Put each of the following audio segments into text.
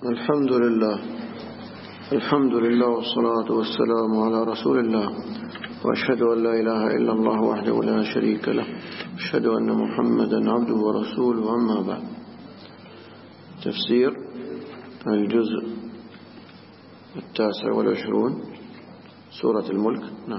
الحمد لله والصلاة والسلام على رسول الله، وأشهد أن لا إله إلا الله وحده لا شريك له، أشهد أن محمدا عبده ورسوله. أما بعد، تفسير الجزء 29 سورة الملك. نعم.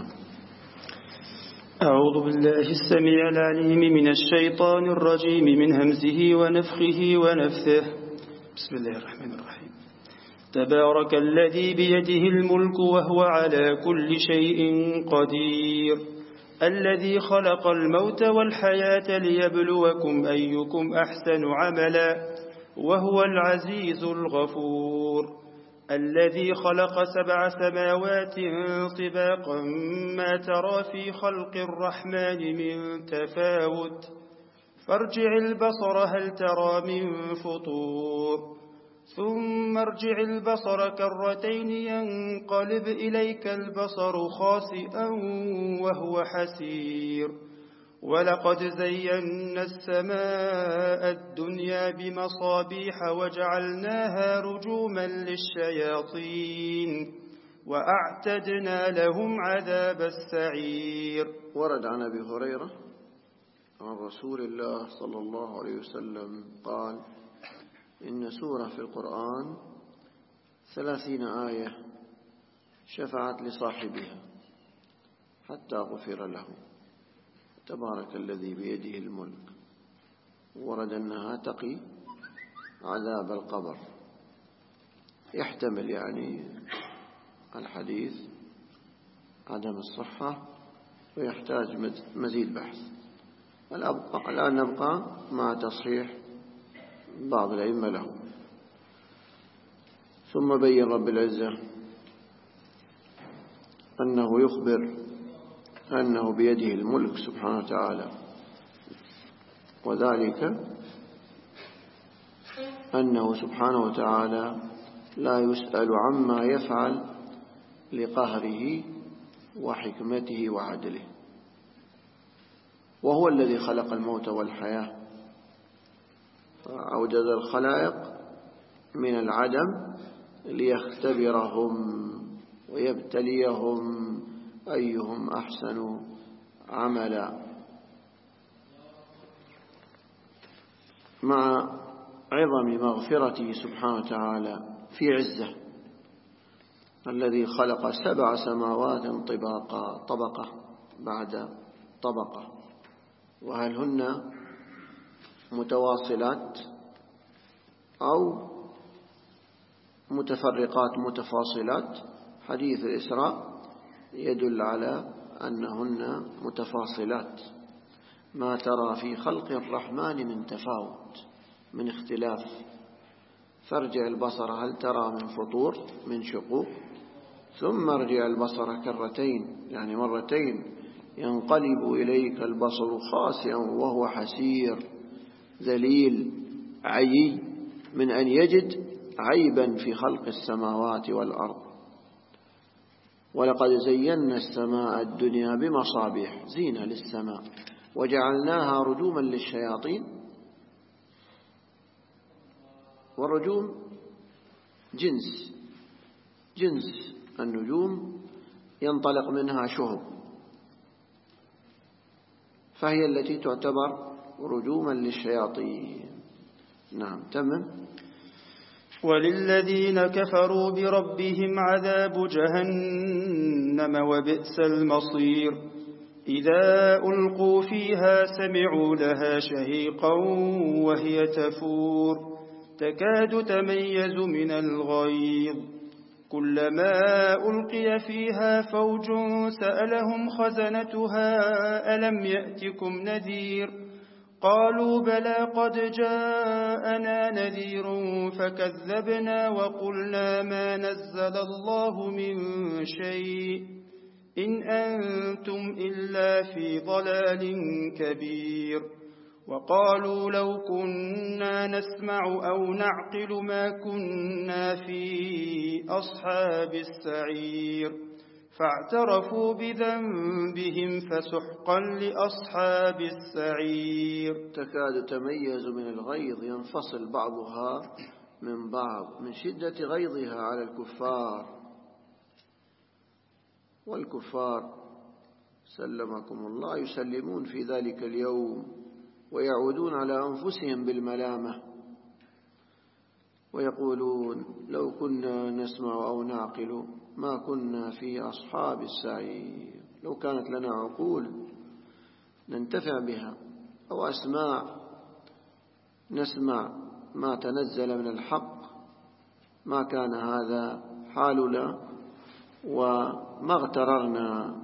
أعوذ بالله السميع العليم من الشيطان الرجيم من همزه ونفخه ونفثه. بسم الله الرحمن الرحيم. تبارك الذي بيده الملك وهو على كل شيء قدير، الذي خلق الموت والحياة ليبلوكم أيكم أحسن عملا وهو العزيز الغفور، الذي خلق 7 سماوات طباقا ما ترى في خلق الرحمن من تفاوت، فارجع البصر هل ترى من فطور، ثم ارجع البصر كرتين ينقلب إليك البصر خاسئا وهو حسير، ولقد زينا السماء الدنيا بمصابيح وجعلناها رجوما للشياطين وأعتدنا لهم عذاب السعير. ورد عن أبي هريرة عن رسول الله صلى الله عليه وسلم قال: إن سورة في القرآن 30 آية شفعت لصاحبها حتى غفر له. تبارك الذي بيده الملك. ورد أنها تقي عذاب القبر. يحتمل يعني الحديث عدم الصحة ويحتاج مزيد بحث. الآن نبقى مع تصحيح بعض الأئمة له. ثم بين رب العزة أنه يخبر أنه بيده الملك سبحانه وتعالى، وذلك أنه سبحانه وتعالى لا يسأل عما يفعل لقهره وحكمته وعدله، وهو الذي خلق الموت والحياة، أوجد الخلائق من العدم ليختبرهم ويبتليهم أيهم أحسن عملا، مع عظم مغفرته سبحانه وتعالى في عزه، الذي خلق 7 سماوات طبقة بعد طبقة، وهل هن متواصلات أو متفرقات متفاصلات؟ حديث الإسراء يدل على أنهن متفاصلات. ما ترى في خلق الرحمن من تفاوت، من اختلاف. فارجع البصر هل ترى من فطور، من شقوق، ثم ارجع البصر كرتين يعني مرتين ينقلب إليك البصر خاسئا وهو حسير، ذليل عيي من أن يجد عيبا في خلق السماوات والأرض. ولقد زينا السماء الدنيا بمصابيح، زينة للسماء، وجعلناها رجوما للشياطين. والرجوم جنس النجوم ينطلق منها شهب، فهي التي تعتبر رجوما للشياطين. نعم. تمام. وللذين كفروا بربهم عذاب جهنم وبئس المصير، إذا ألقوا فيها سمعوا لها شهيقا وهي تفور، تكاد تميز من الغيظ، كلما ألقي فيها فوج سألهم خزنتها ألم يأتكم نذير، قالوا بلى قد جاءنا نذير فكذبنا وقلنا ما نزل الله من شيء إن أنتم إلا في ضلال كبير، وقالوا لو كنا نسمع أو نعقل ما كنا في أصحاب السعير، فاعترفوا بذنبهم فسحقا لأصحاب السعير. تكاد تميز من الغيظ، ينفصل بعضها من بعض من شدة غيظها على الكفار. والكفار سلمكم الله يسلمون في ذلك اليوم ويعودون على أنفسهم بالملامة ويقولون لو كنا نسمع أو نعقل ما كنا في أصحاب السعير. لو كانت لنا عقول ننتفع بها أو أسماع نسمع ما تنزل من الحق ما كان هذا حالنا وما اغتررنا.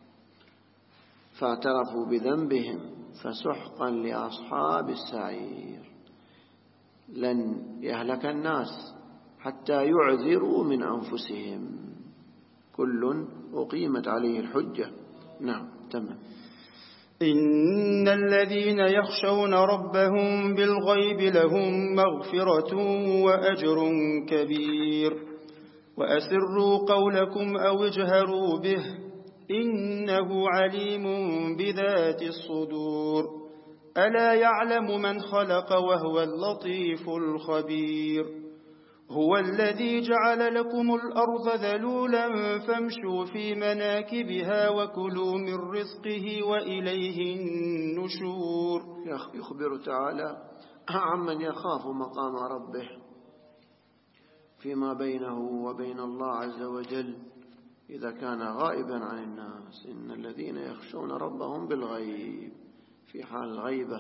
فاعترفوا بذنبهم فسحقا لأصحاب السعير. لن يهلك الناس حتى يعذروا من أنفسهم، كل أقيمت عليه الحجة. نعم تمام. إن الذين يخشون ربهم بالغيب لهم مغفرة وأجر كبير. وأسروا قولكم أو اجهروا به إنه عليم بذات الصدور. ألا يعلم من خلق وهو اللطيف الخبير. هو الذي جعل لكم الأرض ذلولا فامشوا في مناكبها وكلوا من رزقه وإليه النشور. يخبر تعالى عمن يخاف مقام ربه فيما بينه وبين الله عز وجل إذا كان غائبا عن الناس. إن الذين يخشون ربهم بالغيب في حال الغيبة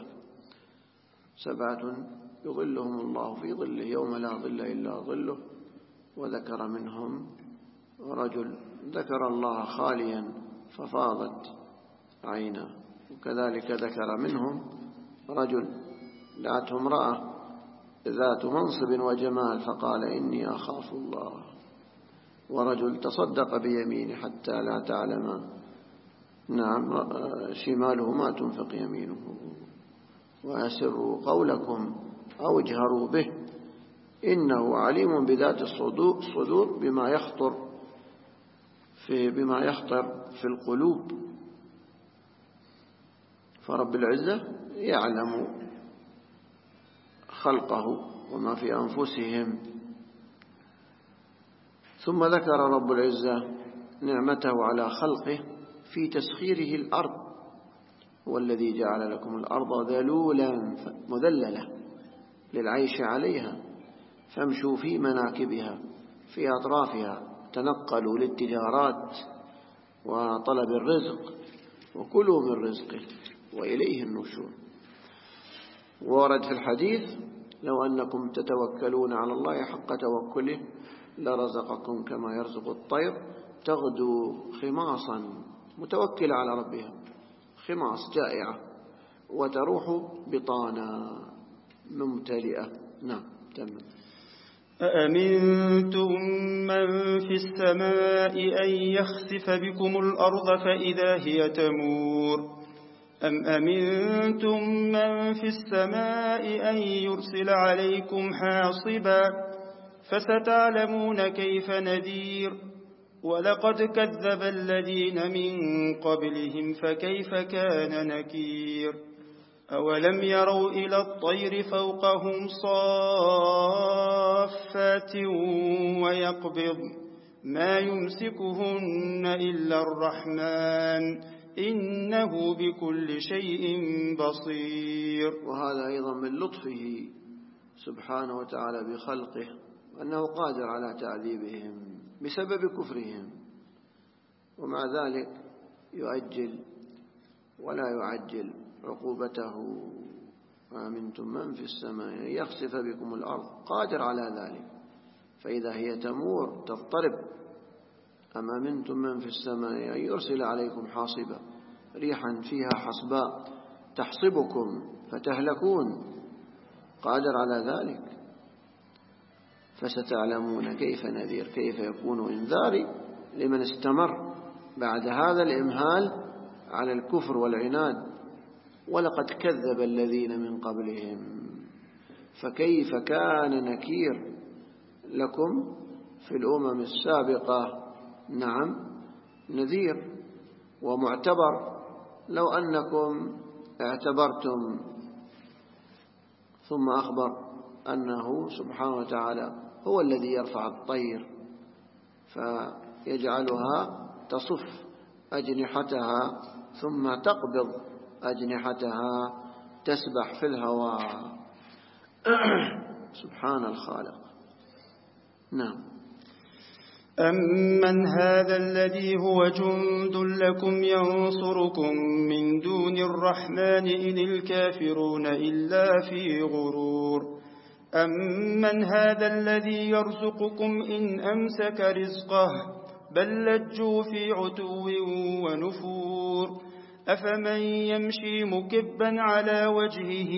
7 يظلهم الله في ظله يوم لا ظل إلا ظله. وذكر منهم رجل ذكر الله خاليا ففاضت عيناه. وكذلك ذكر منهم رجل دعته امرأة ذات منصب وجمال فقال إني أخاف الله. ورجل تصدق بيمينه حتى لا تعلم شماله ما تنفق يمينه. وأسروا قولكم أو اجهروا به إنه عليم بذات الصدور بما يخطر في القلوب. فرب العزة يعلم خلقه وما في أنفسهم. ثم ذكر رب العزة نعمته على خلقه في تسخيره الأرض. هو الذي جعل لكم الأرض ذلولا مذللة للعيش عليها فامشوا في مناكبها في أطرافها تنقلوا للتجارات وطلب الرزق وكلوا من رزقه وإليه النشور. ورد في الحديث لو أنكم تتوكلون على الله حق توكله لرزقكم كما يرزق الطير تغدو خماصا متوكلة على ربها خماص جائعة وتروح بطانا ممتلئة. نعم تمام. أأمنتم من في السماء أن يخسف بكم الأرض فإذا هي تمور أم أمنتم من في السماء أن يرسل عليكم حاصبا فستعلمون كيف نذير. ولقد كذب الذين من قبلهم فكيف كان نكير. أولم يروا إلى الطير فوقهم صافات ويقبض ما يمسكهن إلا الرحمن إنه بكل شيء بصير. وهذا أيضا من لطفه سبحانه وتعالى بخلقه أنه قادر على تعذيبهم بسبب كفرهم ومع ذلك يؤجل ولا يعجل عقوبته. أمنتم من في السماء يخسف بكم الأرض قادر على ذلك فإذا هي تمور تضطرب. أم أمنتم من في السماء أن يرسل عليكم حاصبا ريحا فيها حصباء تحصبكم فتهلكون قادر على ذلك. فستعلمون كيف نذير كيف يكون إنذاري لمن استمر بعد هذا الإمهال على الكفر والعناد. ولقد كذب الذين من قبلهم فكيف كان نكير لكم في الأمم السابقة. نعم نذير ومعتبر لو أنكم اعتبرتم. ثم أخبر أنه سبحانه وتعالى هو الذي يرفع الطير فيجعلها تصف أجنحتها ثم تقبض أجنحتها تسبح في الهواء. سبحان الخالق. نعم. أمن هذا الذي هو جند لكم ينصركم من دون الرحمن إن الكافرون إلا في غرور. أمن هذا الذي يرزقكم إن أمسك رزقه بل لجوا في عتو ونفور. أفمن يمشي مكبا على وجهه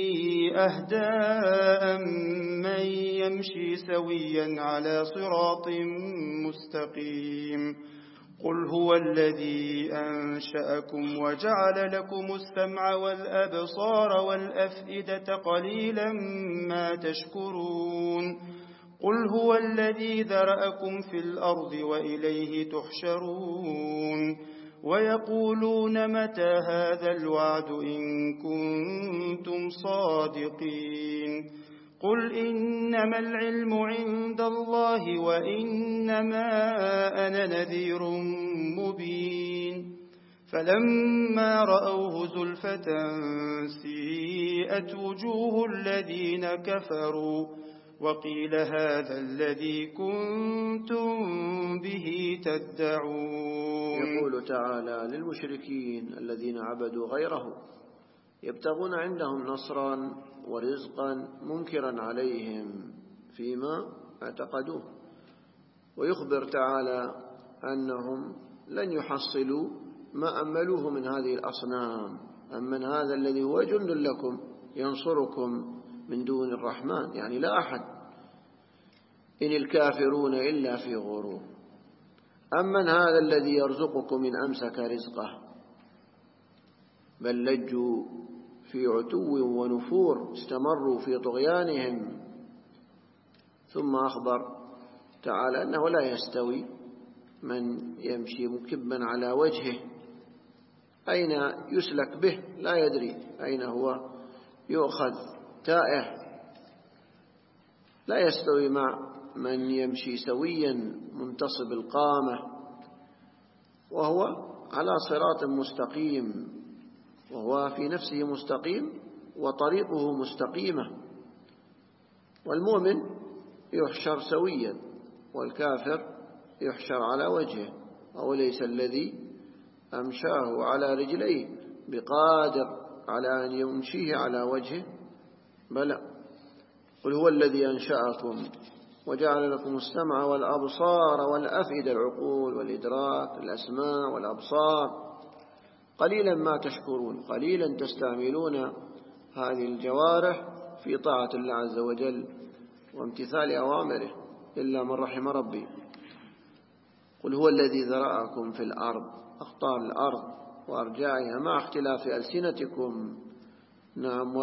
أهدى من يمشي سويا على صراط مستقيم. قل هو الذي أنشأكم وجعل لكم السمع والأبصار والأفئدة قليلا ما تشكرون. قل هو الذي ذرأكم في الأرض وإليه تحشرون. ويقولون متى هذا الوعد إن كنتم صادقين. قل إنما العلم عند الله وإنما أنا نذير مبين. فلما رأوه زلفة سيئت وجوه الذين كفروا وقيل هذا الذي كنتم به تدعون. يقول تعالى للمشركين الذين عبدوا غيره يبتغون عندهم نصرا ورزقا منكرا عليهم فيما اعتقدوه، ويخبر تعالى أنهم لن يحصلوا ما أملوه من هذه الأصنام. أمن هذا الذي هو جند لكم ينصركم من دون الرحمن، يعني لا أحد، إن الكافرون إلا في غرور. أمن هذا الذي يرزقكم إن أمسك رزقه بل لجوا في عتو ونفور، استمروا في طغيانهم. ثم أخبر تعالى أنه لا يستوي من يمشي مكبا على وجهه، أين يسلك به لا يدري، أين هو يؤخذ تائه. لا يستوي مع من يمشي سويا منتصب القامة وهو على صراط مستقيم، وهو في نفسه مستقيم وطريقه مستقيمة. والمؤمن يحشر سويا والكافر يحشر على وجهه. أوليس الذي أمشاه على رجليه بقادر على أن يمشيه على وجهه؟ بلى. قل هو الذي أنشأكم وجعل لكم السمع والأبصار والأفئدة، العقول والإدراك، الأسماع والأبصار، قليلا ما تشكرون. قليلا تستعملون هذه الجوارح في طاعة الله عز وجل وامتثال أوامره إلا من رحم ربي. قل هو الذي ذرأكم في الأرض، أقطار الأرض وأرجائها مع اختلاف ألسنتكم، نعم،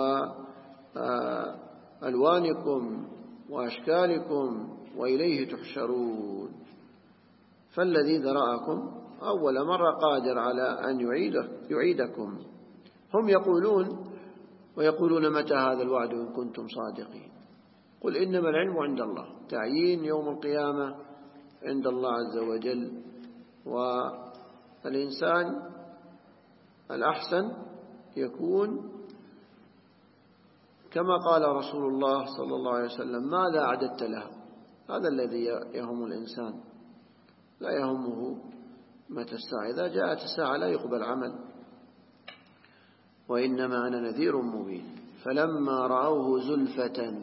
وألوانكم وأشكالكم، وإليه تحشرون. فالذي ذرأكم أول مرة قادر على أن يعيدكم. هم يقولون متى هذا الوعد إن كنتم صادقين. قل إنما العلم عند الله، تعيين يوم القيامة عند الله عز وجل. والإنسان الأحسن يكون كما قال رسول الله صلى الله عليه وسلم: ماذا أعددت له؟ هذا الذي يهم الإنسان، لا يهمه متى الساعة. إذا جاءت الساعة لا يقبل عمل. وإنما أنا نذير مبين. فلما رأوه زلفة،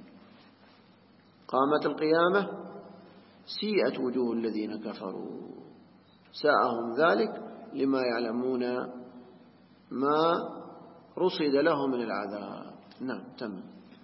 قامت القيامة، سيئت وجوه الذين كفروا، ساءهم ذلك لما يعلمون ما رصد له من العذاب. نعم، تمام.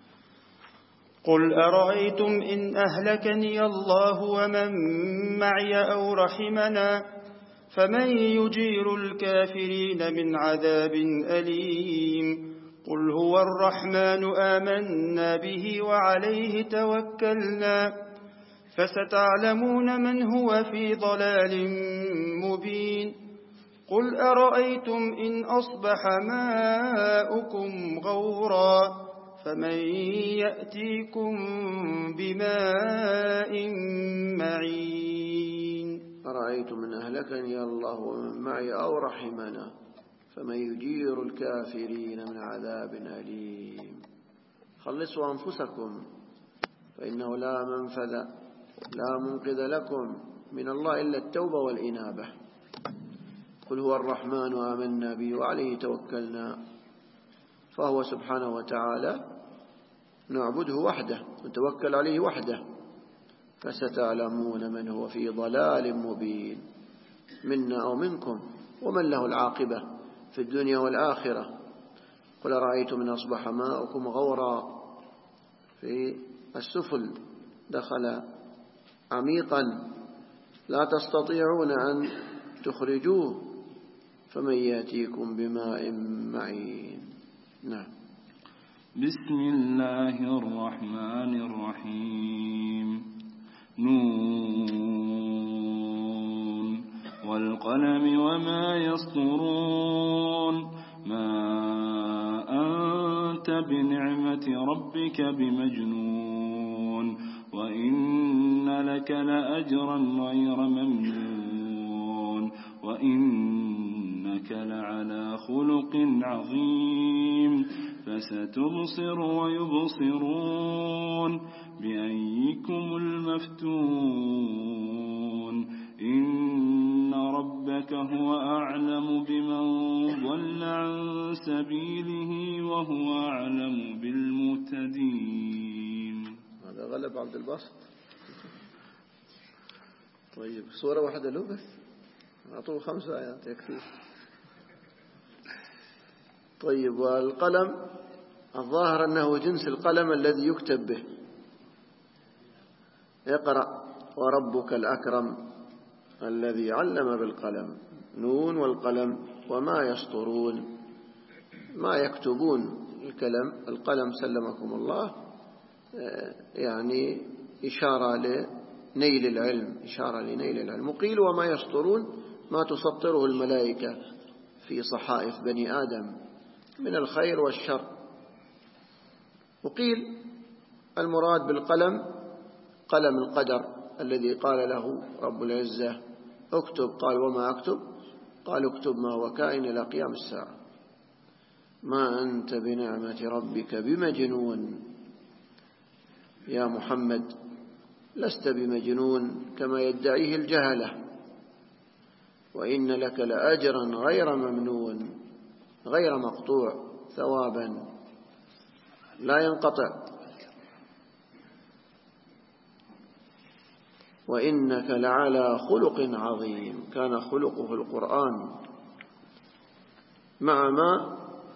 قل أرأيتم إن أهلكني الله ومن معي أو رحمنا فمن يجير الكافرين من عذاب أليم. قل هو الرحمن آمنا به وعليه توكلنا فستعلمون من هو في ضلال مبين. قل أرأيتم إن أصبح ماؤكم غورا فمن يأتيكم بماء معين أرأيت من أهلكني الله ومن معي أو رحمنا فمن يجير الكافرين من عذاب أليم خلصوا أنفسكم فإنه لا منفذ لا منقذ لكم من الله إلا التوبة والإنابة. قل هو الرحمن آمنا به وعليه توكلنا، فهو سبحانه وتعالى نعبده وحده ونتوكل عليه وحده، فستعلمون من هو في ضلال مبين منا أو منكم ومن له العاقبة في الدنيا والآخرة. قل رأيتم من أصبح ماؤكم غورا في السفل دخل عميقا لا تستطيعون أن تخرجوه فمن يأتيكم بماء معين. نعم. بسم الله الرحمن الرحيم. نون والقلم وما يسطرون ما أنت بنعمة ربك بمجنون وإن لك لأجرا غير ممنون وإنك لعلى خلق عظيم فستبصر ويبصرون بأيكم المفتون إن ربك هو أعلم بمن ضل عن سبيله وهو أعلم بالمهتدين. هذا غلب عبد الباسط. طيب صورة واحدة له بس أعطوه 5 آيات يكفي. طيب والقلم الظاهر أنه جنس القلم الذي يكتب به. اقرأ وربك الأكرم الذي علم بالقلم. نون والقلم وما يسطرون ما يكتبون القلم سلمكم الله يعني إشارة لنيل العلم. وقيل وما يسطرون ما تسطره الملائكة في صحائف بني آدم من الخير والشر. وقيل المراد بالقلم قلم القدر الذي قال له رب العزة اكتب، قال وما أكتب؟ قال اكتب ما هو كائن إلى قيام الساعة. ما أنت بنعمة ربك بمجنون يا محمد، لست بمجنون كما يدعيه الجهلة، وإن لك لأجرا غير ممنون غير مقطوع ثوابا لا ينقطع، وإنك لعلى خلق عظيم. كان خلقه القرآن مع ما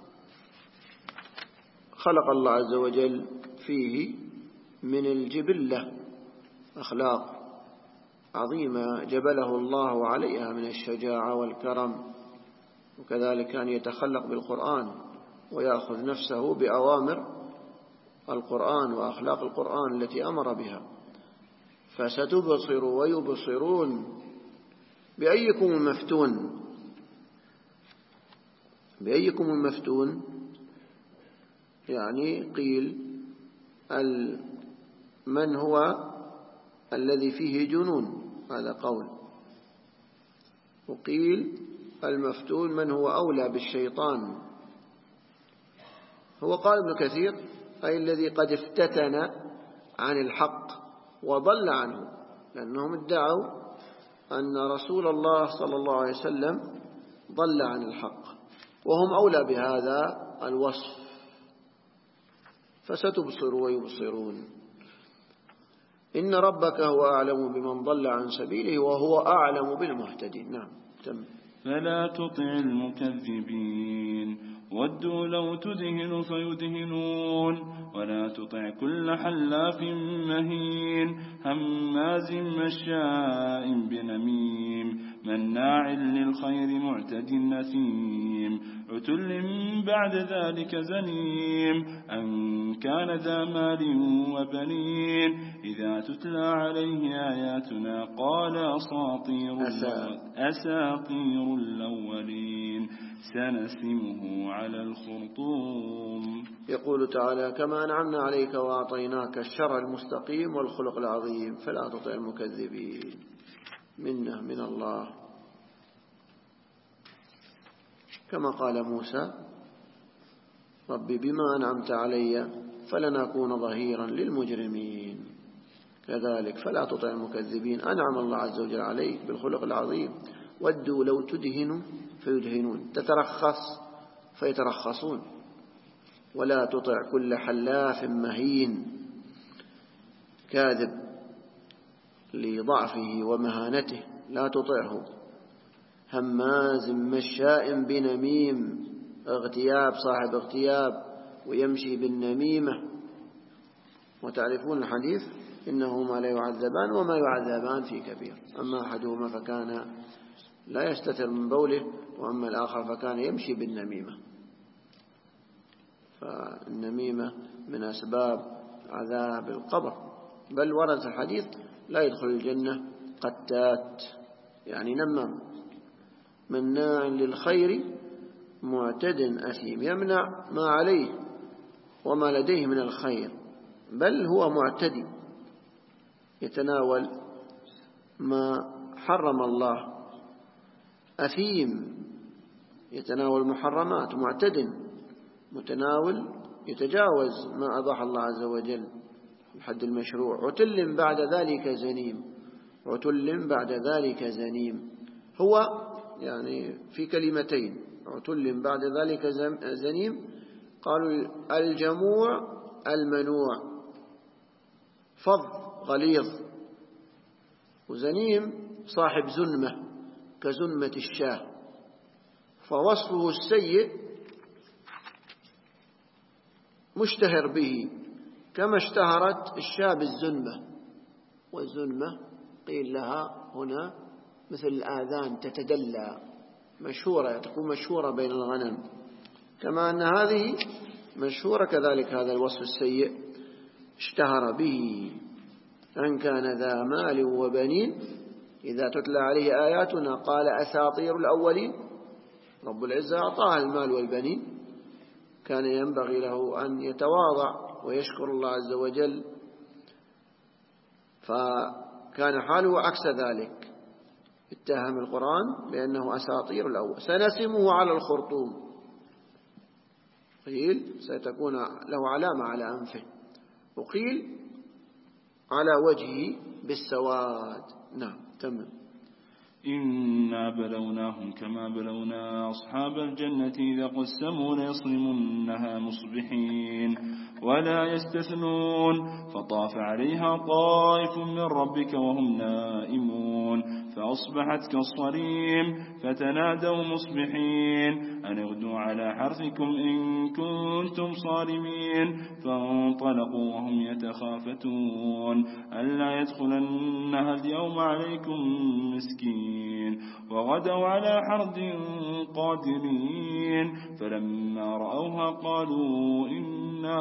خلق الله عز وجل فيه من الجبلة أخلاق عظيمة جبله الله عليها من الشجاعة والكرم، وكذلك كان يتخلق بالقرآن ويأخذ نفسه بأوامر القرآن وأخلاق القرآن التي أمر بها. فستبصر ويبصرون بأيكم المفتون. بأيكم المفتون يعني قيل من هو الذي فيه جنون، هذا قول. وقيل المفتون من هو أولى بالشيطان. هو قال ابن كثير أي الذي قد افتتن عن الحق وضل عنه، لأنهم ادعوا أن رسول الله صلى الله عليه وسلم ضل عن الحق، وهم أولى بهذا الوصف. فستبصر ويبصرون. إن ربك هو أعلم بمن ضل عن سبيله وهو أعلم بالمهتدين. نعم تم. فلا تطع المكذبين ودوا لو تدهن فيدهنون ولا تطع كل حلاف مهين هماز مشاء بنميم مناع للخير معتد أثيم عتل بعد ذلك زنيم أن كان ذا مال وبنين إذا تتلى عليه آياتنا قال أساطير الأولين سنسمه على الخرطوم. يقول تعالى كما أنعمنا عليك وأعطيناك الشرع المستقيم والخلق العظيم فلا تطع المكذبين. منه من الله كما قال موسى رب بما أنعمت علي فلن أكون ظهيرا للمجرمين. كذلك فلا تطع المكذبين أنعم الله عز وجل عليك بالخلق العظيم. ودوا لو تدهن فيدهنون تترخص فيترخصون. ولا تطع كل حلاف مهين كاذب لضعفه ومهانته لا تطعه. هماز مشاء بنميم اغتياب صاحب اغتياب ويمشي بالنميمة. وتعرفون الحديث إنهما لا يعذبان وما يعذبان في كبير. أما أحدهما فكان لا يستتر من بوله وأما الآخر فكان يمشي بالنميمة. فالنميمة من أسباب عذاب القبر. بل ورد في الحديث لا يدخل الجنة قتات يعني نمام مناع للخير معتد أثيم يمنع ما عليه وما لديه من الخير بل هو معتدي يتناول ما حرم الله. أثيم يتناول المحرمات معتد متناول يتجاوز ما أباح الله عز وجل الحد المشروع. عتل بعد ذلك زنيم. عتل بعد ذلك زنيم هو يعني في كلمتين. عتل بعد ذلك زنيم قالوا الجموع المنوع فظ غليظ وزنيم صاحب زنمة كزنمة الشاه. فوصفه السيء مشتهر به كما اشتهرت الشاه بالزنمة. والزنمة قيل لها هنا مثل الآذان تتدلى مشهورة تكون مشهورة بين الغنم كما أن هذه مشهورة كذلك. هذا الوصف السيء اشتهر به. أن كان ذا مال وبنين إذا تتلى عليه آياتنا قال أساطير الأولين. رب العزة أعطاه المال والبنين كان ينبغي له أن يتواضع ويشكر الله عز وجل فكان حاله عكس ذلك. اتهم القرآن بأنه أساطير الأول. سنسمه على الخرطوم قيل ستكون له علامة على أنفه وقيل على وجهه بالسواد. نعم تمام. إنا بلوناهم كما بلونا أصحاب الجنة إذا قسموا ليصرمنها مصبحين ولا يستثنون. فطاف عليها طائف من ربك وهم نائمون فأصبحت كالصريم فتنادوا مصبحين أن اغدوا على حرثكم إن كنتم صارمين. فانطلقوا وهم يتخافتون ألا يدخلنها اليوم عليكم مسكين وغدوا على حرد قادرين. فلما رأوها قالوا إنا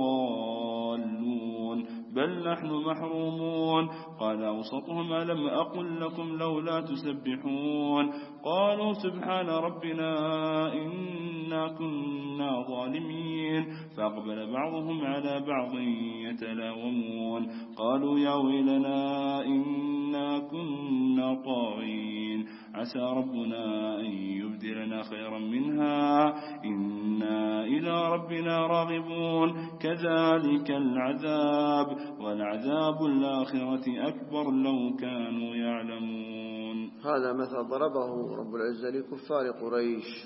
لضالون بل نحن محرومون. قال أوسطهم ألم أقل لكم لولا تسبحون قالوا سبحان ربنا إنا كنا ظالمين. فأقبل بعضهم على بعض يتلاومون قالوا يا ويلنا إنا كنا طاغين عسى ربنا أن يبدلنا خيرا منها إنا إلى ربنا راغبون. كذلك العذاب والعذاب الآخرة أكبر لو كانوا يعلمون. هذا مثل ضربه رب العزة لكفار قريش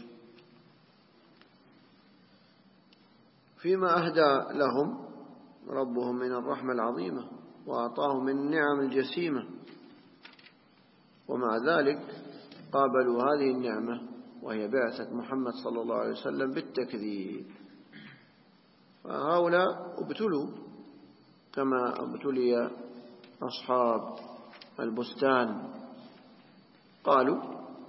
فيما أهدى لهم ربهم من الرحمة العظيمة وأعطاهم من النعم الجسيمة ومع ذلك قابلوا هذه النعمة وهي بعثة محمد صلى الله عليه وسلم بالتكذيب. فهؤلاء ابتلوا كما ابتلي أصحاب البستان قالوا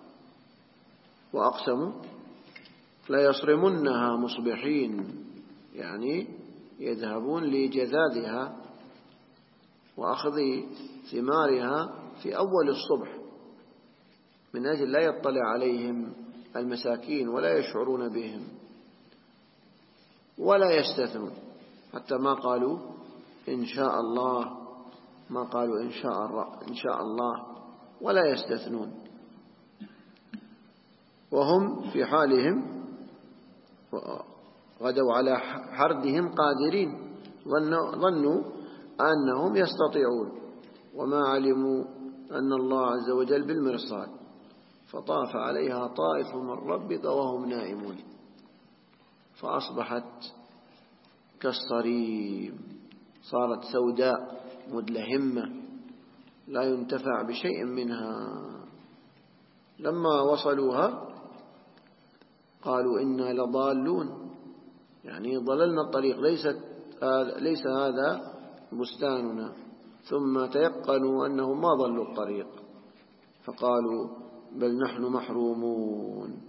وأقسموا ليصرمنها مصبحين، يعني يذهبون لجذاذها وأخذ ثمارها في أول الصبح من أجل لا يطلع عليهم المساكين ولا يشعرون بهم ولا يستثنون، حتى ما قالوا إن شاء الله، ما قالوا إن شاء الله ولا يستثنون، وهم في حالهم غدوا على حردهم قادرين، ظنوا أنهم يستطيعون وما علموا أن الله عز وجل بالمرصاد، فطاف عليها طائف من ربك وهم نائمون فأصبحت كالصريم، صارت سوداء مدلهمة لا ينتفع بشيء منها. لما وصلوها قالوا إنا لضالون، يعني ضللنا الطريق، ليس هذا بستاننا، ثم تيقنوا أنهم ما ضلوا الطريق فقالوا بل نحن محرومون.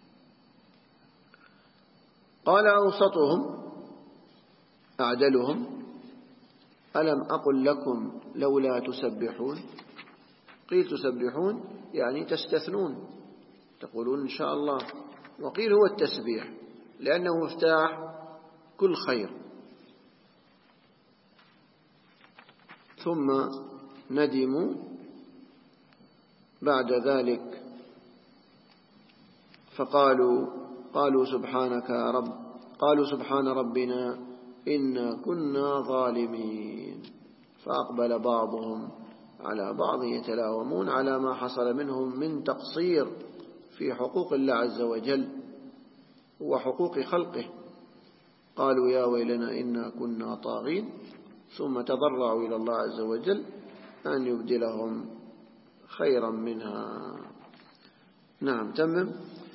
قال أوسطهم أعدلهم ألم أقل لكم لولا تسبحون؟ قيل تسبحون يعني تستثنون، تقولون إن شاء الله، وقيل هو التسبيح لأنه مفتاح كل خير. ثم ندموا بعد ذلك قالوا سبحانك يا رب، قالوا سبحان ربنا إنا كنا ظالمين، فأقبل بعضهم على بعض يتلاومون على ما حصل منهم من تقصير في حقوق الله عز وجل وحقوق خلقه. قالوا يا ويلنا إنا كنا طاغين، ثم تضرعوا إلى الله عز وجل أن يبدلهم خيرا منها. نعم تمم.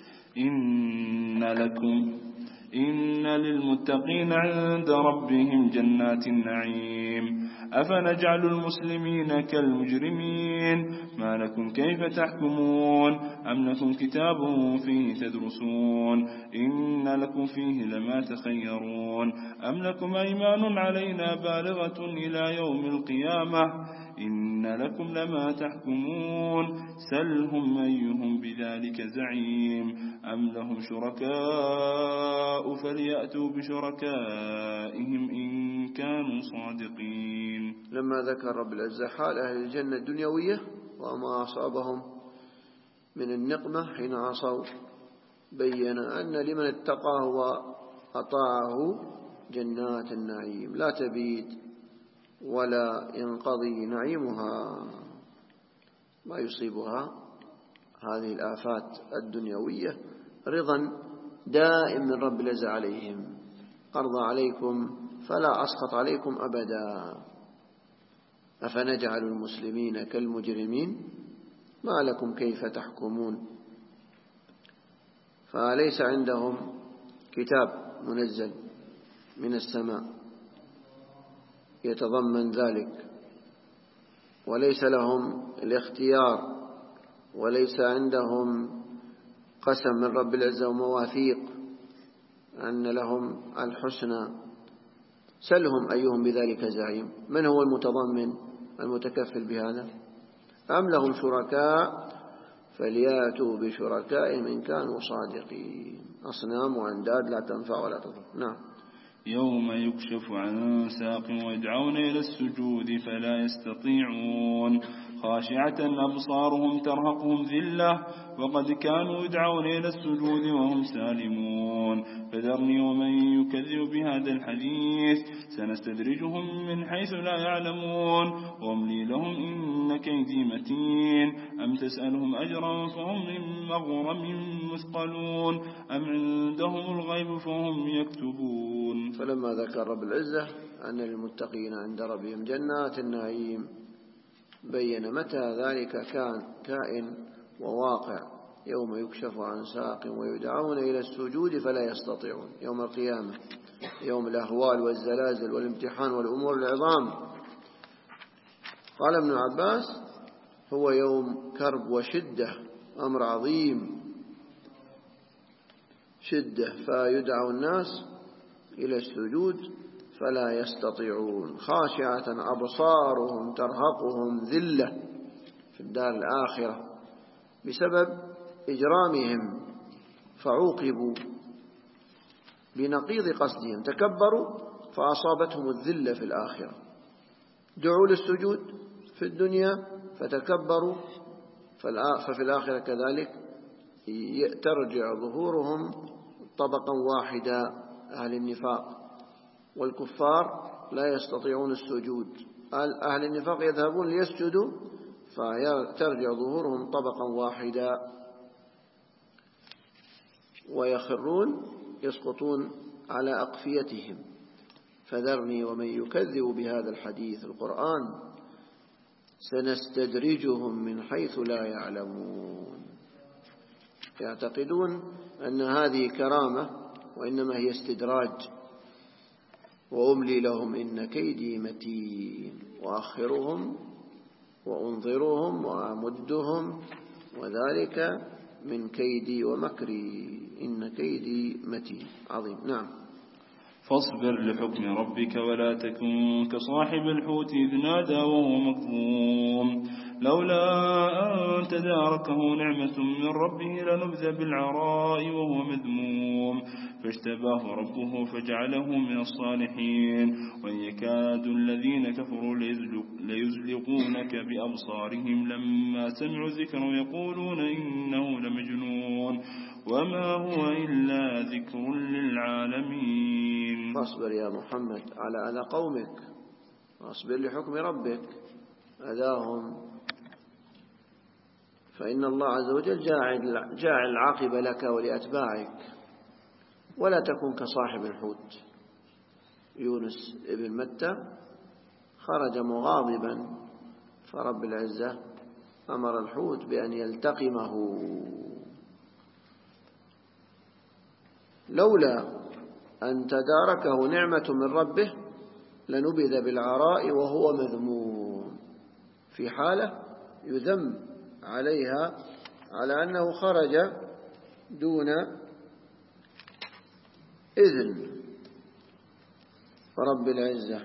إن للمتقين عند ربهم جنات النعيم أفنجعل المسلمين كالمجرمين ما لكم كيف تحكمون أم لكم كتاب فيه تدرسون إن لكم فيه لما تخيرون أم لكم أيمان علينا بالغة إلى يوم القيامة إن لكم لما تحكمون سلهم أيهم بذلك زعيم أم لهم شركاء فليأتوا بشركائهم إن كانوا صادقين. لما ذكر رب العزة حال أهل الجنة الدنيوية وما أصابهم من النقمة حين عصوا، بين أن لمن اتقاه وأطاعه جنات النعيم لا تبيد ولا ينقضي نعيمها، ما يصيبها هذه الآفات الدنيوية رضا دائم من رب العزة عليهم، أرضى عليكم فلا أسخط عليكم أبدا. أفنجعل المسلمين كالمجرمين ما لكم كيف تحكمون. فليس عندهم كتاب منزل من السماء يتضمن ذلك، وليس لهم الاختيار، وليس عندهم قسم من رب العزة ومواثيق أن لهم الحسنى. سلهم أيهم بذلك زعيم، من هو المتضمن المتكفل بهذا؟ أم لهم شركاء فلياتوا بشركائهم إن كانوا صادقين. أصنام وأنداد لا تنفع ولا تضر. نعم. يوم يكشف عن ساق ويدعون إلى السجود فلا يستطيعون خاشعة أبصارهم ترهقهم ذلة وقد كانوا يدعون إلى السجود وهم سالمون فذرني ومن يكذب بهذا الحديث سنستدرجهم من حيث لا يعلمون وأملي لهم إن كيدي متين أم تسألهم أجرا فهم من مغرم مثقلون أم عندهم الغيب فهم يكتبون. فلما ذكر رب العزة أن للمتقين عند ربهم جنات النعيم بين متى ذلك كان كائن وواقع، يوم يكشف عن ساق ويدعون إلى السجود فلا يستطيعون، يوم القيامة، يوم الأهوال والزلازل والامتحان والأمور العظام. قال ابن عباس هو يوم كرب وشدة، أمر عظيم، شدة، فيدعو الناس إلى السجود فلا يستطيعون. خاشعة أبصارهم ترهقهم ذلة في الدار الآخرة بسبب إجرامهم، فعوقبوا بنقيض قصدهم، تكبروا فأصابتهم الذلة في الآخرة. دعوا للسجود في الدنيا فتكبروا، ففي الآخرة كذلك ترجع ظهورهم طبقا واحدا، أهل النفاق والكفار لا يستطيعون السجود، أهل النفاق يذهبون ليسجدوا فترجع ظهورهم طبقا واحدا ويخرون يسقطون على أقفيتهم. فذرني ومن يكذب بهذا الحديث القرآن سنستدرجهم من حيث لا يعلمون. يعتقدون أن هذه كرامة وإنما هي استدراج. وأملي لهم إن كيدي متين وأخرهم وأنظرهم وأمدهم وذلك من كيدي ومكري إن كيدي متين عظيم. نعم. فاصبر لحكم ربك ولا تكن كصاحب الحوت إذ نادى وهو مكظوم لولا أن تداركه نعمة من ربه لنبذ بالعراء وهو مذموم فاجتباه ربه فجعله من الصالحين. وإن يكاد الذين كفروا ليزلقونك بأبصارهم لما سمعوا الذكر يقولون إنه لمجنون وما هو إلا ذكر للعالمين. فاصبر يا محمد على أذى قومك واصبر لحكم ربك أذاهم، فإن الله عز وجل جاعل العاقبة لك ولأتباعك. ولا تكن كصاحب الحوت. يونس ابن متى خرج مغاضبا فرب العزة أمر الحوت بأن يلتقمه. لولا أن تداركه نعمة من ربه لنبذ بالعراء وهو مذموم، في حالة يذم عليها على أنه خرج دون إذن رب العزة.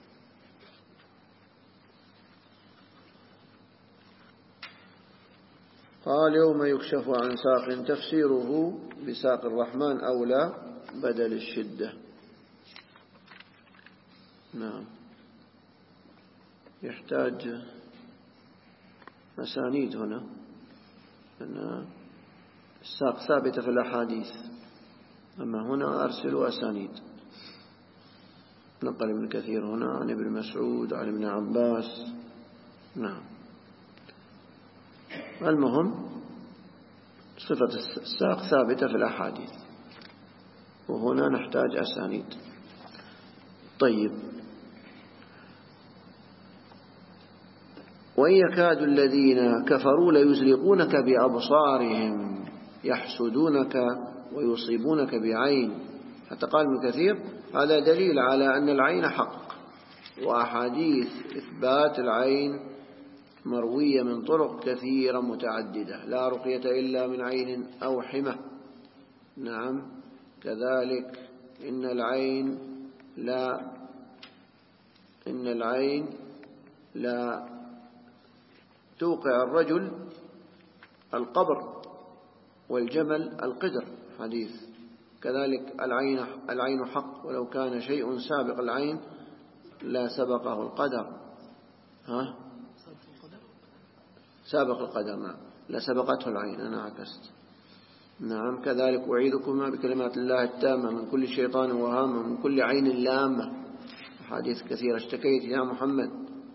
قال يوم يكشف عن ساق تفسيره بساق الرحمن أولى بدل الشدة. نعم. يحتاج أسانيد هنا، أن الساق ثابتة في الأحاديث، أما هنا أرسلوا أسانيد. نقل ابن كثير هنا عن ابن مسعود عن ابن عباس. نعم. المهم صفة الساق ثابتة في الأحاديث، وهنا نحتاج أسانيد. طيب. وإن يكاد الذين كفروا ليزلقونك بأبصارهم يحسدونك ويصيبونك بعين. حتى قال ابن كثير هذا دليل على أن العين حق، وأحاديث إثبات العين مروية من طرق كثيرة متعددة، لا رقية إلا من عين أو حمى. نعم. كذلك إن العين لا توقع الرجل القبر والجمل القدر حديث. كذلك العين حق، ولو كان شيء سابق العين لا سبقه القدر. سابق القدر. نعم. لا سبقته العين. أنا عكست. نعم. كذلك أعيذكما بكلمات الله التامة من كل شيطان وهامة من كل عين لامة. حديث كثيرة. اشتكيت يا محمد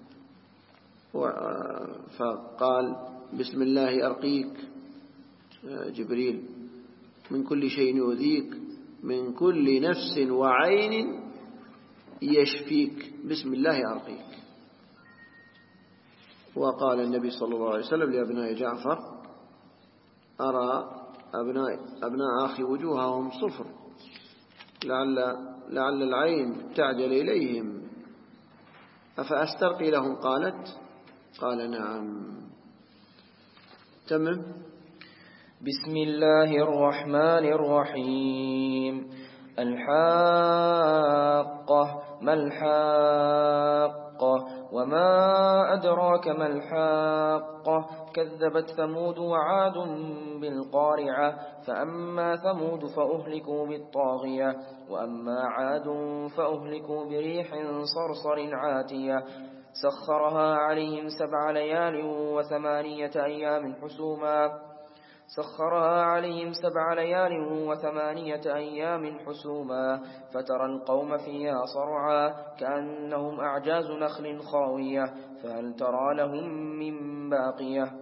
فقال بسم الله أرقيك جبريل من كل شيء يؤذيك من كل نفس وعين يشفيك بسم الله أرقيك. وقال النبي صلى الله عليه وسلم لأبناء جعفر أرى أبناء أخي وجوههم صفر لعل العين تعجل إليهم أفأسترقي لهم؟ قال نعم. تمام. بسم الله الرحمن الرحيم. الحاقة. ما الحاقة؟ وما أدراك ما الحاقة؟ كذبت ثمود وعاد بالقارعة. فأما ثمود فأهلكوا بالطاغية، وأما عاد فأهلكوا بريح صرصر عاتية سخرها عليهم 7 ليال و8 أيام حسوما فترى القوم فيها صرعا كأنهم أعجاز نخل خاوية فهل ترى لهم من باقية.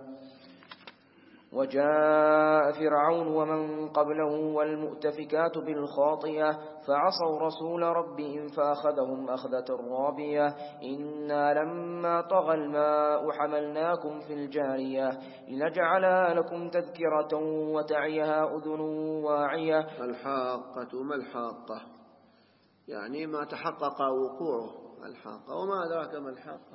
وجاء فرعون ومن قبله والمؤتفكات بالخاطئة فعصوا رسول ربهم فأخذهم أخذة رابية. إنا لما طغى الماء حملناكم في الجارية لنجعلها لكم تذكرة وتعيها أذن واعية. الحاقة. ما الحاقة؟ يعني ما تحقق وقوعه. الحاقة. وما أدراك ما الحاقة؟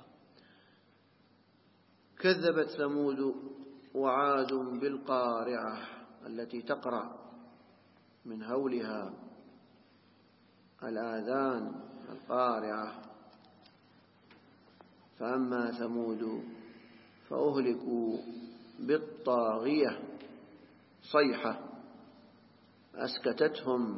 كذبت ثمود وعاد بالقارعة التي تقرع من هولها الآذان. القارعة. فأما ثمود فأهلكوا بالطاغية، صيحة أسكتتهم،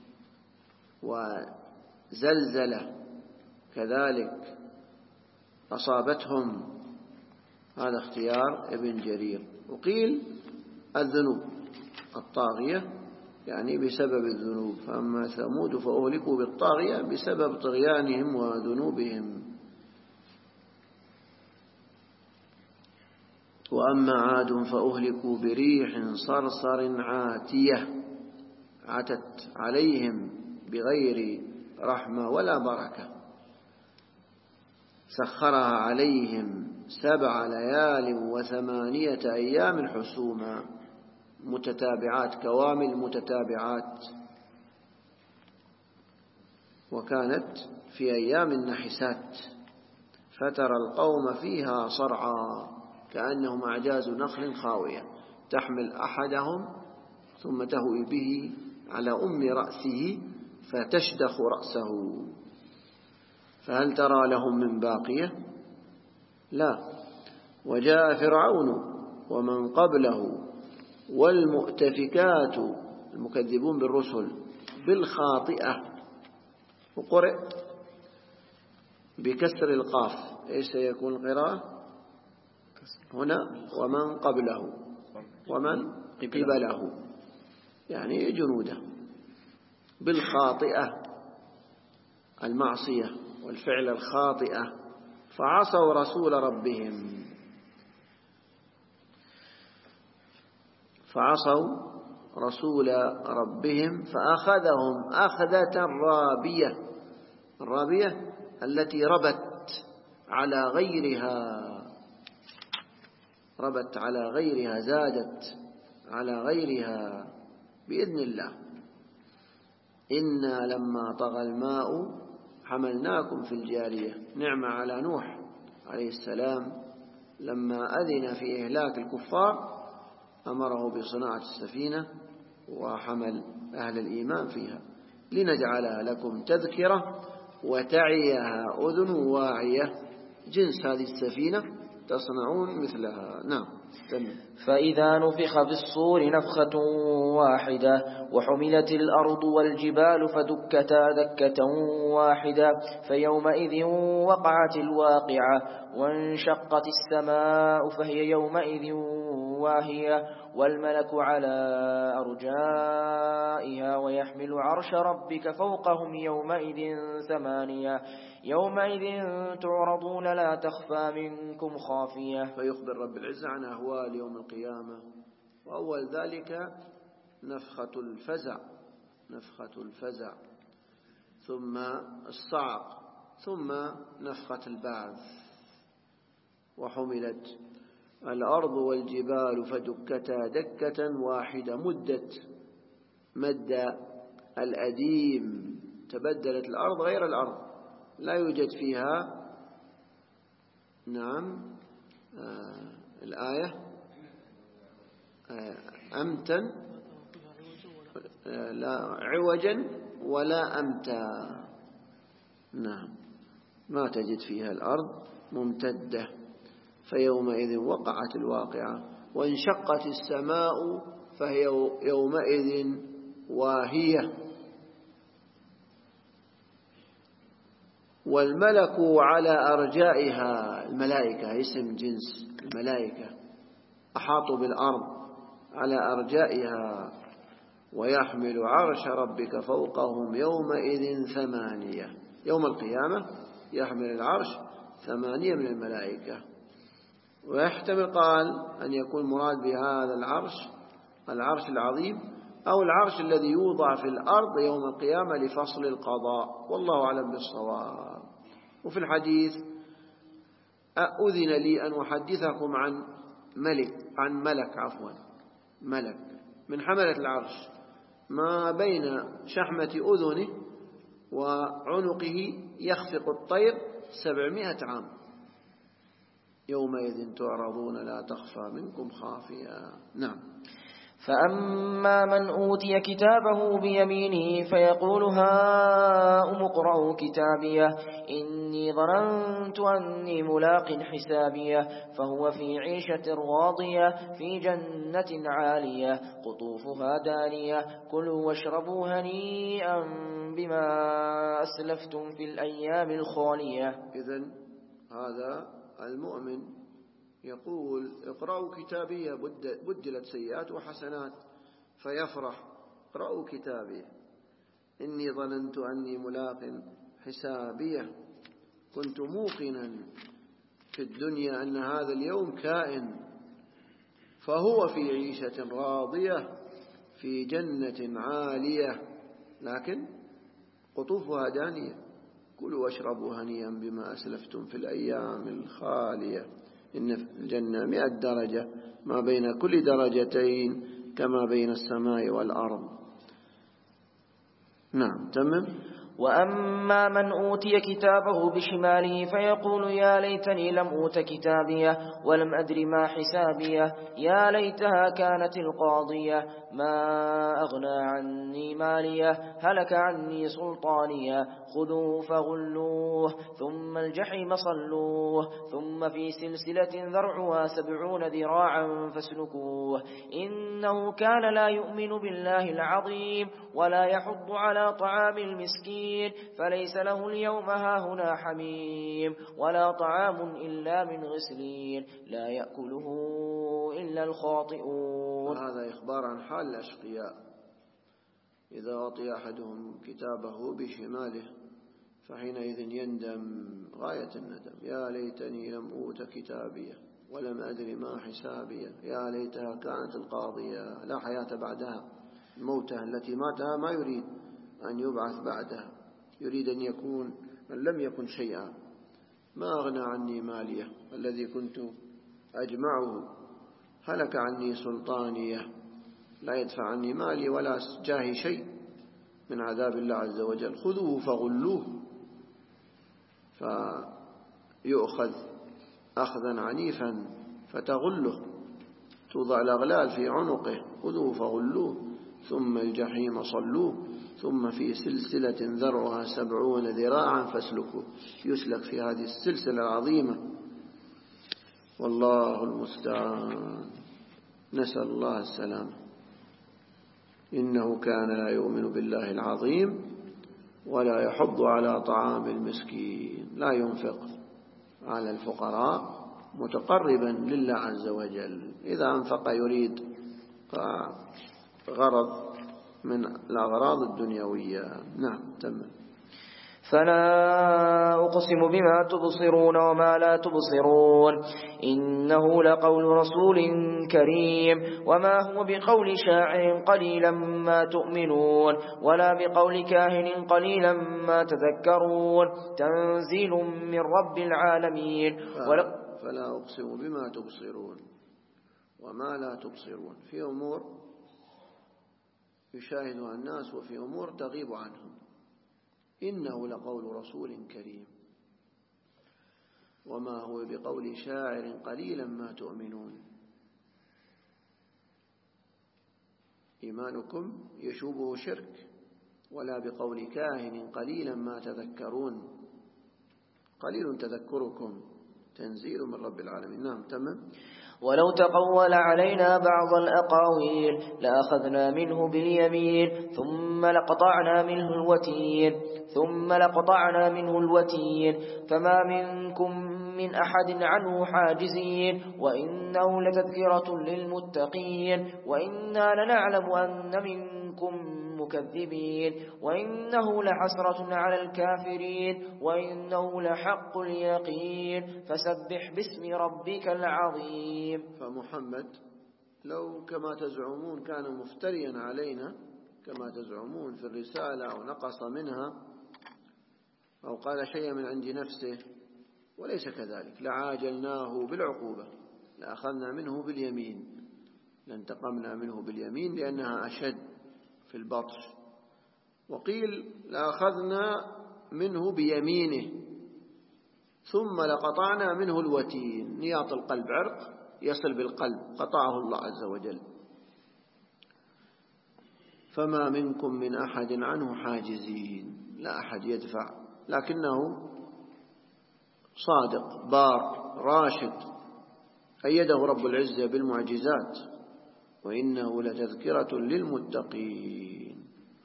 وزلزلة كذلك أصابتهم. هذا اختيار ابن جرير. وقيل الذنوب. الطاغية يعني بسبب الذنوب. فأما ثمود فأهلكوا بالطاغية بسبب طغيانهم وذنوبهم. وأما عاد فأهلكوا بريح صرصر عاتية عتت عليهم بغير رحمة ولا بركة. سخرها عليهم 7 ليال و8 أيام حسوما، متتابعات، كوامل متتابعات. وكانت في أيام النحسات. فترى القوم فيها صرعى كأنهم أعجاز نخل خاوية، تحمل أحدهم ثم تهوي به على رأسه فتشدخ رأسه. فهل ترى لهم من باقية؟ لا. وجاء فرعون ومن قبله والمؤتفكات، المكذبون بالرسل، بالخاطئة. وقرئ بكسر القاف. ايش سيكون القراءة هنا؟ ومن قبله ومن قبله يعني جنوده. بالخاطئة المعصية والفعل الخاطئة. فعصوا رسول ربهم، فأخذهم أخذة رابية. الرابية التي ربت على غيرها، زادت على غيرها بإذن الله. إنا لما طغى الماء حملناكم في الجارية. نعمة على نوح عليه السلام لما أذن في إهلاك الكفار أمره بصناعة السفينة وحمل أهل الإيمان فيها لنجعلها لكم تذكرة وتعيها أذن واعية. جنس هذه السفينة تصنعون مثلها. نعم. فإذا نفخ في الصور نفخة واحدة وحملت الأرض والجبال فدكتا دكة واحدة فيومئذ وقعت الواقعة وانشقت السماء فهي يومئذ واهية والملك على أرجائها ويحمل عرش ربك فوقهم يومئذ 8 يومئذ تعرضون لا تخفى منكم خافية. فيخبر رب العزة عن أهوال يوم القيامة. وأول ذلك نفخة الفزع، ثم الصعق، ثم نفخة البعث. وحملت الأرض والجبال فدكتا دكة واحدة. مد الأديم. تبدلت الأرض غير الأرض، لا يوجد فيها. نعم. الآية أمتا لا عوجا ولا أمتا. نعم، ما تجد فيها الأرض ممتدة. فيومئذ وقعت الواقعة وانشقت السماء فهي يومئذ واهية والملك على أرجائها. الملائكة اسم جنس الملائكة أحاطوا بالأرض على أرجائها. ويحمل عرش ربك فوقهم يومئذ 8. يوم القيامة يحمل العرش 8 من الملائكة. ويحتمل قال أن يكون مراد بهذا العرش العظيم أو العرش الذي يوضع في الأرض يوم القيامة لفصل القضاء، والله أعلم بالصواب. وفي الحديث أذن لي أن أحدثكم عن ملك من حملة العرش ما بين شحمة أذنه وعنقه يخفق الطير 700 عام. يومئذ تعرضون لا تخفى منكم خافية. نعم. فأما من أوتي كتابه بيمينه فيقول هاؤم اقرءوا كتابيه إني ظننت أني ملاق حسابيه فهو في عيشة راضية في جنة عالية قطوفها دانية كلوا واشربوا هنيئا بما أسلفتم في الأيام الخالية. إذن هذا المؤمن يقول اقرأوا كتابي، بدلت سيئات وحسنات فيفرح. اقرأوا كتابي إني ظننت أني ملاق حسابيه. كنت موقنا في الدنيا أن هذا اليوم كائن. فهو في عيشة راضية في جنة عالية لكن قطوفها دانية كلوا واشربوا هنيئا بما أسلفتم في الأيام الخالية. إن في الجنة 100 درجة ما بين كل درجتين كما بين السماء والأرض. نعم تمام. وأما من أوتي كتابه بشماله فيقول يا ليتني لم أوت كتابيه ولم أدر ما حسابيه يا ليتها كانت القاضية ما أغنى عني ماليه هلك عني سلطانيه خذوه فغلوه ثم الجحيم صلوه ثم في سلسلة ذرعها 70 ذراعا فاسلكوه إنه كان لا يؤمن بالله العظيم ولا يحض على طعام المسكين فليس له اليوم هاهنا حميم ولا طعام إلا من غسلين لا يأكله إلا الخاطئون. وهذا إخبار عن حال الأشقياء إذا أعطي أحدهم كتابه بشماله فحينئذ يندم غاية الندم يا ليتني لم أوت كتابيه ولم أدر ما حسابيه يا ليتها كانت القاضية. لا حياة بعدها. الموتة التي ماتها ما يريد أن يبعث بعدها، يريد أن يكون من لم يكن شيئا. ما أغنى عني ماليه الذي كنت أجمعه هلك عني سلطانيه لا يدفع عني مالي ولا جاهي شيء من عذاب الله عز وجل. خذوه فغلوه فيؤخذ أخذا عنيفا فتغله توضع الأغلال في عنقه. خذوه فغلوه ثم الجحيم صلوه ثم في سلسلة ذرعها 70 ذراعا فاسلكوه. يسلك في هذه السلسلة العظيمة والله المستعان. نسأل الله السلامة. إنه كان لا يؤمن بالله العظيم ولا يحض على طعام المسكين. لا ينفق على الفقراء متقربا لله عز وجل. إذا أنفق يريد غرض من الأغراض الدنيوية. نعم تمام. فلا أقسم بما تبصرون وما لا تبصرون إنه لقول رسول كريم وما هو بقول شاعر قليلا ما تؤمنون ولا بقول كاهن قليلا ما تذكرون تنزيل من رب العالمين. فلا أقسم بما تبصرون وما لا تبصرون. في أمور يشاهدها الناس وفي أمور تغيب عنهم. إنه لقول رسول كريم وما هو بقول شاعر قليلا ما تؤمنون. إيمانكم يشوبه شرك، ولا بقول كاهن قليلا ما تذكرون، قليل تذكركم، تنزيل من رب العالمين. نعم تمام. ولو تقول علينا بعض الأقاويل لأخذنا منه باليمين ثم لقطعنا منه الوتين فما منكم من أحد عنه حاجزين، وإنه لتذكرة للمتقين، وإنا لنعلم أن منكم مكذبين، وإنه لحسرة على الكافرين، وإنه لحق اليقين، فسبح باسم ربك العظيم. فمحمد لو كما تزعمون كان مفتريا علينا كما تزعمون في الرسالة أو نقص منها أو قال شيئا من عند نفسه، وليس كذلك، لعاجلناه بالعقوبة، لأخذنا منه باليمين، لانتقمنا منه باليمين لأنها أشد في البطش. وقيل لأخذنا منه بيمينه ثم لقطعنا منه الوتين، نياط القلب، عرق يصل بالقلب قطعه الله عز وجل. فما منكم من أحد عنه حاجزين، لا أحد يدفع، لكنه صادق بار راشد أيده رب العزة بالمعجزات، وإنه لتذكرة للمتقين،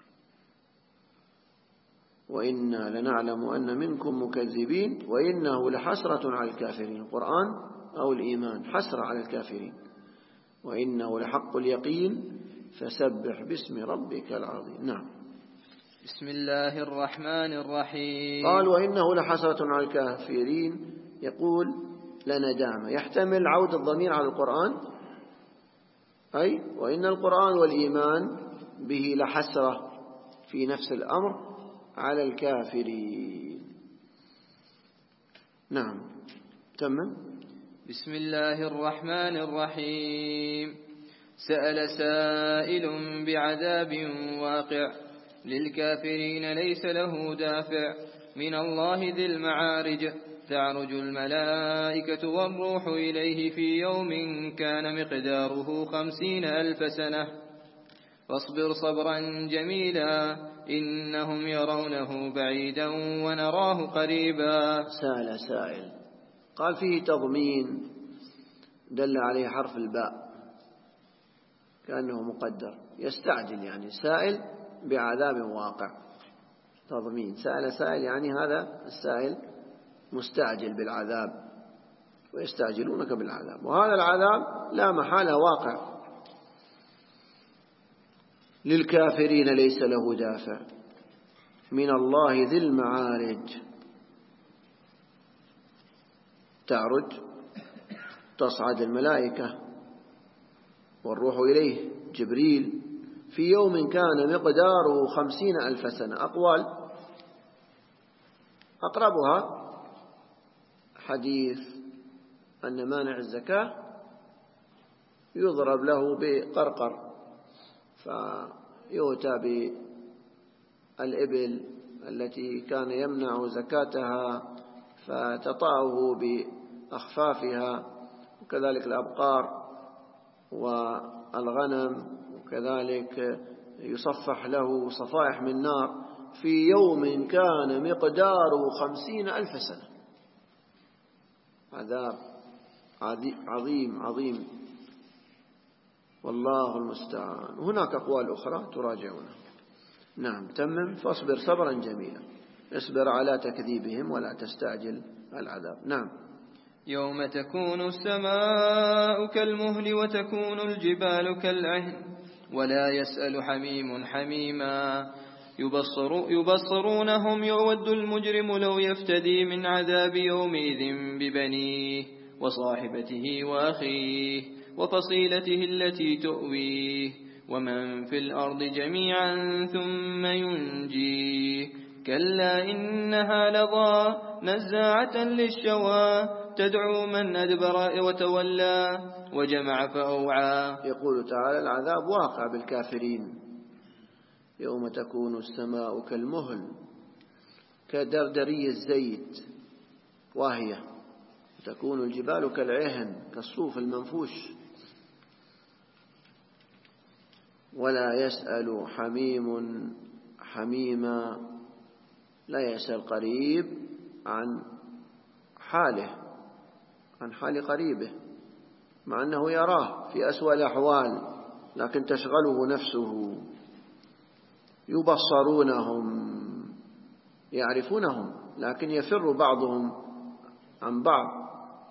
وإنا لنعلم أن منكم مكذبين، وإنه لحسرة على الكافرين، القرآن أو الإيمان حسرة على الكافرين، وإنه لحق اليقين، فسبح باسم ربك العظيم. نعم. بسم الله الرحمن الرحيم. قال وإنه لحسرة على الكافرين، يقول لندامة، يحتمل عود الضمير على القرآن، أي وإن القرآن والإيمان به لحسرة في نفس الأمر على الكافرين. نعم تمام. بسم الله الرحمن الرحيم. سأل سائل بعذاب واقع للكافرين ليس له دافع من الله ذي المعارج، تعرج الملائكة والروح إليه في يوم كان مقداره 50,000 سنة، فاصبر صبرا جميلا إنهم يرونه بعيدا ونراه قريبا. سأل سائل، قال فيه تضمين دل عليه حرف الباء كأنه مقدر، يستعجل، يعني سائل بعذاب واقع، تضمين. سأل سائل يعني هذا السائل مستعجل بالعذاب، ويستعجلونك بالعذاب، وهذا العذاب لا محالة واقع. للكافرين ليس له دافع من الله ذي المعارج، تعرج تصعد الملائكة والروح إليه جبريل في يوم كان مقداره 50,000 سنة. أقوال أقربها حديث أن مانع الزكاة يضرب له بقرقر فيؤتى بالإبل التي كان يمنع زكاتها فتطأه بأخفافها، وكذلك الأبقار والغنم، وكذلك يصفح له صفائح من نار في يوم كان مقداره 50,000 سنة. عذاب عظيم عظيم، والله المستعان. هناك أقوال أخرى تراجعونها. نعم تمم. فاصبر صبرا جميلا، اصبر على تكذيبهم ولا تستعجل العذاب. نعم. يوم تكون السماء كالمهل وتكون الجبال كالعهن ولا يسأل حميم حميما، يبصرونهم يود المجرم لو يفتدي من عذاب يومئذ ببنيه وصاحبته وأخيه وفصيلته التي تؤويه ومن في الأرض جميعا ثم ينجيه، كلا إنها لظى نزاعة للشوى تدعو من أدبر وتولى وجمع فأوعى. يقول تعالى العذاب واقع بالكافرين. يوم تكون السماء كالمهل، كدردري الزيت واهية، وتكون الجبال كالعهن، كالصوف المنفوش. ولا يسأل حميم حميما، لا يسأل قريب عن حاله، عن حال قريبه، مع أنه يراه في أسوأ الأحوال لكن تشغله نفسه. يبصرونهم، يعرفونهم، لكن يفر بعضهم عن بعض.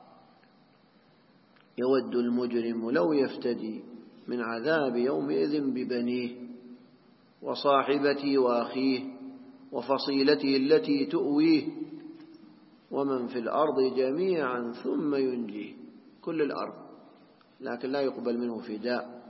يود المجرم لو يفتدي من عذاب يومئذ ببنيه وصاحبته وأخيه وفصيلته التي تؤويه ومن في الأرض جميعا ثم ينجيه. كل الأرض، لكن لا يقبل منه فداء.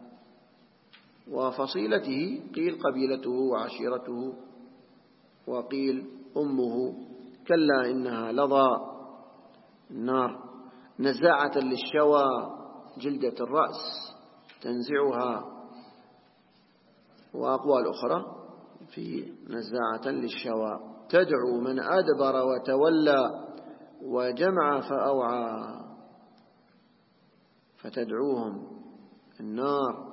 وفصيلته قيل قبيلته وعشيرته، وقيل أمه. كلا إنها لظى النار نزاعة للشوى، جلدة الرأس تنزعها. وأقوال أخرى في نزاعة للشوى. تدعو من أدبر وتولى وجمع فأوعى، فتدعوهم النار،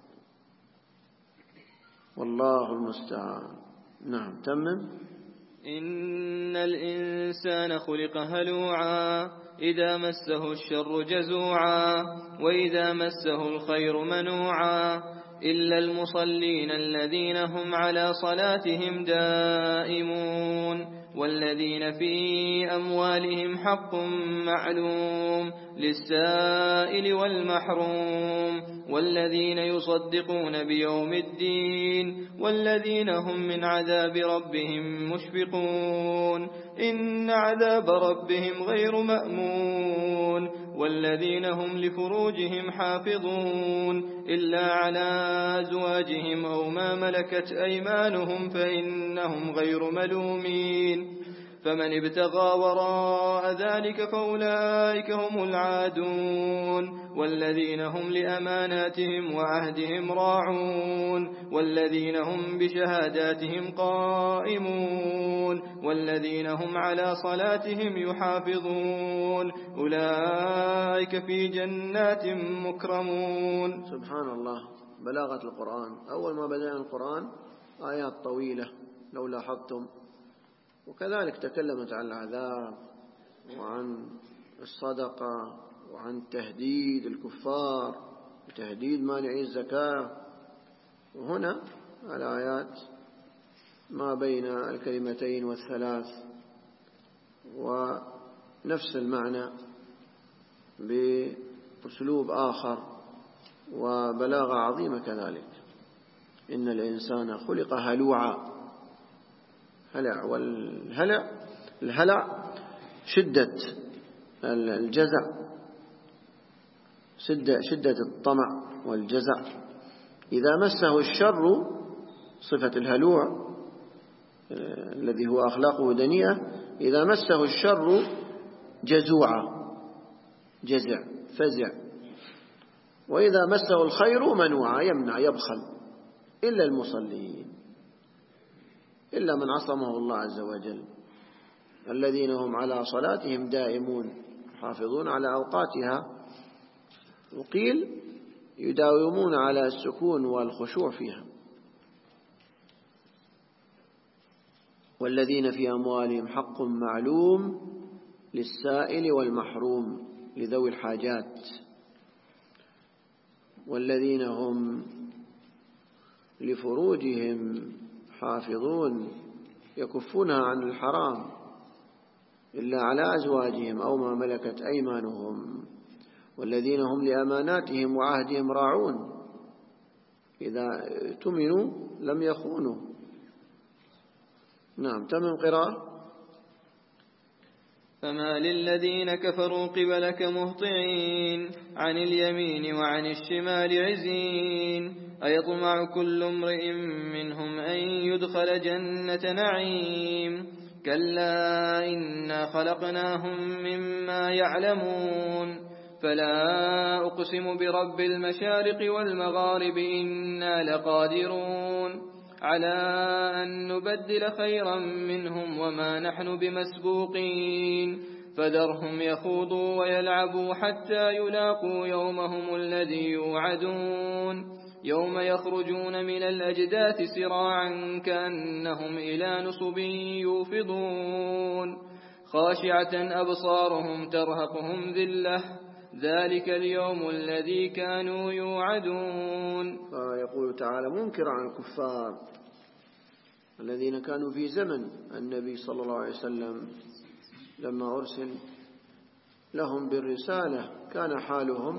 والله المستعان. نعم، تمم. إن الإنسان خلق هلوعا إذا مسه الشر جزوعا وإذا مسه الخير منوعا إلا المصلين الذين هم على صلاتهم دائمون والذين في أموالهم حق معلوم للسائل والمحروم والذين يصدقون بيوم الدين والذين هم من عذاب ربهم مشفقون إن عذاب ربهم غير مأمون والذين هم لفروجهم حافظون إلا على أزواجهم أو ما ملكت أيمانهم فإنهم غير ملومين فمن ابتغى وراء ذلك فأولئك هم العادون والذين هم لأماناتهم وعهدهم راعون والذين هم بشهاداتهم قائمون والذين هم على صلاتهم يحافظون أولئك في جنات مكرمون. سبحان الله، بلاغة القرآن. أول ما بدأنا القرآن آيات طويلة لو لاحظتم، وكذلك تكلمت عن العذاب وعن الصدقة وعن تهديد الكفار وتهديد مانعي الزكاة. وهنا الآيات ما بين الكلمتين والثلاث ونفس المعنى بأسلوب آخر وبلاغة عظيمة كذلك. إن الإنسان خلق هلوعا. هلع، الهلع شدة الجزع، شدة الطمع والجزع. إذا مسه الشر، صفة الهلوع الذي هو أخلاقه دنيئة، إذا مسه الشر جزوعا، جزع فزع. وإذا مسه الخير منوعا، يمنع يبخل. إلا المصلين، إلا من عصمه الله عز وجل، الذين هم على صلاتهم دائمون حافظون على أوقاتها، وقيل يداومون على السكون والخشوع فيها. والذين في أموالهم حق معلوم للسائل والمحروم، لذوي الحاجات. والذين هم لفروجهم حافظون، يكفونها عن الحرام إلا على أزواجهم أو ما ملكت أيمانهم. والذين هم لأماناتهم وعهدهم راعون، إذا تمنوا لم يخونوا. نعم، تمام قراءة. فما للذين كفروا قبلك مهطعين عن اليمين وعن الشمال عزين أيطمع كل امرئ منهم أن يدخل جنة نعيم كلا إنا خلقناهم مما يعلمون فلا أقسم برب المشارق والمغارب إنا لقادرون على أن نبدل خيرا منهم وما نحن بمسبوقين فذرهم يخوضوا ويلعبوا حتى يلاقوا يومهم الذي يوعدون يوم يخرجون من الأجداث سراعا كأنهم إلى نصب يوفضون خاشعة أبصارهم ترهقهم ذلة ذلك اليوم الذي كانوا يوعدون. فيقول تعالى منكر عن الكفار الذين كانوا في زمن النبي صلى الله عليه وسلم لما أرسل لهم بالرسالة كان حالهم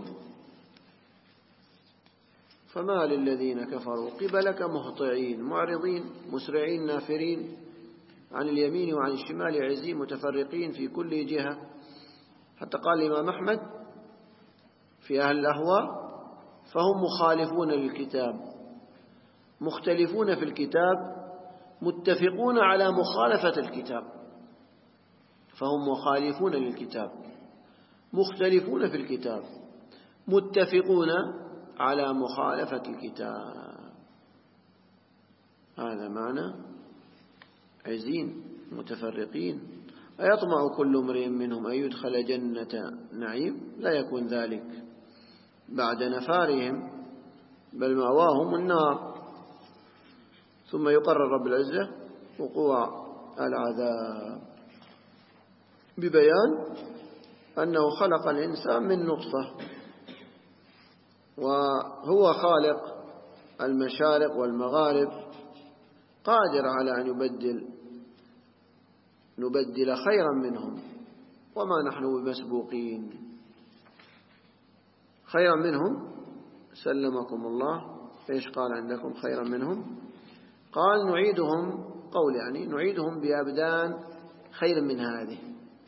فما للذين كفروا قبلك مهطعين معرضين مسرعين نافرين عن اليمين وعن الشمال عزين متفرقين في كل جهة. حتى قال الإمام أحمد في أهل الأهواء فهم مخالفون للكتاب مختلفون في الكتاب متفقون على مخالفة الكتاب. فهم مخالفون للكتاب مختلفون في الكتاب متفقون على مخالفة الكتاب. هذا معنى عزين متفرقين. أيطمع كل امرئ منهم أن يدخل جنة نعيم؟ لا يكون ذلك بعد نفارهم بل مأواهم النار. ثم يقرر رب العزة وقوع العذاب ببيان أنه خلق الإنسان من نطفة وهو خالق المشارق والمغارب قادر على أن نبدل خيرا منهم وما نحن بمسبوقين. خيرا منهم سلمكم الله. إيش قال عندكم خيرا منهم؟ قال نعيدهم قول يعني نعيدهم بأبدان خير من هذه.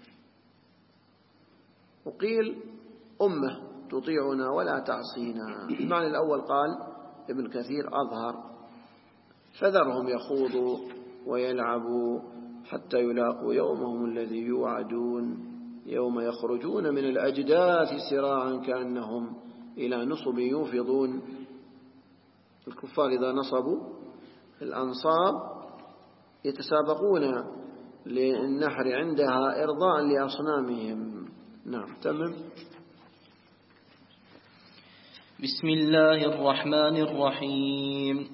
وقيل أمة تطيعنا ولا تعصينا. المعنى الأول قال ابن كثير أظهر فذرهم يخوضوا ويلعبوا حتى يلاقوا يومهم الذي يوعدون يوم يخرجون من الأجداث سراعا كأنهم إلى نصب يوفضون. الكفار إذا نصبوا الأنصاب يتسابقون للنحر عندها إرضاء لأصنامهم. نعم تمام. بسم الله الرحمن الرحيم.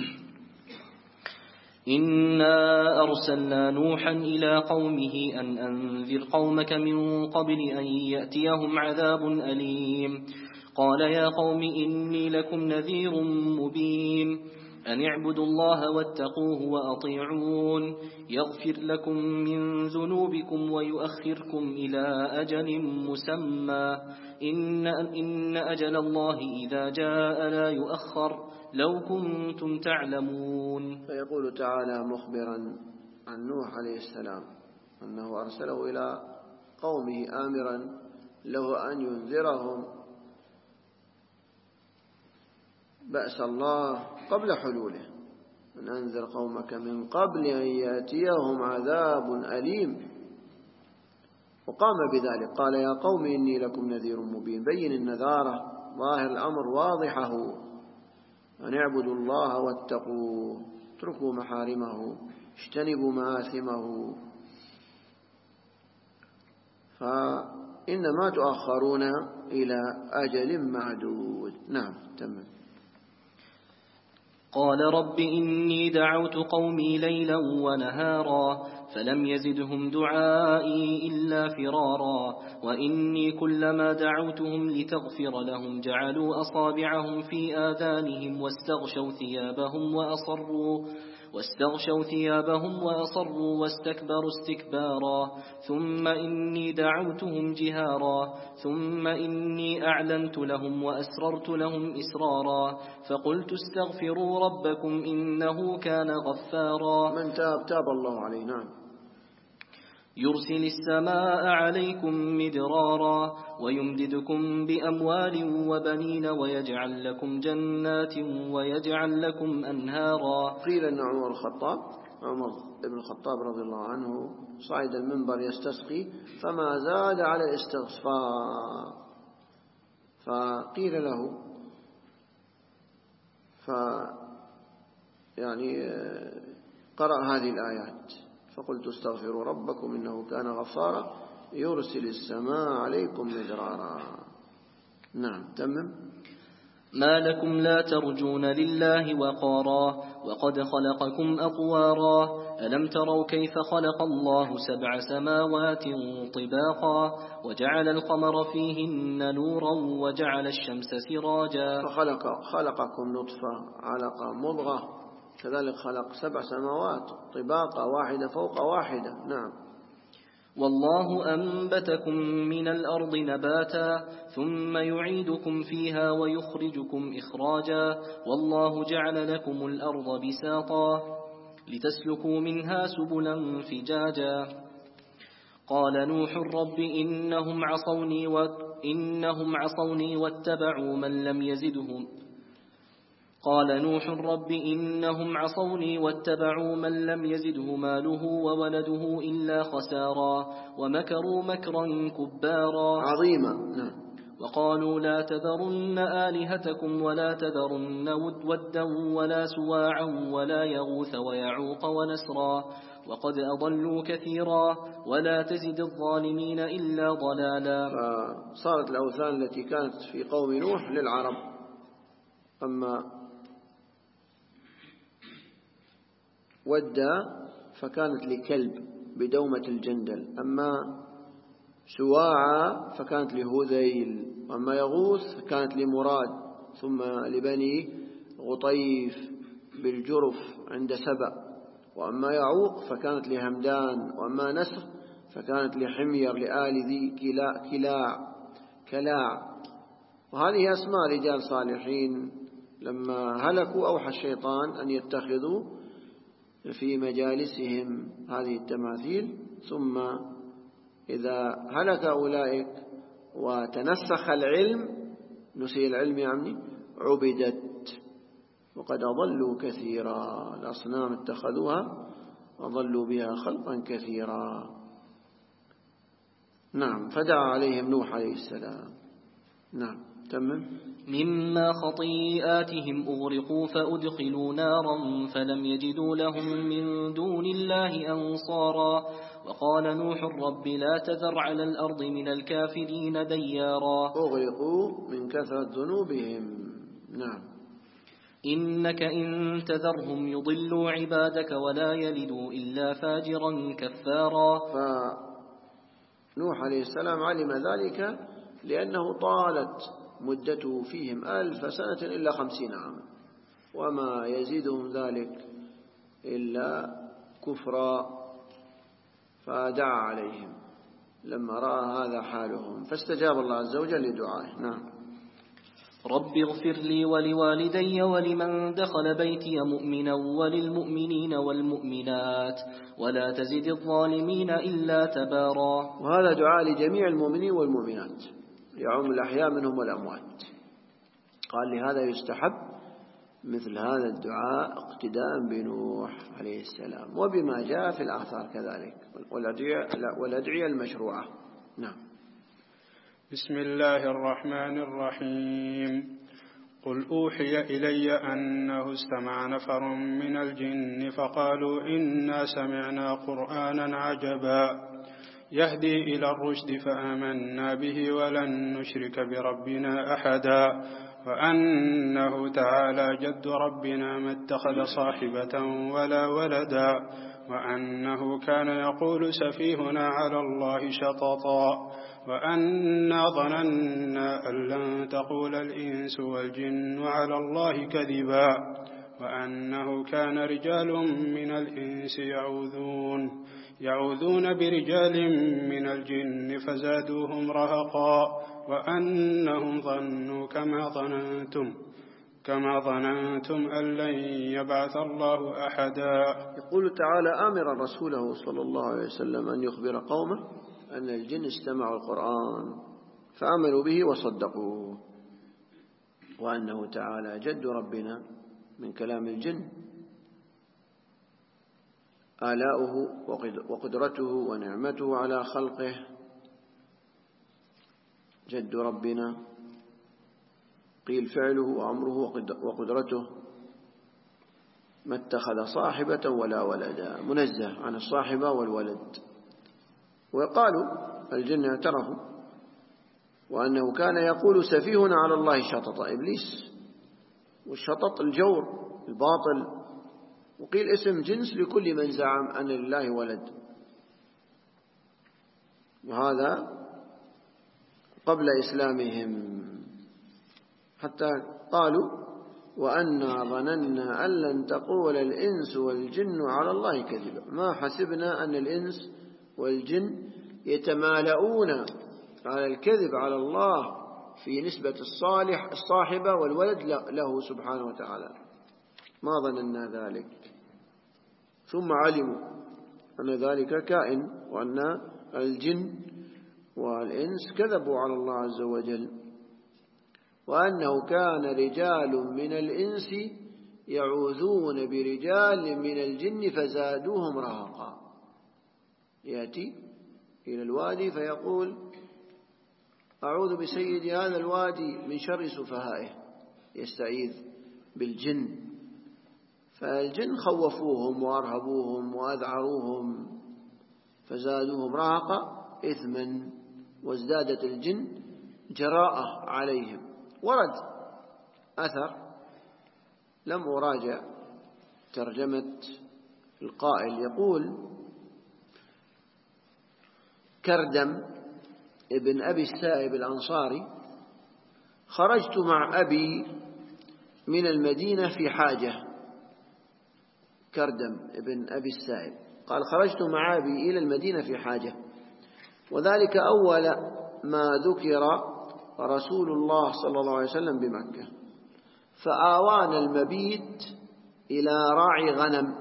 إنا أرسلنا نوحا إلى قومه أن أنذر قومك من قبل أن يأتيهم عذاب أليم. قال يا قوم إني لكم نذير مبين أن اعبدوا الله واتقوه وأطيعون يغفر لكم من ذنوبكم ويؤخركم إلى أجل مسمى إن أجل الله إذا جاء لا يؤخر لو كنتم تعلمون. فيقول تعالى مخبرا عن نوح عليه السلام أنه أرسله إلى قومه آمرا له أن ينذرهم بأس الله قبل حلوله. أن أنذر قومك من قبل أن يأتيهم عذاب أليم. وقام بذلك قال يا قوم إني لكم نذير مبين. بين النذارة ظاهر الأمر واضحه أن اعبدوا الله واتقوه اتركوا محارمه اجتنبوا مآثمه فإنما تؤخرون إلى أجل معدود. نعم تمام. قال رب إني دعوت قومي ليلا ونهارا فلم يزدهم دعائي إلا فرارا وإني كلما دعوتهم لتغفر لهم جعلوا أصابعهم في آذانهم واستغشوا ثيابهم وأصروا واستكبروا استكبارا ثم إني دعوتهم جهارا ثم إني أعلنت لهم وأسررت لهم إسرارا فقلت استغفروا ربكم إنه كان غفارا. من تاب الله عليه. نعم. يرسل السماء عليكم مدرارا ويمددكم بأموال وبنين ويجعل لكم جنات ويجعل لكم أنهارا. قيل أن عمر بن الخطاب رضي الله عنه صعد المنبر يستسقي فما زاد على الاستغفار فقيل له قرأ هذه الآيات فقلت استغفروا ربكم إنه كان غفارا يرسل السماء عليكم مدرارا. نعم تمام. ما لكم لا ترجون لله وقارا وقد خلقكم أطوارا ألم تروا كيف خلق الله 7 سماوات طباقا وجعل القمر فيهن نورا وجعل الشمس سراجا خلقكم نطفة علقة مضغة، كذلك خلق 7 سماوات طباقا واحدة فوق واحدة. نعم. والله أنبتكم من الأرض نباتا ثم يعيدكم فيها ويخرجكم إخراجا والله جعل لكم الأرض بساطا لتسلكوا منها سبلا فجاجا. قال نوح رب إنهم عصوني واتبعوا من لم يزده ماله وولده إلا خسارا ومكروا مكرا كبارا عظيما. نعم. وقالوا لا تذرن آلهتكم ولا تذرن ودا ولا سواعا ولا يغوث ويعوق ونسرا وقد أضلوا كثيرا ولا تزد الظالمين إلا ضلالا. صارت الأوثان التي كانت في قوم نوح للعرب، أما ودا فكانت لكلب بدومة الجندل، أما سواعا فكانت لهذيل، وأما يغوث فكانت لمراد، ثم لبني غطيف بالجرف عند سبأ، وأما يعوق فكانت لهمدان، وأما نسر فكانت لحمير لآل ذي كلاع. وهذه أسماء رجال صالحين لما هلكوا أوحى الشيطان أن يتخذوا في مجالسهم هذه التماثيل، ثم إذا هلك أولئك وتنسخ العلم، نسي العلم يعني عبدت، وقد أضلوا كثيرا. الأصنام اتخذوها وضلوا بها خلقا كثيرا. نعم. فدعا عليهم نوح عليه السلام. نعم. تمام. مما خطيئاتهم أغرقوا فأدخلوا نارا فلم يجدوا لهم من دون الله أنصارا وقال نوح رب لا تذر على الأرض من الكافرين ديارا. أغرقوا من كثرة ذنوبهم. نعم. إنك إن تذرهم يضلوا عبادك ولا يلدوا إلا فاجرا كفارا. فنوح عليه السلام علم ذلك لأنه طالت مدته فيهم 1000 سنة إلا 50 عاما، وما يزيدهم ذلك إلا كفرا، فدعا عليهم لما رأى هذا حالهم، فاستجاب الله عز وجل لدعائه. نعم. رب اغفر لي ولوالدي ولمن دخل بيتي مؤمنا وللمؤمنين والمؤمنات ولا تزد الظالمين إلا تبارا. وهذا دعاء لجميع المؤمنين والمؤمنات، يعم الأحياء منهم والأموات. قال لهذا يستحب مثل هذا الدعاء اقتداء بنوح عليه السلام، وبما جاء في الآثار كذلك والأدعية المشروعة. نعم. بسم الله الرحمن الرحيم. قل أوحي إلي أنه استمع نفر من الجن فقالوا إنا سمعنا قرآنا عجبا يهدي إلى الرشد فآمنا به ولن نشرك بربنا أحدا وأنه تعالى جد ربنا ما اتخذ صاحبة ولا ولدا وأنه كان يقول سفيهنا على الله شططا وأنا ظننا أن لن تقول الإنس والجن على الله كذبا وأنه كان رجال من الإنس يعوذون برجال من الجن فزادوهم رهقا وأنهم ظنوا كما ظننتم أن لن يبعث الله أحدا. يقول تعالى آمرا رسوله صلى الله عليه وسلم أن يخبر قومه أن الجن استمعوا القرآن فآمنوا به وصدقوه، وأنه تعالى جد ربنا من كلام الجن آلاؤه وقدرته ونعمته على خلقه. جد ربنا قيل فعله وأمره وقدرته، ما اتخذ صاحبة ولا ولدا، منزه عن الصاحبة والولد. وقالوا الجن اعترفوا وأنه كان يقول سفيهنا على الله شططا، إبليس والشطط الجور الباطل. وقيل اسم جنس لكل من زعم أن لله ولد، وهذا قبل إسلامهم، حتى قالوا وأنا ظننا أن لن تقول الإنس والجن على الله كذبا، ما حسبنا أن الإنس والجن يتمالؤون على الكذب على الله في نسبة الصاحبة والولد له سبحانه وتعالى، ما ظننا ذلك. ثم علموا أن ذلك كائن، وأن الجن والإنس كذبوا على الله عز وجل، وأنه كان رجال من الإنس يعوذون برجال من الجن فزادوهم رهقا. يأتي إلى الوادي فيقول أعوذ بسيد هذا الوادي من شر سفهائه، يستعيذ بالجن، فالجن خوفوهم وأرهبوهم وأذعروهم فزادوهم رهقا إثما، وازدادت الجن جراءة عليهم. ورد أثر لم أراجع ترجمة القائل، يقول كردم ابن أبي السائب الأنصاري: خرجت مع أبي من المدينة في حاجة. كردم ابن أبي السائب قال: خرجت مع أبي إلى المدينة في حاجة، وذلك أول ما ذكر رسول الله صلى الله عليه وسلم بمكة، فآوانا المبيت إلى راعي غنم،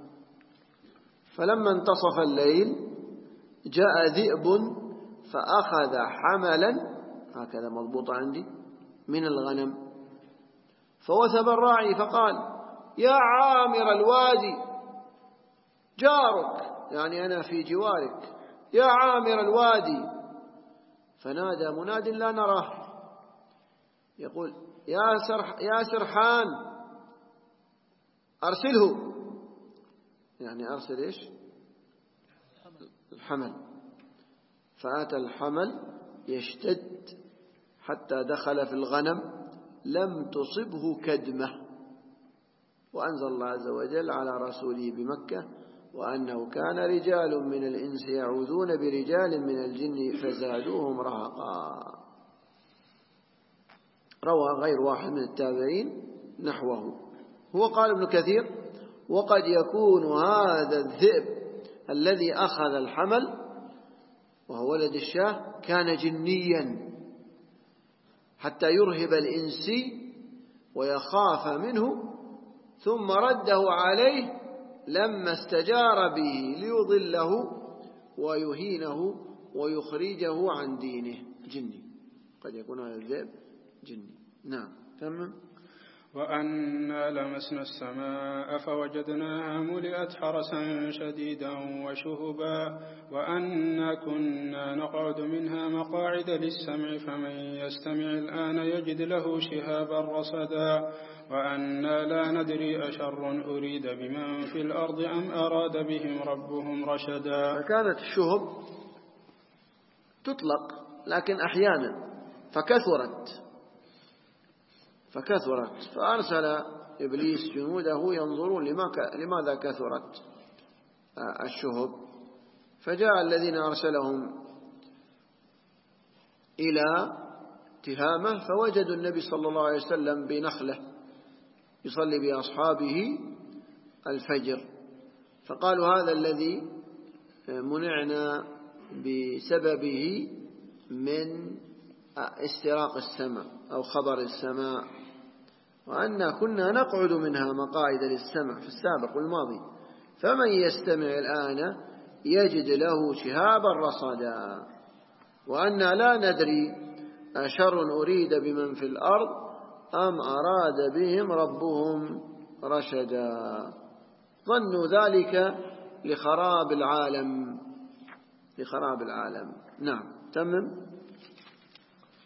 فلما انتصف الليل جاء ذئب فأخذ حملا، هكذا مضبوط عندي، من الغنم، فوثب الراعي فقال: يا عامر الوادي، جارك، يعني أنا في جوارك، يا عامر الوادي. فنادى مناد لا نراه يقول: يا سرحان أرسله، يعني أرسل إيش؟ الحمل. فأتى الحمل يشتد حتى دخل في الغنم، لم تصبه كدمة، وأنزل الله عز وجل على رسوله بمكة: وأنه كان رجال من الإنس يعوذون برجال من الجن فزادوهم رهقا. روى غير واحد من التابعين نحوه. هو قال ابن كثير: وقد يكون هذا الذئب الذي أخذ الحمل وهو ولد الشاه كان جنيا حتى يرهب الإنسي ويخاف منه، ثم رده عليه لما استجار به ليضله ويهينه ويخرجه عن دينه. جني، قد يكون هذا الذئب جني. نعم، تمام. وأنا لمسنا السماء فوجدناها ملئت حرسا شديدا وشهبا، وأنا كنا نقعد منها مقاعد للسمع، فمن يستمع الآن يجد له شهابا رصدا، وأنا لا ندري أشر أريد بمن في الأرض أم أراد بهم ربهم رشدا. فكانت الشهب تطلق لكن أحيانا فكثرت فأرسل إبليس جنوده ينظرون لماذا كثرت الشهب، فجاء الذين أرسلهم إلى تهامة فوجدوا النبي صلى الله عليه وسلم بنخلة يصلي بأصحابه الفجر، فقالوا هذا الذي منعنا بسببه من استراق السماء أو خبر السماء، وأنا كنا نقعد منها مقاعد للسمع في السابق والماضي، فمن يستمع الآن يجد له شهابا رصدا، وأنا لا ندري أشر أريد بمن في الأرض أم أراد بهم ربهم رشدا. ظنوا ذلك لخراب العالم. نعم، تمم.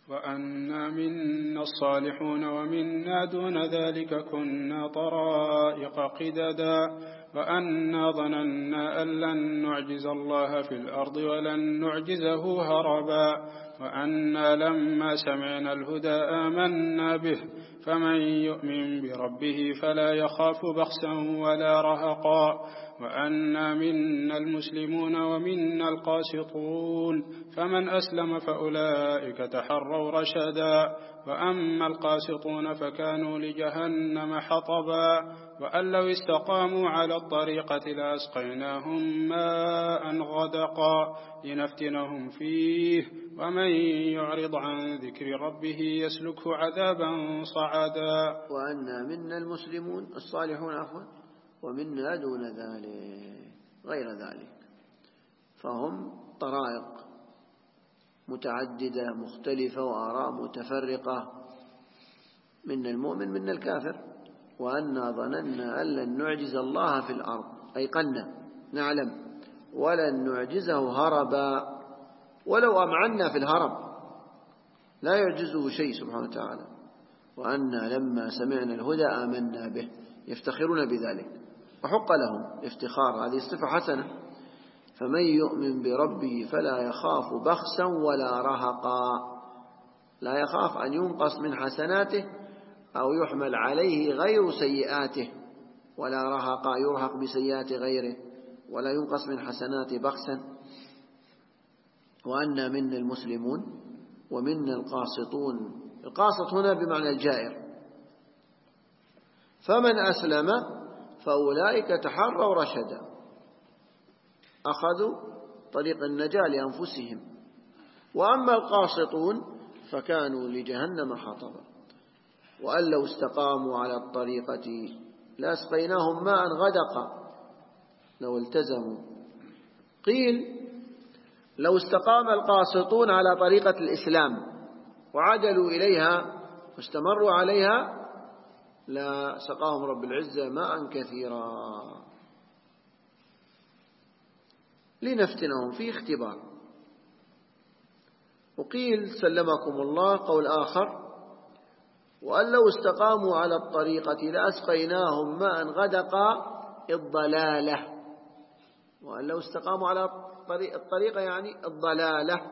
وأنا منا الصالحون ومنا دون ذلك كنا طرائق قددا وأنا ظننا أن لن نعجز الله في الأرض ولن نعجزه هربا وأنا لما سمعنا الهدى آمنا به فمن يؤمن بربه فلا يخاف بخسا ولا رهقا وأنا منا المسلمون ومنا القاسطون فمن أسلم فأولئك تحروا رشدا وأما القاسطون فكانوا لجهنم حطبا وأن لو استقاموا على الطريقة لأسقيناهم ماء غدقا لنفتنهم فيه ومن يعرض عن ذكر ربه يسلكه عذابا صعدا. وأنا منا المسلمون الصالحون ومنا دون ذلك غير ذلك، فهم طرائق متعددة مختلفة وآراء متفرقة، من المؤمن من الكافر. وأنا ظننا أن لن نعجز الله في الأرض، أيقنا نعلم، ولن نعجزه هربا، ولو أمعنا في الهرب لا يعجزه شيء سبحانه وتعالى. وأنا لما سمعنا الهدى آمنا به، يفتخرون بذلك وحق لهم الافتخار، هذه صفة حسنة. فمن يؤمن بربه فلا يخاف بخسا ولا رهقا، لا يخاف أن ينقص من حسناته أو يحمل عليه غير سيئاته، ولا رهقا يرهق بسيئات غيره، ولا ينقص من حسناته بخسا. وأنا منا المسلمون ومنا القاسطون، القاسط هنا بمعنى الجائر. فمن أسلم فأولئك تحروا رشدا، أخذوا طريق النجاة لأنفسهم. وأما القاسطون فكانوا لجهنم حطبا، وأن لو استقاموا على الطريقة لأسقيناهم ماء غدقا، لو التزموا. قيل لو استقام القاسطون على طريقة الإسلام وعدلوا إليها واستمروا عليها لا سقاهم رب العزة ماء كثيرا لنفتنهم فيه اختبار. وقيل سلمكم الله قول آخر، وأن لو استقاموا على الطريقة لأسقيناهم ماء غدقا الضلالة. وأن لو استقاموا على الطريقة يعني الضلالة،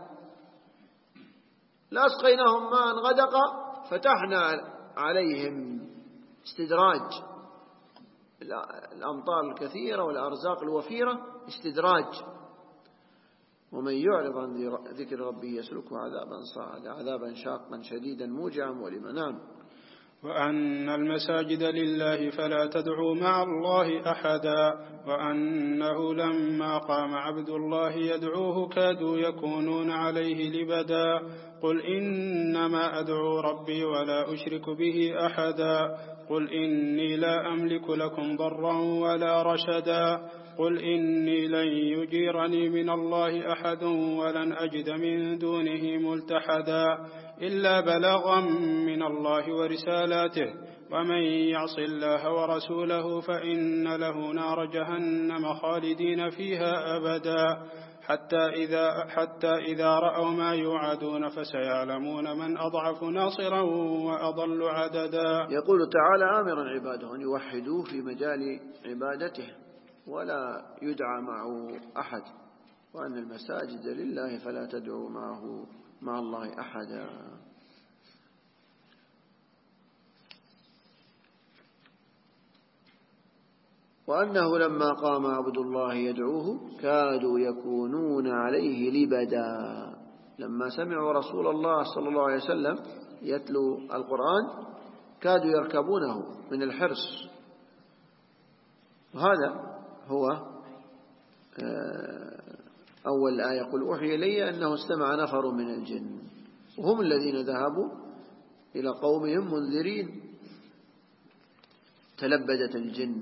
لأسقيناهم ماء غدقا، فتحنا عليهم استدراج الأمطار الكثيرة والأرزاق الوفيرة، استدراج. ومن يعرض عن ذكر ربه يسلكه عذابا صعدا، عذابا شاقا شديدا موجعا مؤلما. نعم. وأن المساجد لله فلا تدعوا مع الله أحدا وأنه لما قام عبد الله يدعوه كادوا يكونون عليه لبدا قل إنما أدعو ربي ولا أشرك به أحدا قل إني لا أملك لكم ضرا ولا رشدا قل إني لن يجيرني من الله أحد ولن أجد من دونه ملتحدا إلا بلاغا من الله ورسالاته ومن يعص الله ورسوله فإن له نار جهنم خالدين فيها أبدا حتى إذا رأوا ما يوعدون فسيعلمون من أضعف ناصرا وأضل عددا. يقول تعالى آمرا عباده أن يوحدوه في مجال عبادته ولا يدعى معه أحد، وأن المساجد لله فلا تدعوا مع الله أحدا. وأنه لما قام عبد الله يدعوه كادوا يكونون عليه لبدا، لما سمعوا رسول الله صلى الله عليه وسلم يتلو القرآن كادوا يركبونه من الحرص. وهذا هو أول آية قل أوحي إلي أنه استمع نفر من الجن وهم الذين ذهبوا إلى قومهم منذرين، تلبدت الجن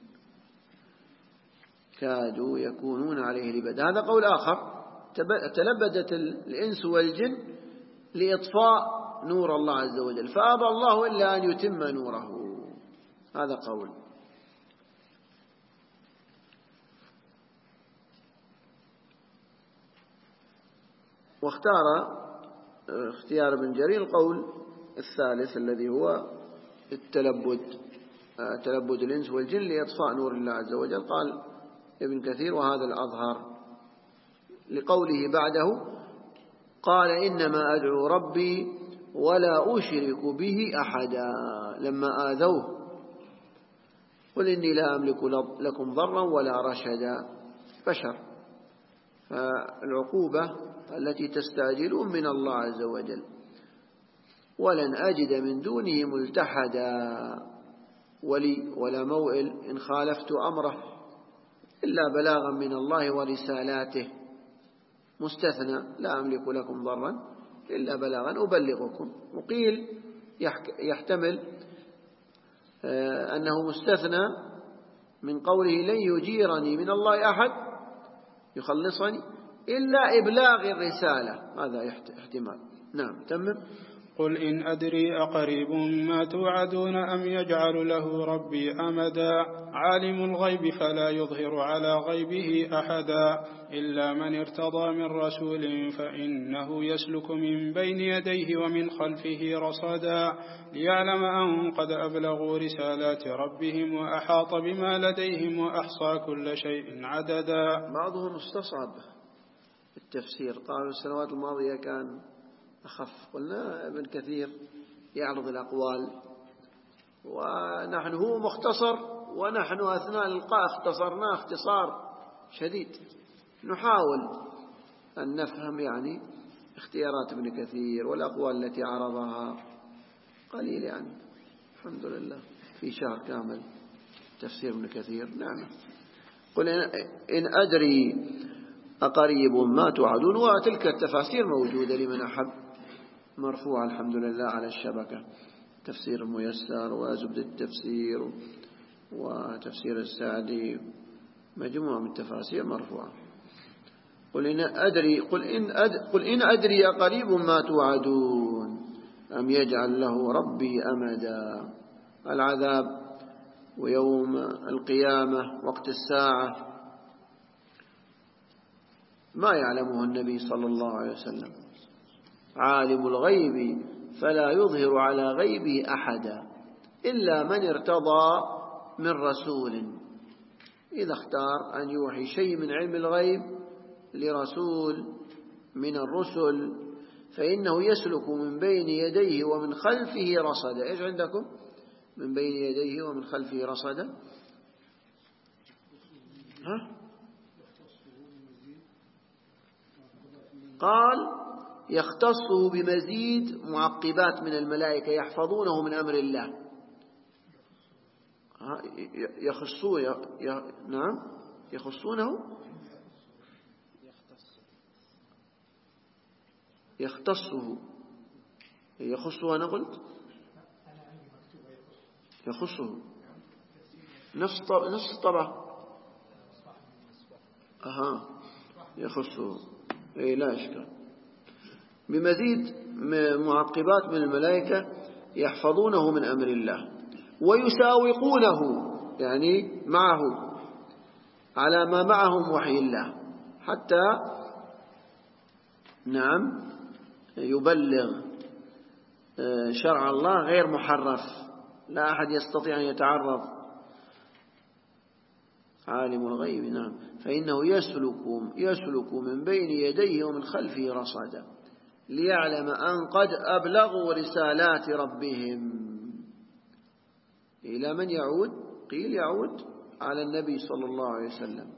كادوا يكونون عليه لبدا. هذا قول آخر، تلبدت الإنس والجن لإطفاء نور الله عز وجل فأبى الله إلا أن يتم نوره، هذا قول. واختار اختيار ابن جرير القول الثالث الذي هو تلبد الإنس والجن لإطفاء نور الله عز وجل. قال ابن كثير وهذا الأظهر لقوله بعده قال إنما أدعو ربي ولا أشرك به أحدا لما آذوه قل إني لا أملك لكم ضرا ولا رشدا. بشر، فالعقوبة التي تستعجلون من الله عز وجل. ولن أجد من دونه ملتحدا ولي ولا موئل إن خالفت أمره إلا بلاغا من الله ورسالاته مستثنى لا أملك لكم ضرا إلا بلاغا أبلغكم. وقيل يحتمل أنه مستثنى من قوله لن يجيرني من الله أحد يخلصني إلا إبلاغ الرسالة. هذا احتمال. نعم تمم. قل إن أدري أقريب ما توعدون أم يجعل له ربي أمدا عالم الغيب فلا يظهر على غيبه أحدا إلا من ارتضى من رسول فإنه يسلك من بين يديه ومن خلفه رصدا ليعلم أن قد أبلغوا رسالات ربهم وأحاط بما لديهم وأحصى كل شيء عددا. بعضهم استصعب التفسير، قالوا السنوات الماضية كان أخف. قلنا ابن كثير يعرض الأقوال ونحن هو مختصر ونحن أثناء الإلقاء اختصرناه اختصار شديد. نحاول أن نفهم يعني اختيارات ابن كثير والأقوال التي عرضها قليل يعني الحمد لله في شهر كامل تفسير ابن كثير. نعم. قل إن أدري أقريب ما توعدون. وتلك التفاسير موجودة لمن أحب مرفوع الحمد لله على الشبكة، تفسير الميسر وزبدة التفسير وتفسير السعدي، مجموعة من التفاسير مرفوعة. قل إن أدري أقريب ما توعدون أم يجعل له ربي أمدا. العذاب ويوم القيامة وقت الساعة ما يعلمه النبي صلى الله عليه وسلم. عالم الغيب فلا يظهر على غيبه أحدا إلا من ارتضى من رسول. إذا اختار أن يوحي شيء من علم الغيب لرسول من الرسل فإنه يسلك من بين يديه ومن خلفه رصدا. إيش عندكم من بين يديه ومن خلفه رصدا؟ قال يختصه بمزيد معقبات من الملائكة يحفظونه من أمر الله. نعم يخصونه يخصه. أنا قلت يخصه نفس طبعا يخصه لا إشكال. بمزيد معقبات من الملائكة يحفظونه من أمر الله ويساوقونه يعني معه على ما معهم وحي الله حتى نعم يبلغ شرع الله غير محرف لا أحد يستطيع أن يتعرض. عالم الغيب نعم فإنه يسلك من بين يديه ومن خلفه رصدا ليعلم أن قد أبلغوا رسالات ربهم. إلى من يعود؟ قيل يعود على النبي صلى الله عليه وسلم.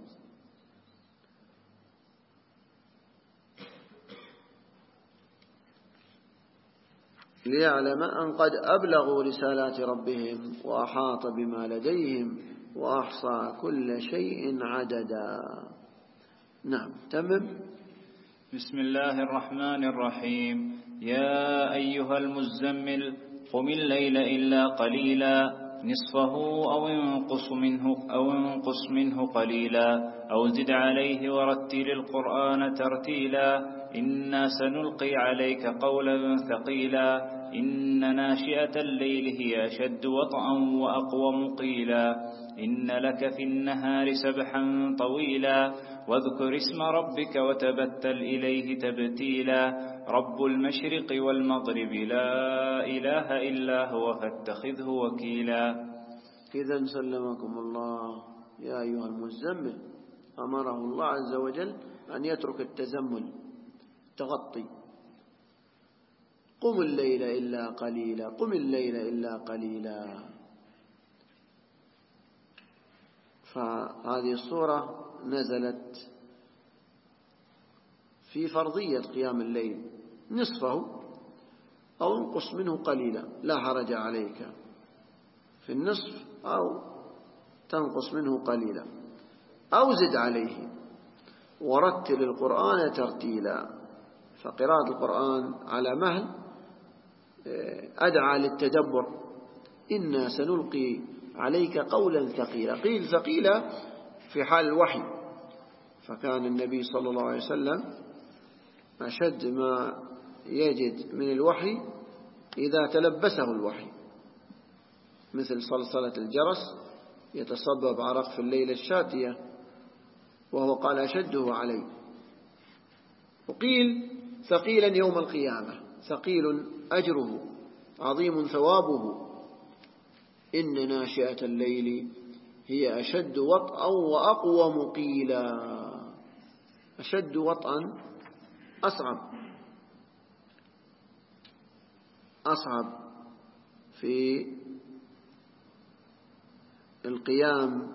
ليعلم أن قد أبلغوا رسالات ربهم وأحاط بما لديهم وأحصى كل شيء عددا. نعم تمم. بسم الله الرحمن الرحيم. يا أيها المزمل قم الليل إلا قليلا نصفه أو انقص منه قليلا أو زد عليه ورتل القرآن ترتيلا إنا سنلقي عليك قولا ثقيلا إن ناشئة الليل هي أشد وطئا وأقوم قيلا إن لك في النهار سبحا طويلا واذكر اسم ربك وتبتل إليه تبتيلا رب المشرق والمغرب لا إله إلا هو فاتخذه وكيلا. إذن سلمكم الله يا أيها المزمل أمره الله عز وجل أن يترك التزمل تغطي. قم الليل إلا قليلا، قم الليل إلا قليلا. فهذه الصورة نزلت في فرضية قيام الليل، نصفه أو انقص منه قليلا لا حرج عليك في النصف، أو تنقص منه قليلا أو زد عليه. ورتل القرآن ترتيلا، فقراءة القرآن على مهل أدعى للتدبر. إنا سنلقي عليك قولا ثقيلا. قيل ثقيلا في حال الوحي، فكان النبي صلى الله عليه وسلم أشد ما يجد من الوحي إذا تلبسه الوحي، مثل صلصلة الجرس يتصبب عرق في الليلة الشاتية، وهو قال أشده علي. وقيل ثقيلا يوم القيامة، ثقيل أجره عظيم ثوابه. إن ناشئة الليل هي أشد وطئا وأقوم قيلا. أشد وطئا أصعب في القيام،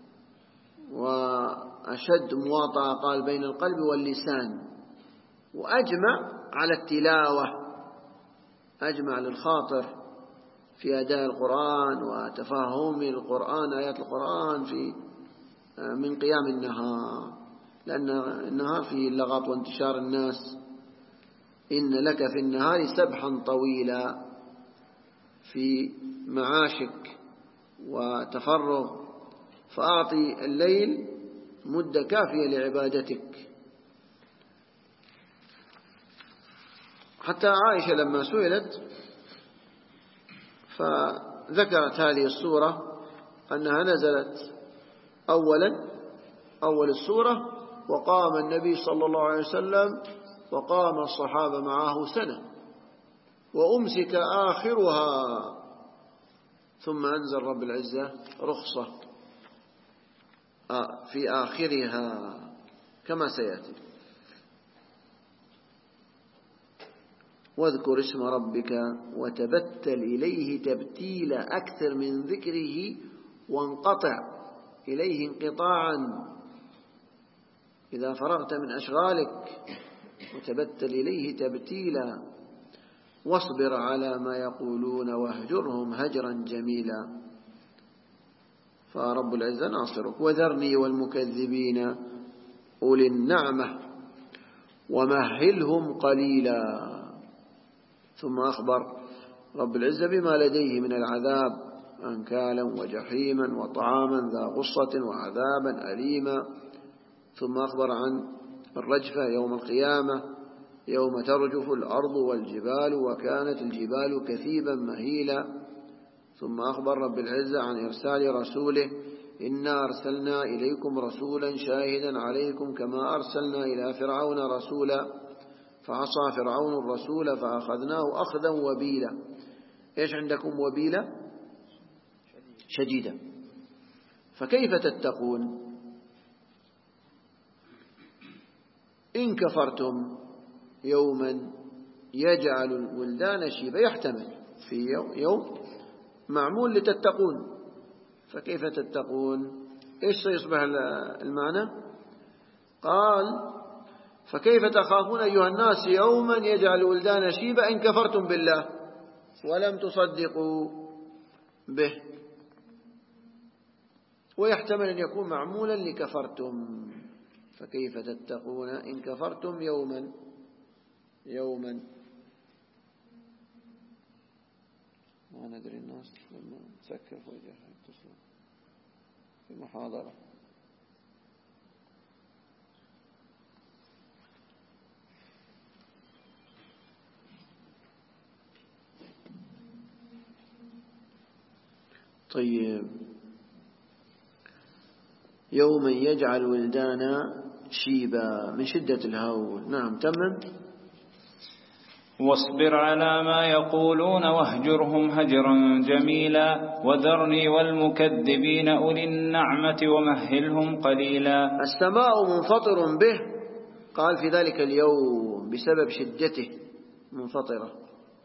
وأشد مواطأة قال بين القلب واللسان، وأجمع على التلاوة، أجمع للخاطر في أداء القرآن وتفاهم القرآن آيات القرآن في من قيام النهار، لأن النهار فيه اللغط وانتشار الناس. إن لك في النهار سبحا طويلا، في معاشك وتفرغ، فأعطي الليل مدة كافية لعبادتك. حتى عائشة لما سئلت فذكرت هذه السورة أنها نزلت أول السورة، وقام النبي صلى الله عليه وسلم وقام الصحابة معه سنة، وأمسك آخرها، ثم أنزل رب العزة رخصة في آخرها كما سيأتي. واذكر اسم ربك وتبتل إليه تبتيلا، أكثر من ذكره وانقطع إليه انقطاعا إذا فرغت من أشغالك، وتبتل إليه تبتيلا. واصبر على ما يقولون واهجرهم هجرا جميلا، فرب العزة ناصرك. وذرني والمكذبين أولي النعمة ومهلهم قليلا. ثم أخبر رب العزة بما لديه من العذاب، أنكالا وجحيما وطعاما ذا غصة وعذابا أليما. ثم أخبر عن الرجفة يوم القيامة، يوم ترجف الأرض والجبال وكانت الجبال كثيبا مهيلا. ثم أخبر رب العزة عن إرسال رسوله، إنا أرسلنا إليكم رسولا شاهدا عليكم كما أرسلنا إلى فرعون رسولا فعصى فرعون الرسول فأخذناه أخذا وبيلا. إيش عندكم وبيلا؟ شديدا. فكيف تتقون إن كفرتم يوما يجعل الولدان شيبا؟ يحتمل في يوم معمول لتتقون، فكيف تتقون؟ إيش سيصبح المعنى؟ قال فكيف تخافون أيها الناس يوما يجعل الولدان شيبا إن كفرتم بالله ولم تصدقوا به. ويحتمل أن يكون معمولا لكفرتم، فكيف تتقون إن كفرتم يوما. ما ندري الناس لما تسكر فوجه يتصلون في محاضرة. طيب، يوما يجعل ولدانا شيبا من شدة الهول. نعم تمم. واصبر على ما يقولون واهجرهم هجرا جميلا وذرني والمكذبين أولي النعمة ومهلهم قليلا. السماء منفطر به، قال في ذلك اليوم بسبب شدته منفطرة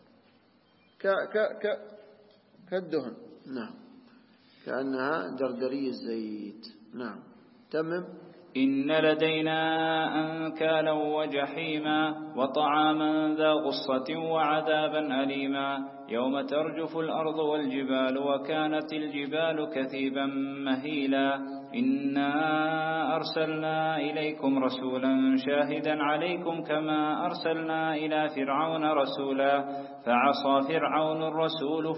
كالدهن. نعم كأنها دردري الزيت. نعم تمم. إن لدينا أنكالا وجحيما وطعاما ذا غصة وعذابا أليما يوم ترجف الأرض والجبال وكانت الجبال كثيبا مهيلا. إنا أرسلنا إليكم رسولا شاهدا عليكم كما أرسلنا إلى فرعون رسولا فعصى فرعون الرسول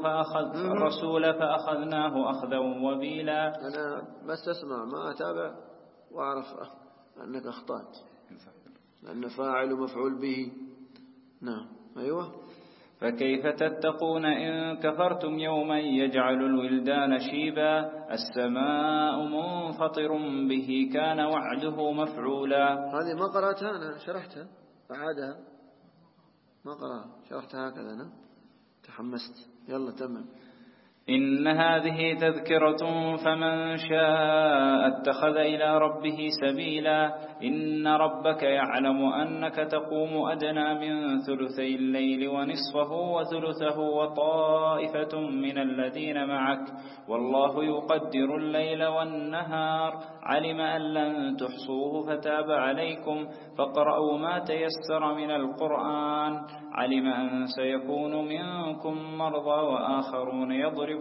فأخذناه أخذا وبيلا. أنا بس أسمع ما أتابع وأعرف أنك أخطأت، لأن فاعل ومفعول به. نعم أيوة. فكيف تتقون إن كفرتم يوما يجعل الولدان شيبا السماء منفطر به كان وعده مفعولا. هذه ما قرأتها أنا، شرحتها أعادها، ما قرأتها شرحتها هكذا. أنا تحمست. يلا تمام. إن هذه تذكرة فمن شاء اتخذ إلى ربه سبيلا. إن ربك يعلم أنك تقوم أدنى من ثلثي الليل ونصفه وثلثه وطائفة من الذين معك والله يقدر الليل والنهار علم أن لن تحصوه فتاب عليكم فاقرؤوا ما تيسر من القرآن علم أن سيكون منكم مرضى وآخرون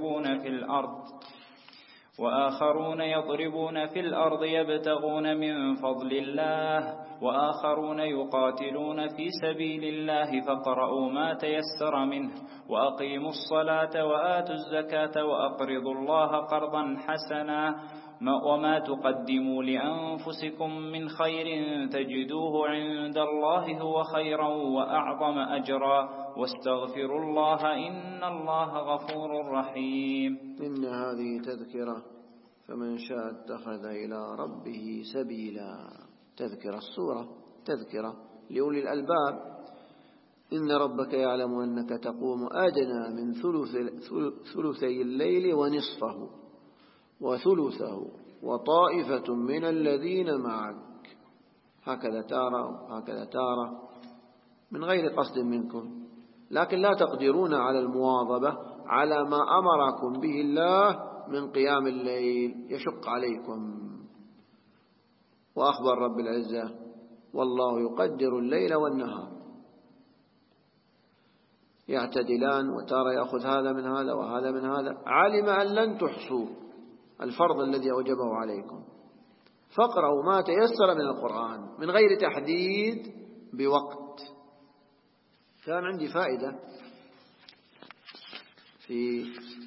يضربون في الأرض يبتغون من فضل الله وآخرون يقاتلون في سبيل الله فاقرؤوا ما تيسر منه وأقيموا الصلاة وآتوا الزكاة وأقرضوا الله قرضا حسنا وما تقدموا لأنفسكم من خير تجدوه عند الله هو خيرا وأعظم أجرا واستغفروا الله إن الله غفور رحيم. إن هذه تذكرة فمن شاء اتخذ إلى ربه سبيلا. تذكرة السورة تذكرة لأولي الألباب. إن ربك يعلم أنك تقوم أدنى من ثلثي الليل ونصفه وثلثه وطائفة من الذين معك هكذا تارى من غير قصد منكم، لكن لا تقدرون على المواظبة على ما أمركم به الله من قيام الليل يشق عليكم. وأخبر رب العزة والله يقدر الليل والنهار يعتدلان وتارى يأخذ هذا من هذا وهذا من هذا. علم أن لن تحصوا الفرض الذي أوجبه عليكم فاقرأوا ما تيسر من القرآن من غير تحديد بوقت. كان عندي فائدة في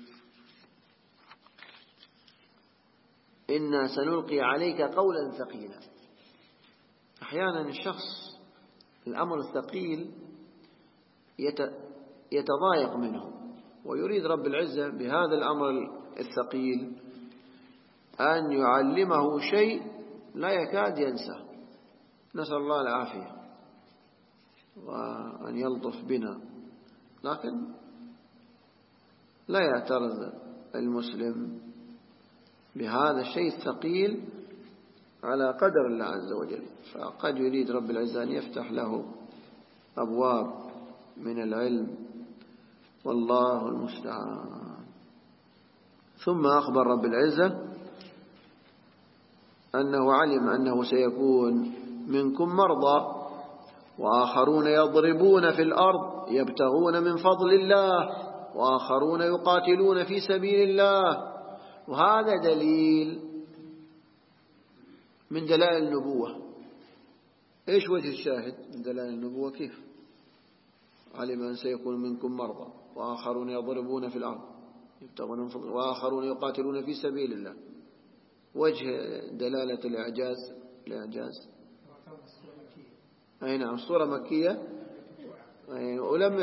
إنا سنلقي عليك قولا ثقيلا. أحيانا الشخص الأمر الثقيل يتضايق منه ويريد رب العزة بهذا الأمر الثقيل أن يعلمه شيء لا يكاد ينسى. نسأل الله العافية وأن يلطف بنا، لكن لا يعترض المسلم بهذا الشيء الثقيل على قدر الله عز وجل. فقد يريد رب العزة أن يفتح له أبواب من العلم والله المستعان. ثم أخبر رب العزة أنه علم أنه سيكون منكم مرضى وآخرون يضربون في الأرض يبتغون من فضل الله وآخرون يقاتلون في سبيل الله. وهذا دليل من دلائل النبوة. إيش وجه الشاهد من دلائل النبوة؟ كيف علم أن سيكون منكم مرضى وآخرون يضربون في الأرض يبتغون من فضل وآخرون يقاتلون في سبيل الله. وجه دلالة الإعجاز أي نعم الصورة مكية ولم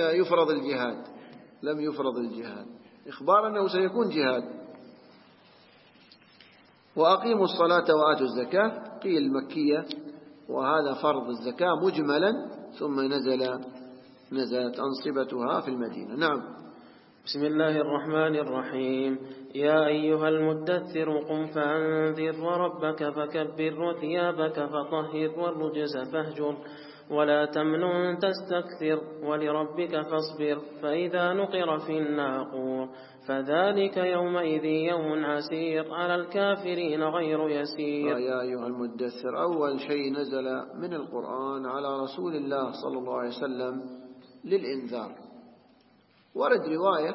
يفرض الجهاد إخبار أنه سيكون جهاد. وأقيموا الصلاة وآتوا الزكاة قيل مكية وهذا فرض الزكاة مجملا، ثم نزلت أنصبتها في المدينة. نعم. بسم الله الرحمن الرحيم. يا أيها المدثر قم فأنذر وربك فكبر وثيابك فطهر والرجز فاهجر ولا تمنن تستكثر ولربك فاصبر فإذا نقر في الناقور فذلك يومئذ يوم عسير على الكافرين غير يسير. يا أيها المدثر أول شيء نزل من القرآن على رسول الله صلى الله عليه وسلم للإنذار. ورد رواية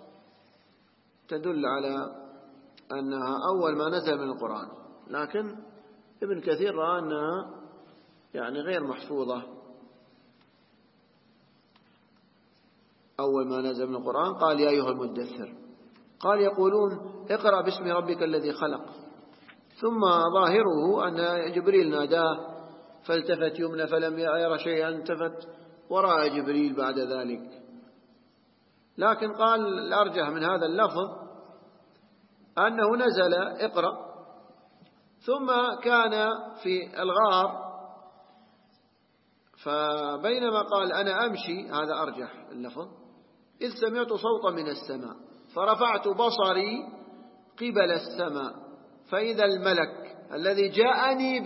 تدل على أنها أول ما نزل من القرآن، لكن ابن كثير رأى أنها يعني غير محفوظة. أول ما نزل من القرآن قال يا أيها المدثر، قال يقولون اقرأ باسم ربك الذي خلق، ثم ظاهره أن جبريل ناداه فالتفت يمنى فلم يرى شيئا، التفت وراء جبريل بعد ذلك. لكن قال الأرجح من هذا اللفظ أنه نزل اقرأ، ثم كان في الغار، فبينما قال أنا أمشي، هذا أرجح اللفظ، إذ سمعت صوتا من السماء فرفعت بصري قبل السماء فإذا الملك الذي جاءني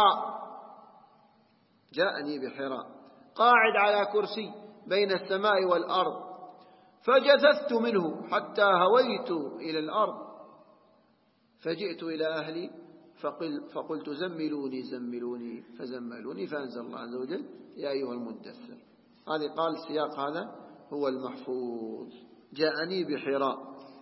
بحراء قاعد على كرسي بين السماء والأرض، فجثثت منه حتى هويت إلى الأرض، فجئت إلى أهلي فقلت زملوني فزملوني، فأنزل الله عز وجل يا أيها المدثر. هذه قال السياق هذا هو المحفوظ، جاءني بحراء.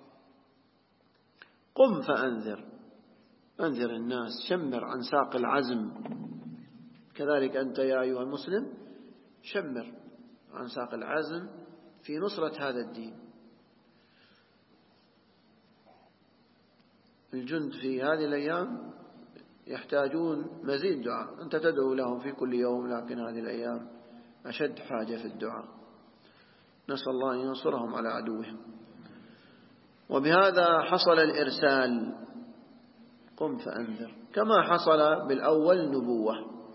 قم فأنذر، أنذر الناس، شمر عن ساق العزم. كذلك أنت يا أيها المسلم شمر عن ساق العزم في نصرة هذا الدين. الجند في هذه الأيام يحتاجون مزيد دعاء، أنت تدعو لهم في كل يوم، لكن هذه الأيام أشد حاجة في الدعاء. نسأل الله أن ينصرهم على عدوهم. وبهذا حصل الإرسال، قم فأنذر، كما حصل بالأول نبوة.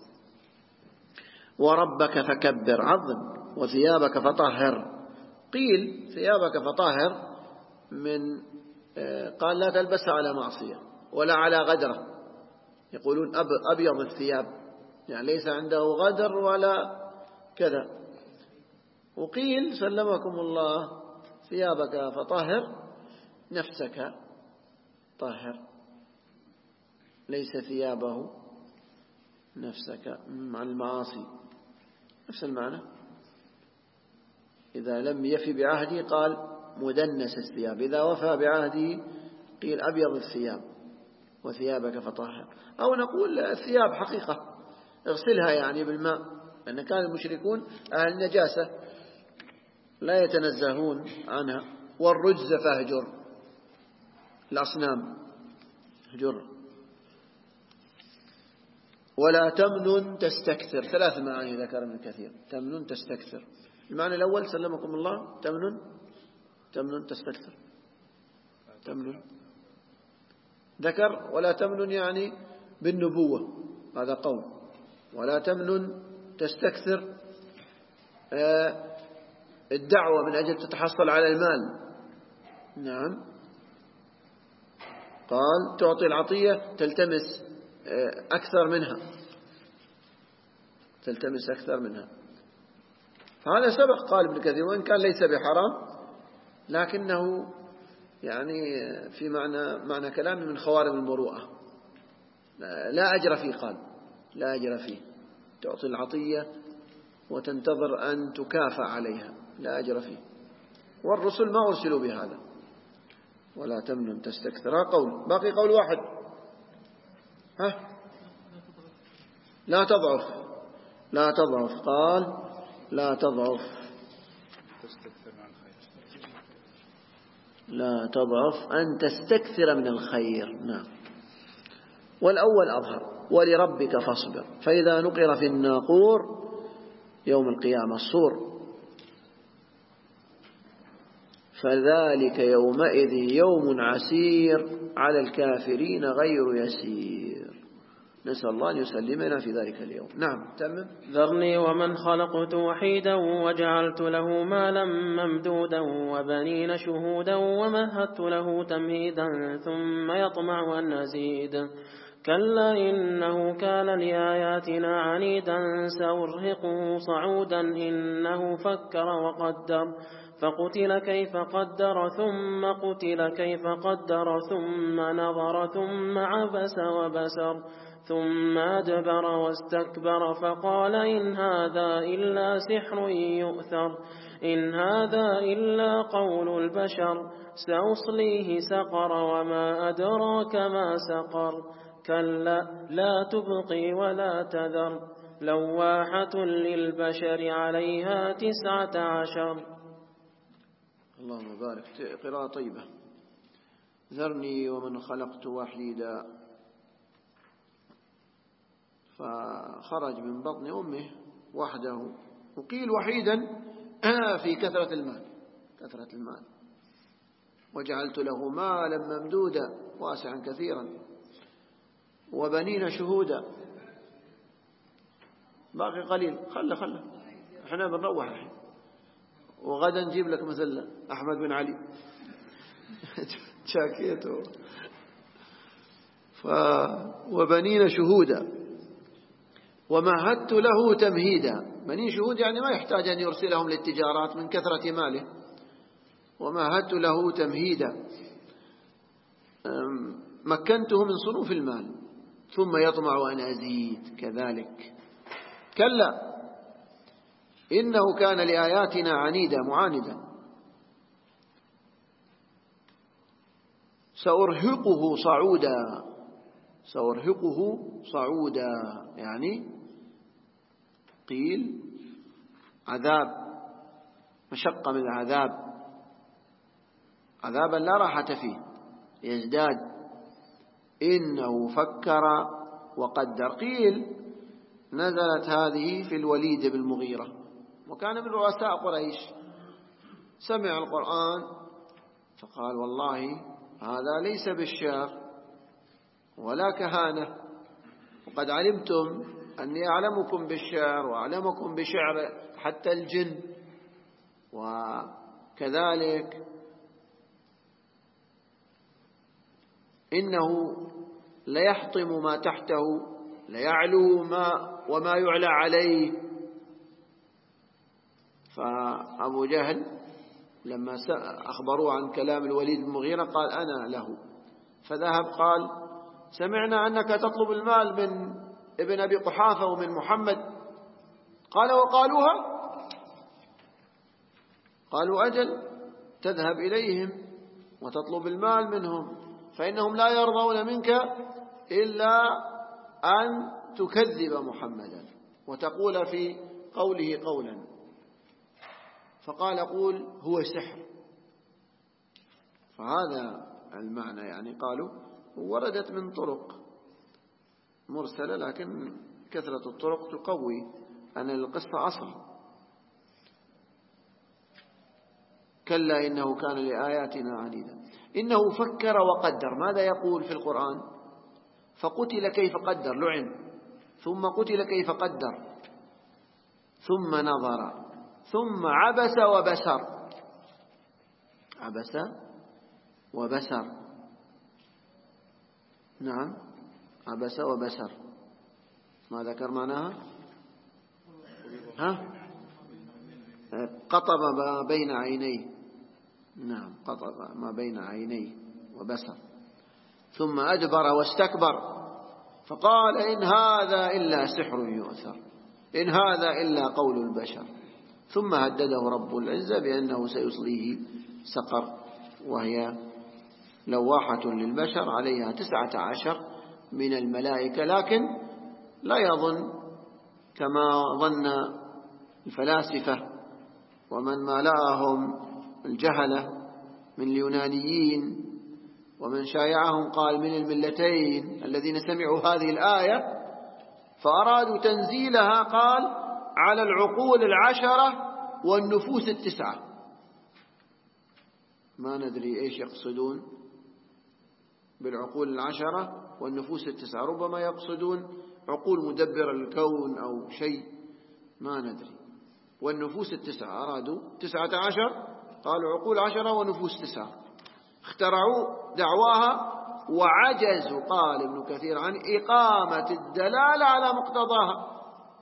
وربك فكبر، عظم، وثيابك فطهر. قيل ثيابك فطهر من قال لا تلبسها على معصية ولا على غدرة، يقولون أبيض الثياب، يعني ليس عنده غدر ولا كذا. وقيل سلمكم الله ثيابك فطهر نفسك، طهر، ليس ثيابه نفسك مع المعاصي، نفس المعنى. إذا لم يفي بعهده قال مدنس الثياب، إذا وفى بعهده قيل أبيض الثياب وثيابك فطهر. أو نقول الثياب حقيقة اغسلها يعني بالماء، لأن كان المشركون أهل النجاسة لا يتنزهون عنها. والرجز فاهجر، الأصنام هجر. ولا تمنن تستكثر، ثلاث معاني ذكر ابن كثير. تمنن تستكثر، المعنى الأول سلمكم الله تمنن تستكثر، تمنن ذكر ولا تمنن يعني بالنبوة، هذا قول. ولا تمنن تستكثر الدعوة من أجل تتحصل على المال. نعم، قال تعطي العطية تلتمس أكثر منها، فهذا سبق قال ابن كثير، وإن كان ليس بحرام لكنه يعني في معنى كلامه من خوارم المروءة، لا أجر فيه. قال لا أجر فيه، تعطي العطية وتنتظر أن تكافأ عليها، لا أجر فيه. والرسل ما أرسلوا بهذا. ولا تمنن تستكثر، قول. باقي قول واحد، لا تضعف، قال لا تضعف، لا تضعف أن تستكثر من الخير. نعم. والأول أظهر. ولربك فاصبر، فإذا نقر في الناقور يوم القيامة الصور، فذلك يومئذ يوم عسير على الكافرين غير يسير. نسأل الله أن يسلمنا في ذلك اليوم. نعم تمام. ذرني ومن خلقت وحيدا وجعلت له مالا ممدودا وبنين شهودا ومهدت له تمهيدا ثم يطمع أن أزيد كلا إنه كان لآياتنا عنيدا سأرهقه صعودا إنه فكر وقدر فقتل كيف قدر ثم قتل كيف قدر ثم نظر ثم عبس وبسر ثم أدبر واستكبر فقال إن هذا إلا سحر يؤثر إن هذا إلا قول البشر سأصليه سقر وما أدراك ما سقر كلا لا تبقي ولا تذر لواحة للبشر عليها 19. اللهم بارك. قراءة طيبة. ذرني ومن خلقت وحيدا، فخرج من بطن أمه وحده، وقيل وحيدا في كثرة المال وجعلت له مالا ممدودا واسعا كثيرا وبنين شهودا. باقي قليل، خله احنا بنروح الحين وغدا نجيب لك مثل أحمد بن علي شاكيته. وبنين شهودا ومهدت له تمهيدا. بنين شهود يعني ما يحتاج أن يرسلهم للتجارات من كثرة ماله. ومهدت له تمهيدا، مكنته من صنوف المال ثم يطمع أن أزيد كذلك. كلا إنه كان لآياتنا عنيدا معاندا سأرهقه صعودا يعني قيل عذاب، مشقة من العذاب، عذابا لا راحة فيه يزداد. إنه فكر وقدر. قيل نزلت هذه في الوليد بن المغيرة، وكان من رؤساء قريش، سمع القرآن فقال والله هذا ليس بالشعر ولا كهانة، وقد علمتم أني أعلمكم بالشعر وأعلمكم بشعر حتى الجن، وكذلك إنه ليحطم ما تحته ليعلو وما يعلى عليه. فأبو جهل لما أخبروه عن كلام الوليد بن المغيرة قال أنا له، فذهب قال سمعنا أنك تطلب المال من ابن أبي قحافة ومن محمد. قال وقالوها؟ قالوا أجل، تذهب إليهم وتطلب المال منهم، فإنهم لا يرضون منك إلا أن تكذب محمدا وتقول في قوله قولا. فقال قول هو سحر. فهذا المعنى، يعني قالوا وردت من طرق مرسلة، لكن كثرة الطرق تقوي أن القصة أصل. كلا إنه كان لآياتنا عنيدا. إنه فكر وقدر. ماذا يقول في القرآن؟ فقتل كيف قدر، لعن، ثم قتل كيف قدر، ثم نظر، ثم عبس وبسر. عبس وبسر، نعم عبس وبسر. ما ذكر معناها؟ قطب ما بين عينيه، نعم قطب ما بين عينيه وبسر. ثم أدبر واستكبر فقال إن هذا إلا سحر يؤثر، إن هذا إلا قول البشر. ثم هدده رب العزة بأنه سيصليه سقر، وهي لواحة للبشر عليها 19 من الملائكة. لكن لا يظن كما ظن الفلاسفة ومن مالأهم الجهلة من اليونانيين ومن شايعهم قال من الملتين الذين سمعوا هذه الآية فأرادوا تنزيلها، قال على العقول 10 والنفوس 9. ما ندري إيش يقصدون بالعقول العشرة والنفوس التسعة، ربما يقصدون عقول مدبر الكون أو شيء ما ندري. والنفوس التسعة أرادوا 19، قالوا عقول 10 ونفوس 9، اخترعوا دعواها وعجزوا، قال ابن كثير، عن إقامة الدلالة على مقتضاها.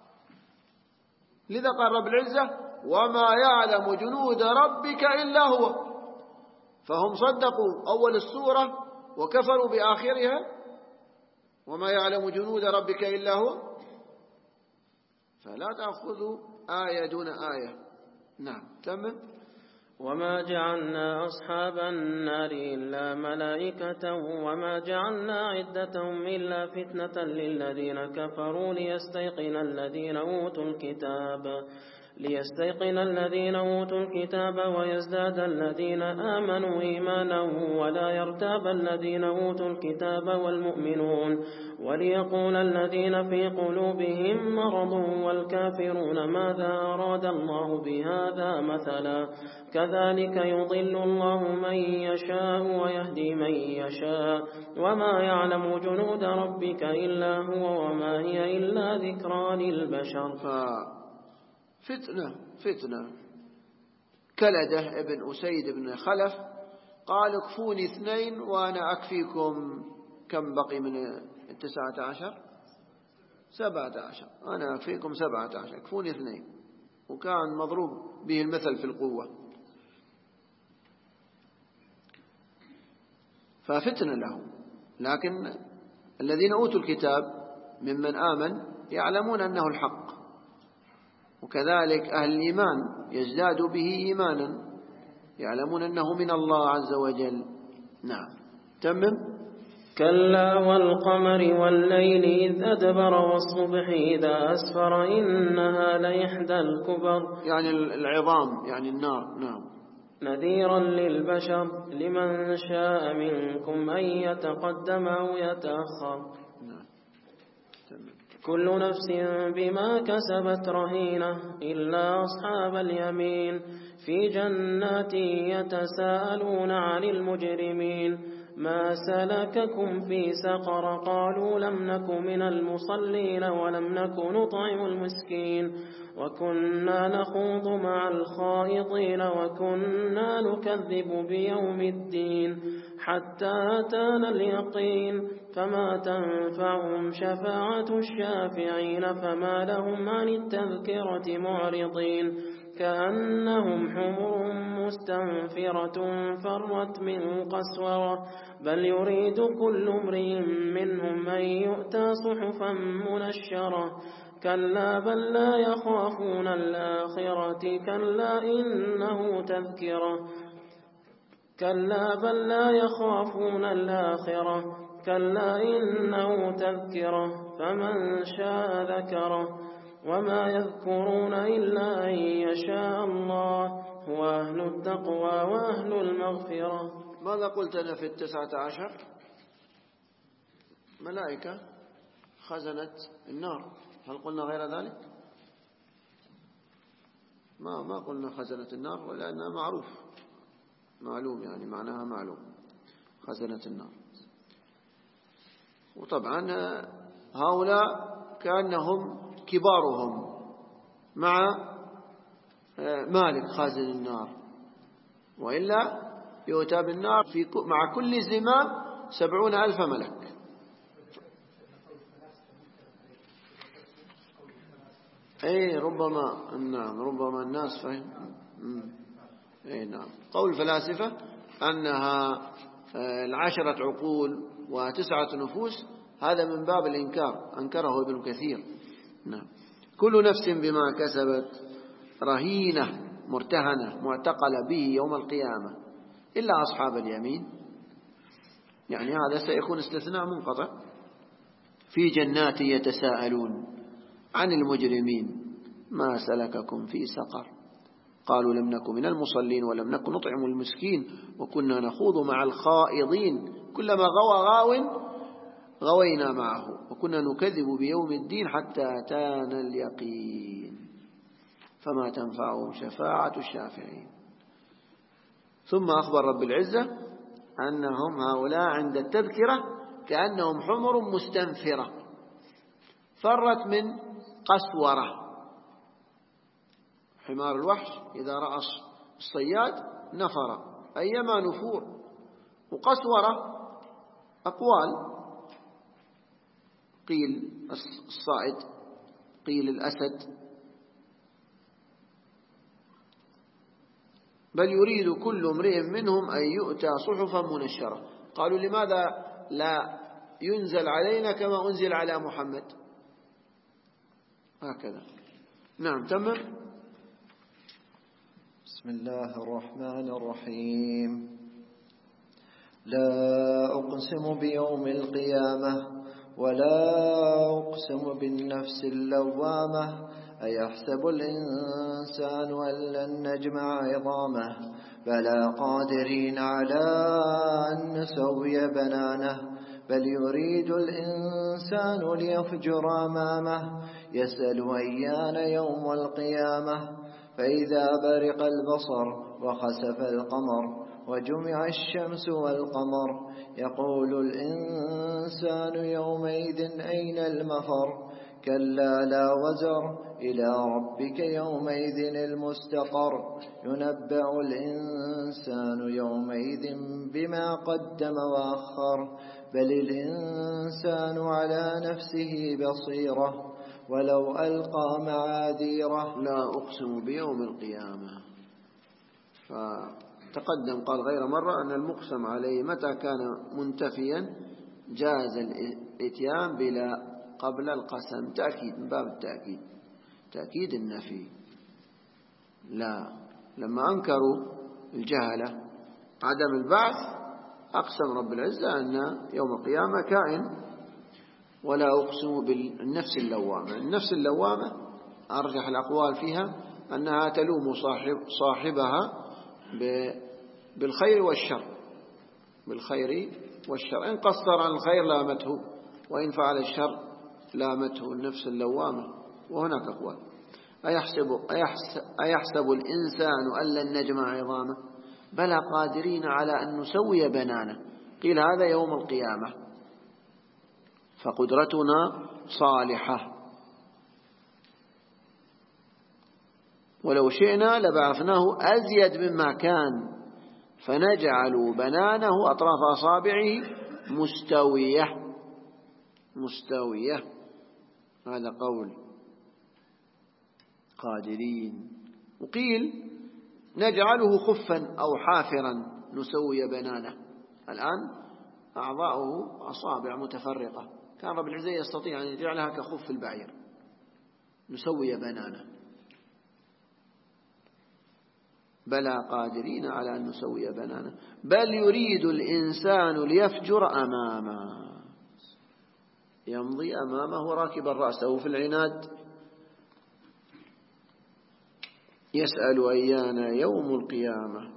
لذا قال رب العزة: وما يعلم جنود ربك إلا هو. فهم صدقوا أول السورة وكفروا بآخرها، وما يعلم جنود ربك إلا هو. فلا تأخذوا آية دون آية. نعم، تمام. وما جعلنا أصحاب النار إلا ملائكة وما جعلنا عدتهم إلا فتنة للذين كفروا ليستيقن الذين أوتوا الكتاب ويزداد الذين آمنوا إيمانا ولا يرتاب الذين أوتوا الكتاب والمؤمنون وليقول الذين في قلوبهم مرض والكافرون ماذا أراد الله بهذا مثلا كذلك يضل الله من يشاء ويهدي من يشاء وما يعلم جنود ربك إلا هو وما هي إلا ذكرى للبشر. فتنة كلده ابن أسيد بن خلف قال: اكفوني 2 وأنا أكفيكم. كم بقي من 19؟ 17. أنا أكفيكم 17، اكفوني 2. وكان مضروب به المثل في القوة. ففتنة له. لكن الذين أوتوا الكتاب ممن آمن يعلمون أنه الحق، وكذلك أهل الإيمان يزداد به إيمانا، يعلمون أنه من الله عز وجل. نعم، تمم. كلا والقمر والليل إذ أدبر والصبح إذا أسفر إنها لإحدى الكبر، يعني العظام، يعني النار. نعم. نذيرا للبشر لمن شاء منكم أن يتقدم أو يتأخر. نعم. تمام. كل نفس بما كسبت رهينة إلا أصحاب اليمين في جنات يتساءلون عن المجرمين ما سلككم في سقر قالوا لم نك من المصلين ولم نك نطعم المسكين وكنا نخوض مع الخائضين وكنا نكذب بيوم الدين حتى أتانا اليقين فما تنفعهم شفاعة الشافعين فما لهم عن التذكرة معرضين كأنهم حمر مستنفرة فرت من قسورة بل يريد كل امرئ منهم أن يؤتى صحفا منشرة كلا بل لا يخافون الآخرة كلا إنه تذكرة كلا بل لا يخافون الآخرة كلا إنه تذكرة فمن شاء ذكره وما يذكرون إلا أن يشاء الله هو أهل التقوى وأهل المغفرة. ماذا قلت أنا في 19؟ ملائكة خزنة النار. هل قلنا غير ذلك؟ ما قلنا خزنة النار لأنها معلوم، يعني معناها معلوم، خزنة النار. وطبعا هؤلاء كأنهم كبارهم مع مالك خازن النار، وإلا يؤتى بالنار مع كل زمام 70,000 ملك. ربما الناس فهم. نعم. قول الفلاسفة أنها 10 عقول و9 نفوس، هذا من باب الإنكار، أنكره ابن كثير. نعم. كل نفس بما كسبت رهينة، مرتهنة، معتقلة به يوم القيامة إلا أصحاب اليمين، يعني هذا سيكون استثناء منقطع. في جنات يتساءلون عن المجرمين ما سلككم في سقر قالوا لم نك من المصلين ولم نك نطعم المسكين وكنا نخوض مع الخائضين كلما غوى غاو غوينا معه وكنا نكذب بيوم الدين حتى أتانا اليقين فما تنفعهم شفاعة الشافعين. ثم أخبر رب العزة أنهم هؤلاء عند التذكرة كأنهم حمر مستنفرة فرت من قسورة. حمار الوحش إذا رأى الصياد نفر، أيما نفور. وقسورة أقوال، قيل الصائد، قيل الأسد. بل يريد كل امرئ منهم أن يؤتى صحفا منشرة. قالوا لماذا لا ينزل علينا كما أنزل على محمد؟ هكذا. نعم تمام. بسم الله الرحمن الرحيم. لا أقسم بيوم القيامة ولا أقسم بالنفس اللوامة أيحسب الإنسان أن لن نجمع عظامه بلى قادرين على أن نسوي بنانه بل يريد الإنسان ليفجر أمامه يسأل أيان يوم القيامة فإذا برق البصر وخسف القمر وجمع الشمس والقمر يقول الإنسان يومئذ أين المفر كلا لا وزر إلى ربك يومئذ المستقر ينبأ الإنسان يومئذ بما قدم وأخر بل الإنسان على نفسه بصيرة ولو ألقى معاذيره. لا أقسم بيوم القيامة، فتقدم قال غير مرة أن المقسم عليه متى كان منتفيا جاز الاتيان بلا قبل القسم، تأكيد من باب التأكيد، تأكيد النفي. لا، لما أنكروا الجهلة عدم البعث أقسم رب العزة أن يوم القيامة كائن. ولا أقسم بالنفس اللوامة. النفس اللوامة أرجح الأقوال فيها أنها تلوم صاحبها بالخير والشر، بالخير والشر، إن قصر عن الخير لامته وإن فعل الشر لامته النفس اللوامة. وهناك أقوال. أيحسب الإنسان أن لن نجمع عظامه بلى قادرين على أن نسوي بنانه. قيل هذا يوم القيامة، فقدرتنا صالحة، ولو شئنا لبعثناه أزيد مما كان فنجعل بنانه أطراف أصابعه مستوية. هذا قول قادرين. وقيل نجعله خفا أو حافرا نسوي بنانه. الآن أعضاؤه أصابع متفرقة، كان رب العزة يستطيع أن يجعلها كخف البعير نسوي بنانه. بلى قادرين على أن نسوي بنانه بل يريد الإنسان ليفجر أمامه، يمضي أمامه راكبا رأسه في العناد. يسأل أيان يوم القيامة.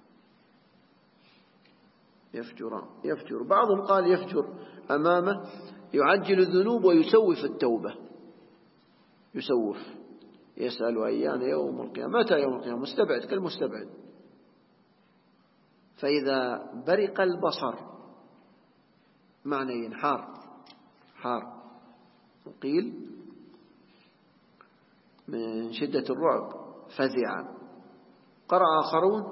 يفجر. بعضهم قال يفجر أمامه يعجل الذنوب ويسوف التوبة، يسوف. يسأل أيان يوم القيامة. متى يوم القيامة؟ مستبعد كالمستبعد. فإذا برق البصر معنى حار. وقيل من شدة الرعب فزع. قرأ آخرون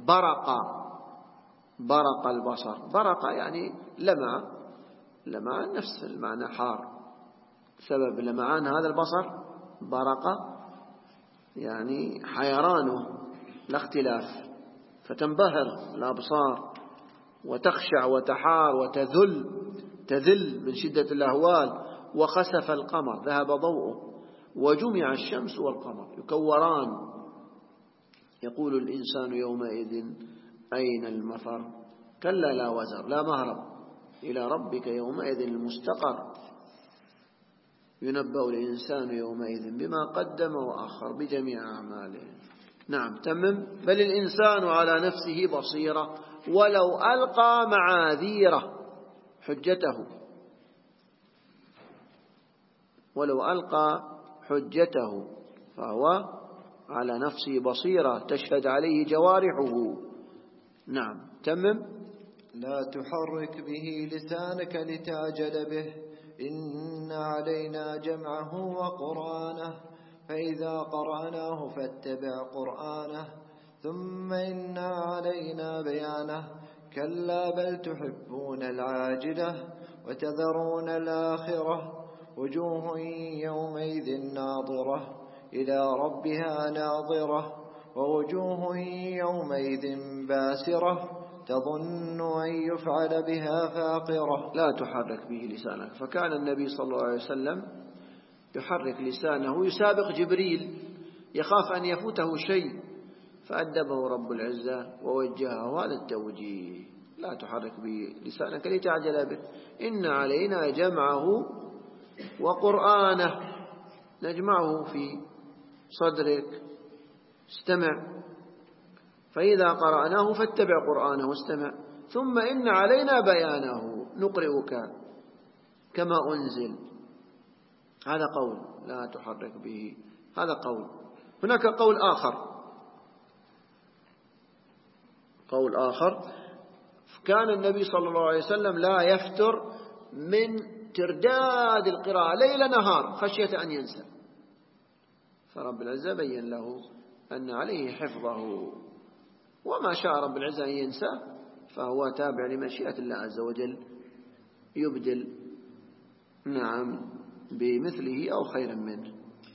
برق البصر. برق يعني لمع نفس المعنى حار. سبب لمعان هذا البصر برق يعني حيرانه لا اختلاف، فتنبهر الأبصار وتخشع وتحار وتذل من شدة الأهوال. وخسف القمر ذهب ضوءه وجمع الشمس والقمر يكوران. يقول الإنسان يومئذ أين المفر كلا لا وزر لا مهرب إلى ربك يومئذ المستقر ينبأ الإنسان يومئذ بما قدم وأخر بجميع أعماله. نعم تمم. بل الإنسان على نفسه بصيرة ولو ألقى معاذيره حجته فهو على نفسه بصيرة تشهد عليه جوارحه. نعم تمم. لا تحرك به لسانك لتعجل به إن علينا جمعه وقرآنه فإذا قرأناه فاتبع قرآنه ثم إن علينا بيانه كلا بل تحبون العاجلة وتذرون الآخرة وجوه يومئذ ناظرة إلى ربها ناظرة ووجوه يومئذ باسرة تظن أن يفعل بها فاقرة. لا تحرك به لسانك. فكان النبي صلى الله عليه وسلم يحرك لسانه يسابق جبريل يخاف أن يفوته شيء فأدبه رب العزة ووجهه هذا التوجيه. لا تحرك به لسانك لتعجل به إن علينا جمعه وقرآنه. نجمعه في صدرك استمع فإذا قرأناه فاتبع قرآنه واستمع ثم إن علينا بيانه نقرئك كما أنزل. هذا قول لا تحرك به. هذا قول. هناك قول آخر كان النبي صلى الله عليه وسلم لا يفتر من ترداد القراءة ليل نهار خشية أن ينسى فرب العزة بين له أن عليه حفظه وما شاء رب العزة أن ينسى فهو تابع لمشيئة الله عز وجل يبدل بمثله أو خيرا منه.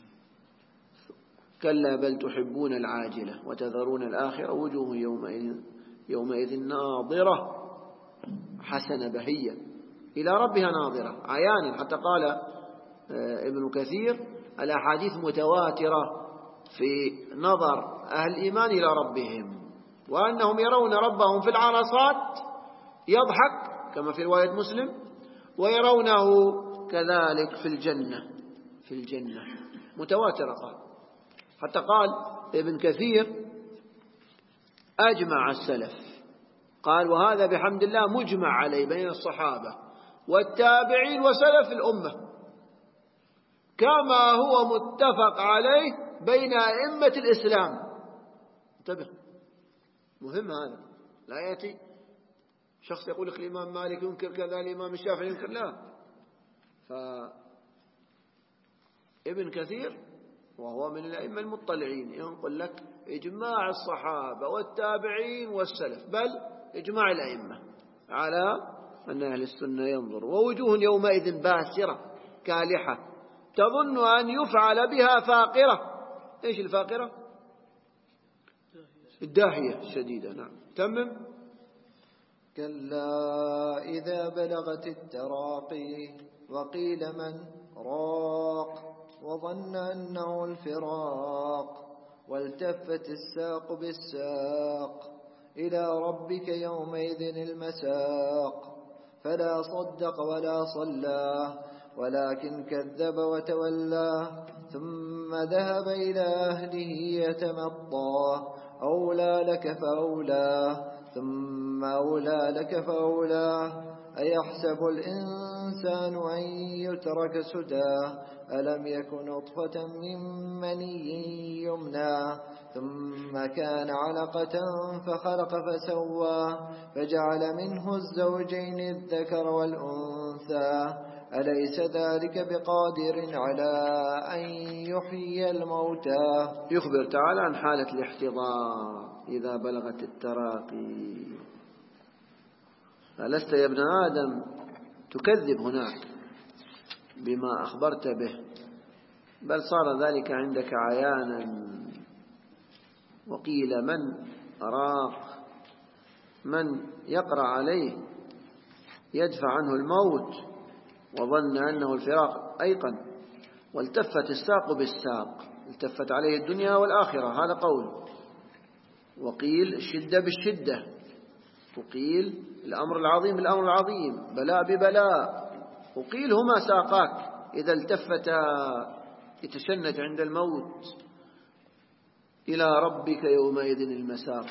كلا بل تحبون العاجلة وتذرون الآخرة وجوه يومئذ ناظرة حسنة بهية إلى ربها ناظرة عيانا. حتى قال ابن كثير الأحاديث متواترة في نظر أهل الإيمان إلى ربهم وأنهم يرون ربهم في العرصات يضحك كما في رواية مسلم ويرونه كذلك في الجنة متواترة. قال حتى قال ابن كثير أجمع السلف قال وهذا بحمد الله مجمع عليه بين الصحابة والتابعين وسلف الأمة كما هو متفق عليه بين أئمة الإسلام. انتبه مهم هذا. لا يأتي شخص يقول لك الإمام مالك ينكر كذا الإمام الشافعي ينكر لا. فابن كثير وهو من الأئمة المطلعين ينقل لك إجماع الصحابة والتابعين والسلف بل إجماع الأئمة على أن أهل السنة ينظر ووجوه يومئذ باسرة كالحة تظن أن يفعل بها فاقرة. إيش الفاقرة؟ الداهية الشديدة. نعم تمم. كلا إذا بلغت التراقي وقيل من راق وظن أنه الفراق والتفت الساق بالساق إلى ربك يومئذ المساق فلا صدق ولا صلى ولكن كذب وتولى ثم ذهب إلى أهله يتمطى أولى لك فأولى ثم أولى لك فأولى أيحسب الإنسان أن يترك سدى ألم يكن نطفة من مني يمنى ثم كان علقة فخلق فسوى فجعل منه الزوجين الذكر والأنثى أليس ذلك بقادر على أن يحيي الموتى. يخبر تعالى عن حالة الاحتضار إذا بلغت التراقي. ألست يا ابن آدم تكذب هناك بما أخبرت به بل صار ذلك عندك عيانا. وقيل من راق من يقرأ عليه يدفع عنه الموت وظن أنه الفراق أيقن والتفت الساق بالساق التفت عليه الدنيا والآخرة. هذا قول. وقيل الشدة بالشدة وقيل الأمر العظيم بالأمر العظيم بلاء ببلاء وقيل هما ساقاك إذا التفتا يتشنج عند الموت إلى ربك يومئذ المساق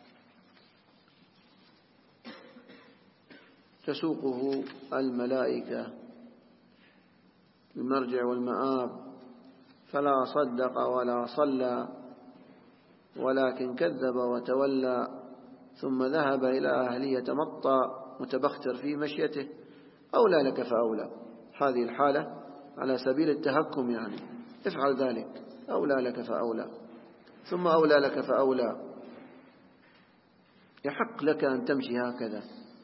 تسوقه الملائكة المرجع والمآب فلا صدق ولا صلى ولكن كذب وتولى ثم ذهب إلى أهله يتمطى متبختر في مشيته، أولى لك فأولى. هذه الحالة على سبيل التهكم، يعني افعل ذلك، أولى لك فأولى. ثم أولى لك فأولى، يحق لك أن تمشي هكذا.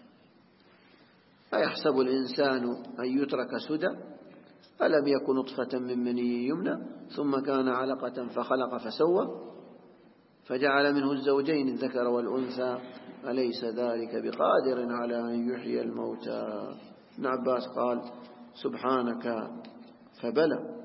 أيحسب الإنسان أن يترك سدى؟ ألم يكن نطفة من مني يمنى ثم كان علقة فخلق فسوى فجعل منه الزوجين الذكر والأنثى أليس ذلك بقادر على أن يحيي الموتى؟ ابن عباس قال سبحانك فبلى.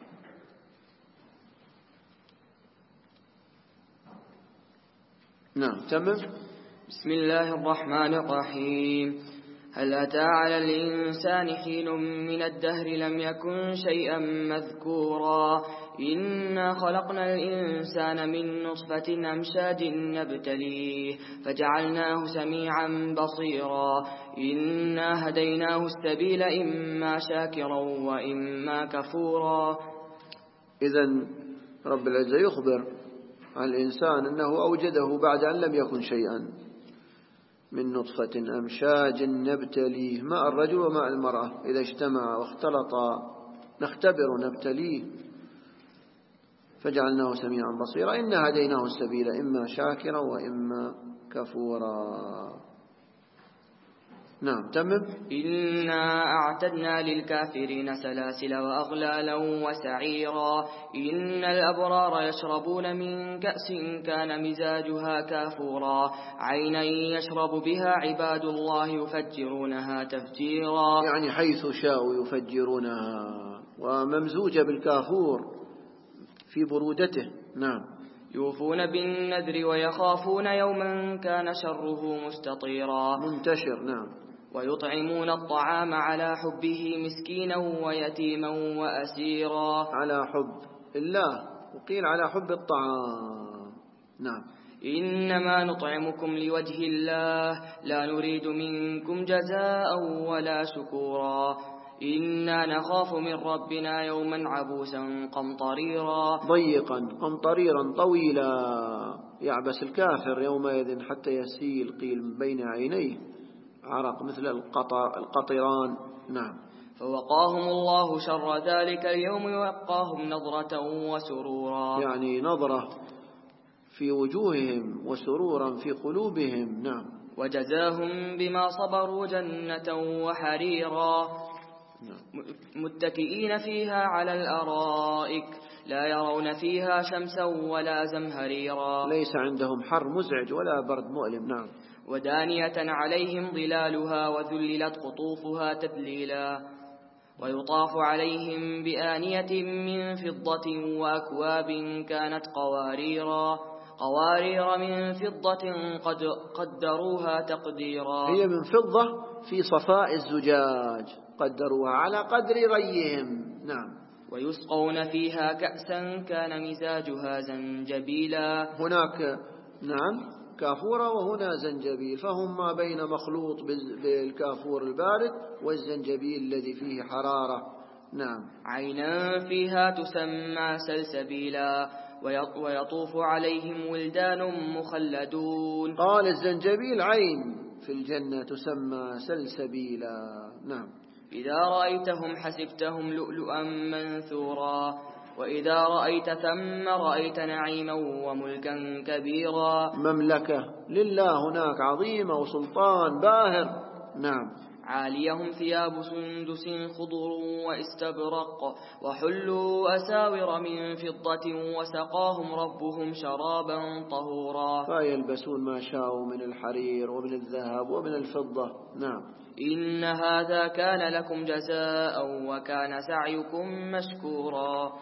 نعم تمام. بسم الله الرحمن الرحيم. هل أتى على الإنسان حين من الدهر لم يكن شيئا مذكورا إنا خلقنا الإنسان من نطفة أمشاج نبتليه فجعلناه سميعا بصيرا إنا هديناه السبيل إما شاكرا وإما كفورا. إذن رب العزة يخبر عن الإنسان أنه أوجده بعد أن لم يكن شيئا، من نطفة أمشاج نبتليه، ماء الرجل وماء المرأة إذا اجتمع واختلطا نختبر نبتليه فجعلناه سميعا بصيرا إنا هديناه السبيل إما شاكرا وإما كفورا. نعم تمام. إنا أعتدنا للكافرين سلاسل وأغلالا وسعيرا إن الأبرار يشربون من كأس كان مزاجها كافورا عينا يشرب بها عباد الله يفجرونها تفجيرا. يعني حيث شاءوا يفجرونها، وممزوجة بالكافور في برودته. نعم. يوفون بالنذر ويخافون يوما كان شره مستطيرا منتشر. نعم. ويطعمون الطعام على حبه مسكينا ويتيما وأسيرا. على حب الله، وقيل على حب الطعام. نعم. إنما نطعمكم لوجه الله لا نريد منكم جزاء ولا شكورا إنا نخاف من ربنا يوما عبوسا قمطريرا. ضيقا قمطريرا طويلا يعبس الكافر يومئذ حتى يسيل قيل من بين عينيه عرق مثل القطران. نعم. فوقاهم الله شر ذلك اليوم ووقاهم نظرة وسرورا، يعني نظرة في وجوههم وسرورا في قلوبهم. نعم. وجزاهم بما صبروا جنة وحريرا متكئين فيها على الأرائك لا يرون فيها شمسا ولا زمهريرا. ليس عندهم حر مزعج ولا برد مؤلم. نعم. ودانية عليهم ظلالها وذللت قطوفها تذليلا ويطاف عليهم بآنية من فضة وأكواب كانت قوارير من فضة قدروها تقديرا. هي من فضة في صفاء الزجاج قدروها على قدر ريهم. نعم. ويسقون فيها كأسا كان مزاجها زنجبيلا. هناك نعم كافورة وهنا زنجبيل، فهم ما بين مخلوط بالكافور البارد والزنجبيل الذي فيه حرارة. نعم. عينا فيها تسمى سلسبيلا ويطوف عليهم ولدان مخلدون. قال الزنجبيل عين في الجنة تسمى سلسبيلا. نعم. إذا رأيتهم حسبتهم لؤلؤا منثورا وإذا رأيت ثم رأيت نعيما وملكا كبيرا. مملكة لله هناك عظيمة وسلطان باهر. نعم. عاليهم ثياب سندس خضر واستبرق وحلوا أساور من فضة وسقاهم ربهم شرابا طهورا. فيلبسون ما شاءوا من الحرير ومن الذهب ومن الفضة. نعم. إن هذا كان لكم جزاء وكان سعيكم مشكورا.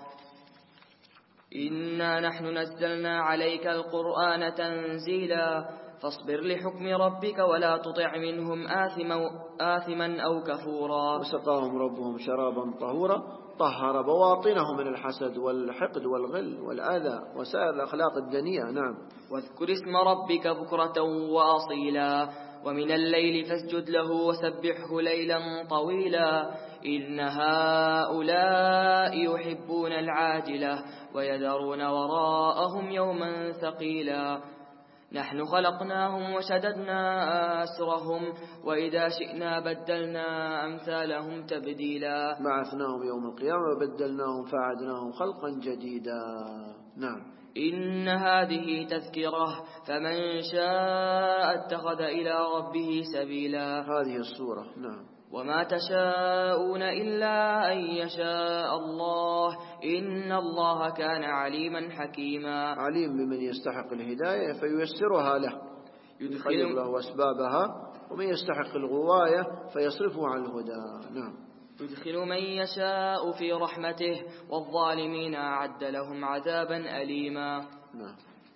إنا نحن نزلنا عليك القرآن تنزيلا فاصبر لحكم ربك ولا تطع منهم آثما أو كفورا. وسقاهم ربهم شرابا طهورا طهر بواطنهم من الحسد والحقد والغل والأذى وسائر الأخلاق الدنيئة. نعم. واذكر اسم ربك بكرة وأصيلا ومن الليل فاسجد له وسبحه ليلا طويلا إن هؤلاء يحبون العاجلة ويذرون وراءهم يوما ثقيلا نحن خلقناهم وشددنا أسرهم وإذا شئنا بدلنا أمثالهم تبديلا. بعثناهم يوم القيامة وبدلناهم فأعدناهم خلقا جديدا. نعم. إن هذه تذكرة فمن شاء اتخذ إلى ربه سبيلا. هذه السورة. نعم. وما تشاءون إلا أن يشاء الله إن الله كان عليما حكيما. عليم بمن يستحق الهداية فييسرها له، يدخل له أسبابها، ومن يستحق الغواية فيصرفه عن الهدى. نعم. يدخل من يشاء في رحمته والظالمين أعد لهم عذابا أليما. نعم.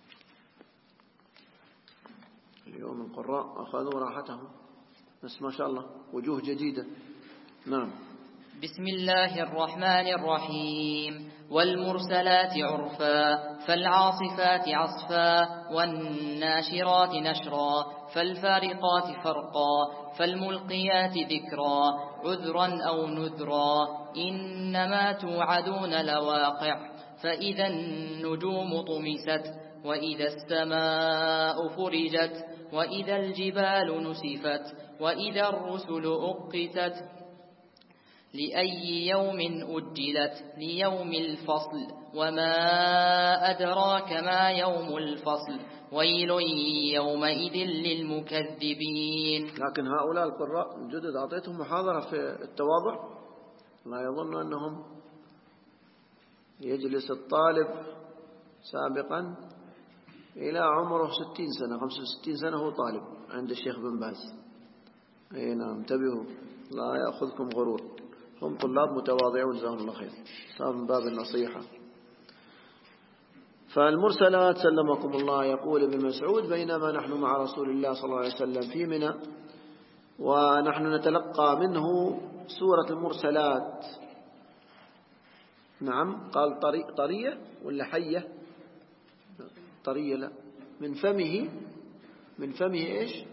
اليوم القراء أخذوا راحتهم، بس ما شاء الله وجوه جديدة. نعم. بسم الله الرحمن الرحيم. والمرسلات عرفا فالعاصفات عصفا والناشرات نشرا فالفارقات فرقا فالملقيات ذكرا عذرا أو نذرا إنما توعدون لواقع فإذا النجوم طمست وإذا السماء فرجت وإذا الجبال نسفت وإذا الرسل أقتت لأي يوم أجلت ليوم الفصل وما أدراك ما يوم الفصل ويل يومئذ للمكذبين. لكن هؤلاء القراء الجدد أعطيتهم محاضرة في التواضع، لا يظن أنهم يجلس الطالب سابقا إلى عمره 60 سنة 65 سنة هو طالب عند الشيخ بن باز. أي نعم، انتبهوا لا يأخذكم غرور، هم طلاب متواضعون جزاهم الله خير، صار من باب النصيحة. فالمرسلات سلمكم الله، يقول ابن مسعود بينما نحن مع رسول الله صلى الله عليه وسلم في منى ونحن نتلقى منه سورة المرسلات. نعم، قال طرية ولا حية؟ طرية لا، من فمه إيش؟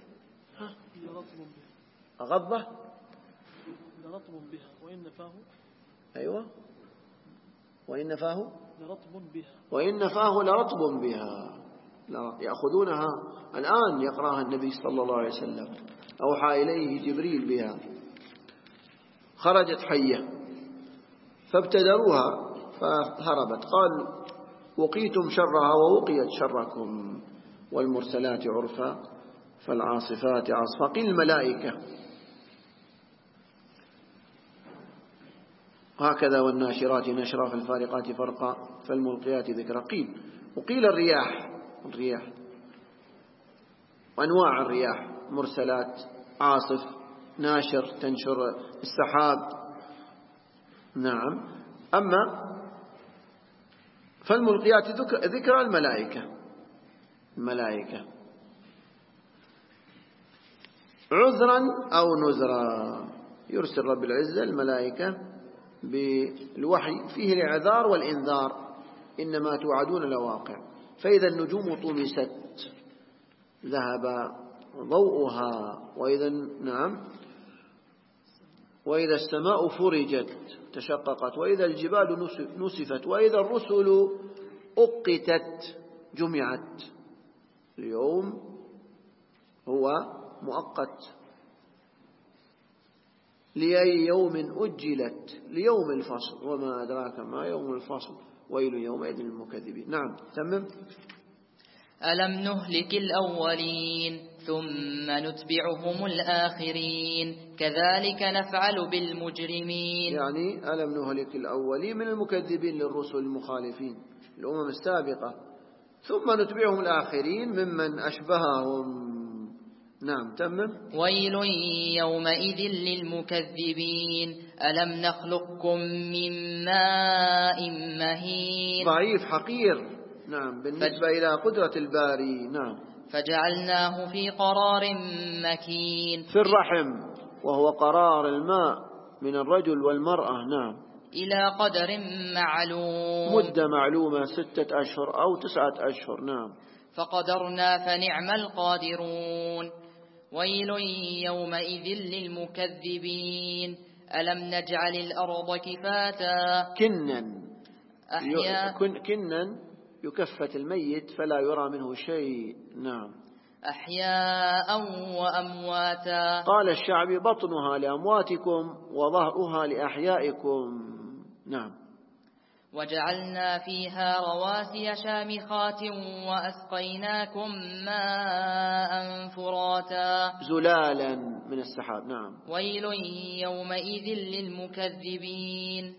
أغضة لرطب بها وإن فاه. أيوة، وإن فاه لرطب بها، وإن فاه لرطب بها. يأخذونها الآن يقرأها النبي صلى الله عليه وسلم، أوحى إليه جبريل بها. خرجت حية فابتدروها فهربت، قال وقيتم شرها ووقيت شركم. والمرسلات عرفا فالعاصفات عصفا. قيل الملائكة هكذا والناشرات نشرا فالفارقات فرقا فالملقيات ذكرا. قيل وقيل الرياح وأنواع الرياح، مرسلات، عاصف، ناشر تنشر السحاب. نعم. أما فالملقيات ذكرى الملائكة عذرا أو نذرا. يرسل رب العزة الملائكة بالوحي فيه الإعذار والإنذار، إنما توعدون لواقع. فإذا النجوم طمست ذهب ضوءها، وإذا السماء فرجت تشققت، وإذا الجبال نسفت، وإذا الرسل أقتت جمعت. اليوم هو مؤقت. لأي يوم أجلت ليوم الفصل وما أدراك ما يوم الفصل ويل يومئذ للمكذبين. نعم، تمام. ألم نهلك الأولين ثم نتبعهم الآخرين كذلك نفعل بالمجرمين. يعني ألم نهلك الأولين من المكذبين للرسل المخالفين الأمم السابقة، ثم نتبعهم الآخرين ممن أشبههم. نعم، تمام. ويل يومئذ للمكذبين. ألم نخلقكم من ماء مهين ضعيف حقير. نعم، بالنسبة إلى قدرة الباري. نعم. فجعلناه في قرار مكين في الرحم، وهو قرار الماء من الرجل والمرأة. نعم. إلى قدر معلوم، مدة معلومة 6 أشهر أو 9 أشهر. نعم. فقدرنا فنعم القادرون. ويل يومئذ للمكذبين. ألم نجعل الأرض كفاتا كنا يكفت الميت فلا يرى منه شيء. نعم. أحياء وأمواتا. قال الشعبي بطنها لأمواتكم وظهرها لأحيائكم. نعم. وجعلنا فيها رواسي شامخات وأسقيناكم ماء فراتا. زلالا من السحاب. نعم. ويل يومئذ للمكذبين.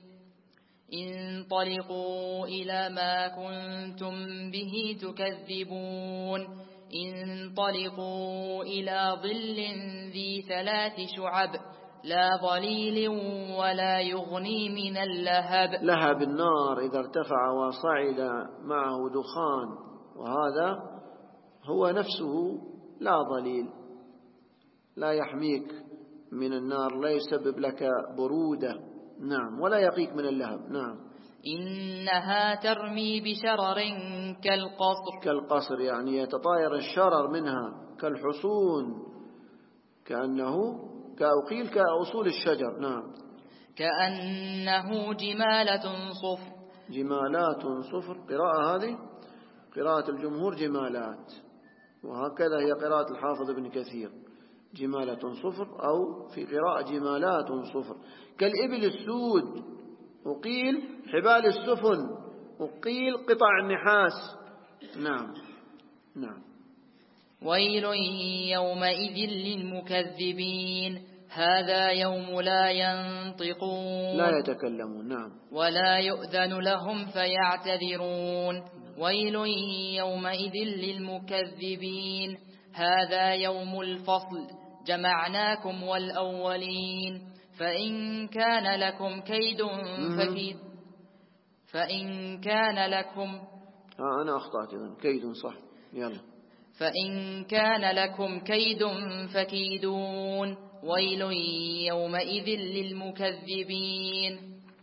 انطلقوا إلى ما كنتم به تكذبون. انطلقوا إلى ظل ذي 3 شعب لا ظليل ولا يغني من اللهب. لهب النار إذا ارتفع وصعد معه دخان، وهذا هو نفسه لا ظليل، لا يحميك من النار، لا يسبب لك برودة. نعم. ولا يقيك من اللهب. نعم. إنها ترمي بشرر كالقصر. كالقصر يعني يتطاير الشرر منها كالحصون، كأنه كأقيل كأصول الشجر. نعم. كأنه جمالة صفر. جمالات صفر قراءة هذه قراءة الجمهور جمالات، وهكذا هي قراءة الحافظ ابن كثير جمالة صفر، أو في قراءة جمالات صفر. كالإبل السود وقيل حبال السفن وقيل قطع النحاس. نعم. نعم. ويل يومئذ للمكذبين. هذا يوم لا ينطقون. لا يتكلمون. نعم. ولا يؤذن لهم فيعتذرون. ويل يومئذ للمكذبين. هذا يوم الفصل جمعناكم والأولين. فإن كان لكم كيد فكيد. فإن كان لكم أنا أخطأت إذن كيد صح. يلا. فإن كان لكم كيد فكيدون. ويل يومئذ للمكذبين.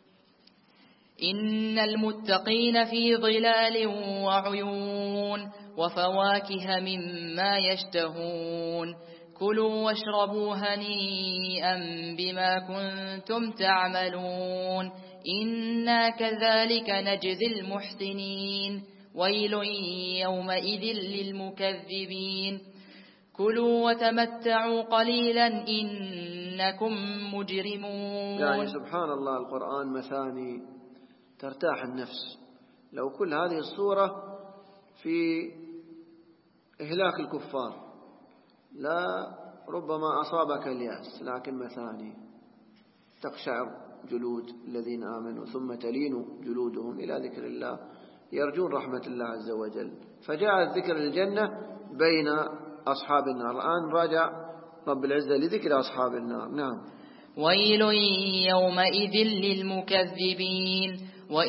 إن المتقين في ظلال وعيون وفواكه مما يشتهون. كلوا واشربوا هنيئا بما كنتم تعملون. إنا كذلك نجزي المحسنين. ويل يومئذ للمكذبين. كلوا وتمتعوا قليلا إنكم مجرمون. يعني سبحان الله، القرآن مثاني ترتاح النفس. لو كل هذه الصورة في إهلاك الكفار لا ربما أصابك اليأس، لكن مثاني تقشعر جلود الذين آمنوا ثم تلين جلودهم إلى ذكر الله يرجون رحمة الله عز وجل. فجاء ذكر الجنة بين أصحاب النار. الآن راجع رب العزة لذكر أصحاب النار. نعم. ويل يومئذ للمكذبين.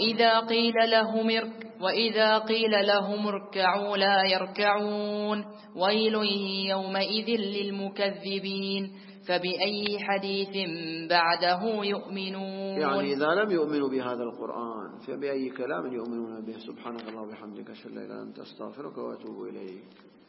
وإذا قيل لهم اركعوا لا يركعون. ويل يومئذ للمكذبين. فبأي حديث بعده يؤمنون. يعني إذا لم يؤمنوا بهذا القرآن فبأي كلام يؤمنون به. سبحانك اللهم وبحمدك أشهد أن لا إله إلا أنت أستغفرك وأتوب إليك.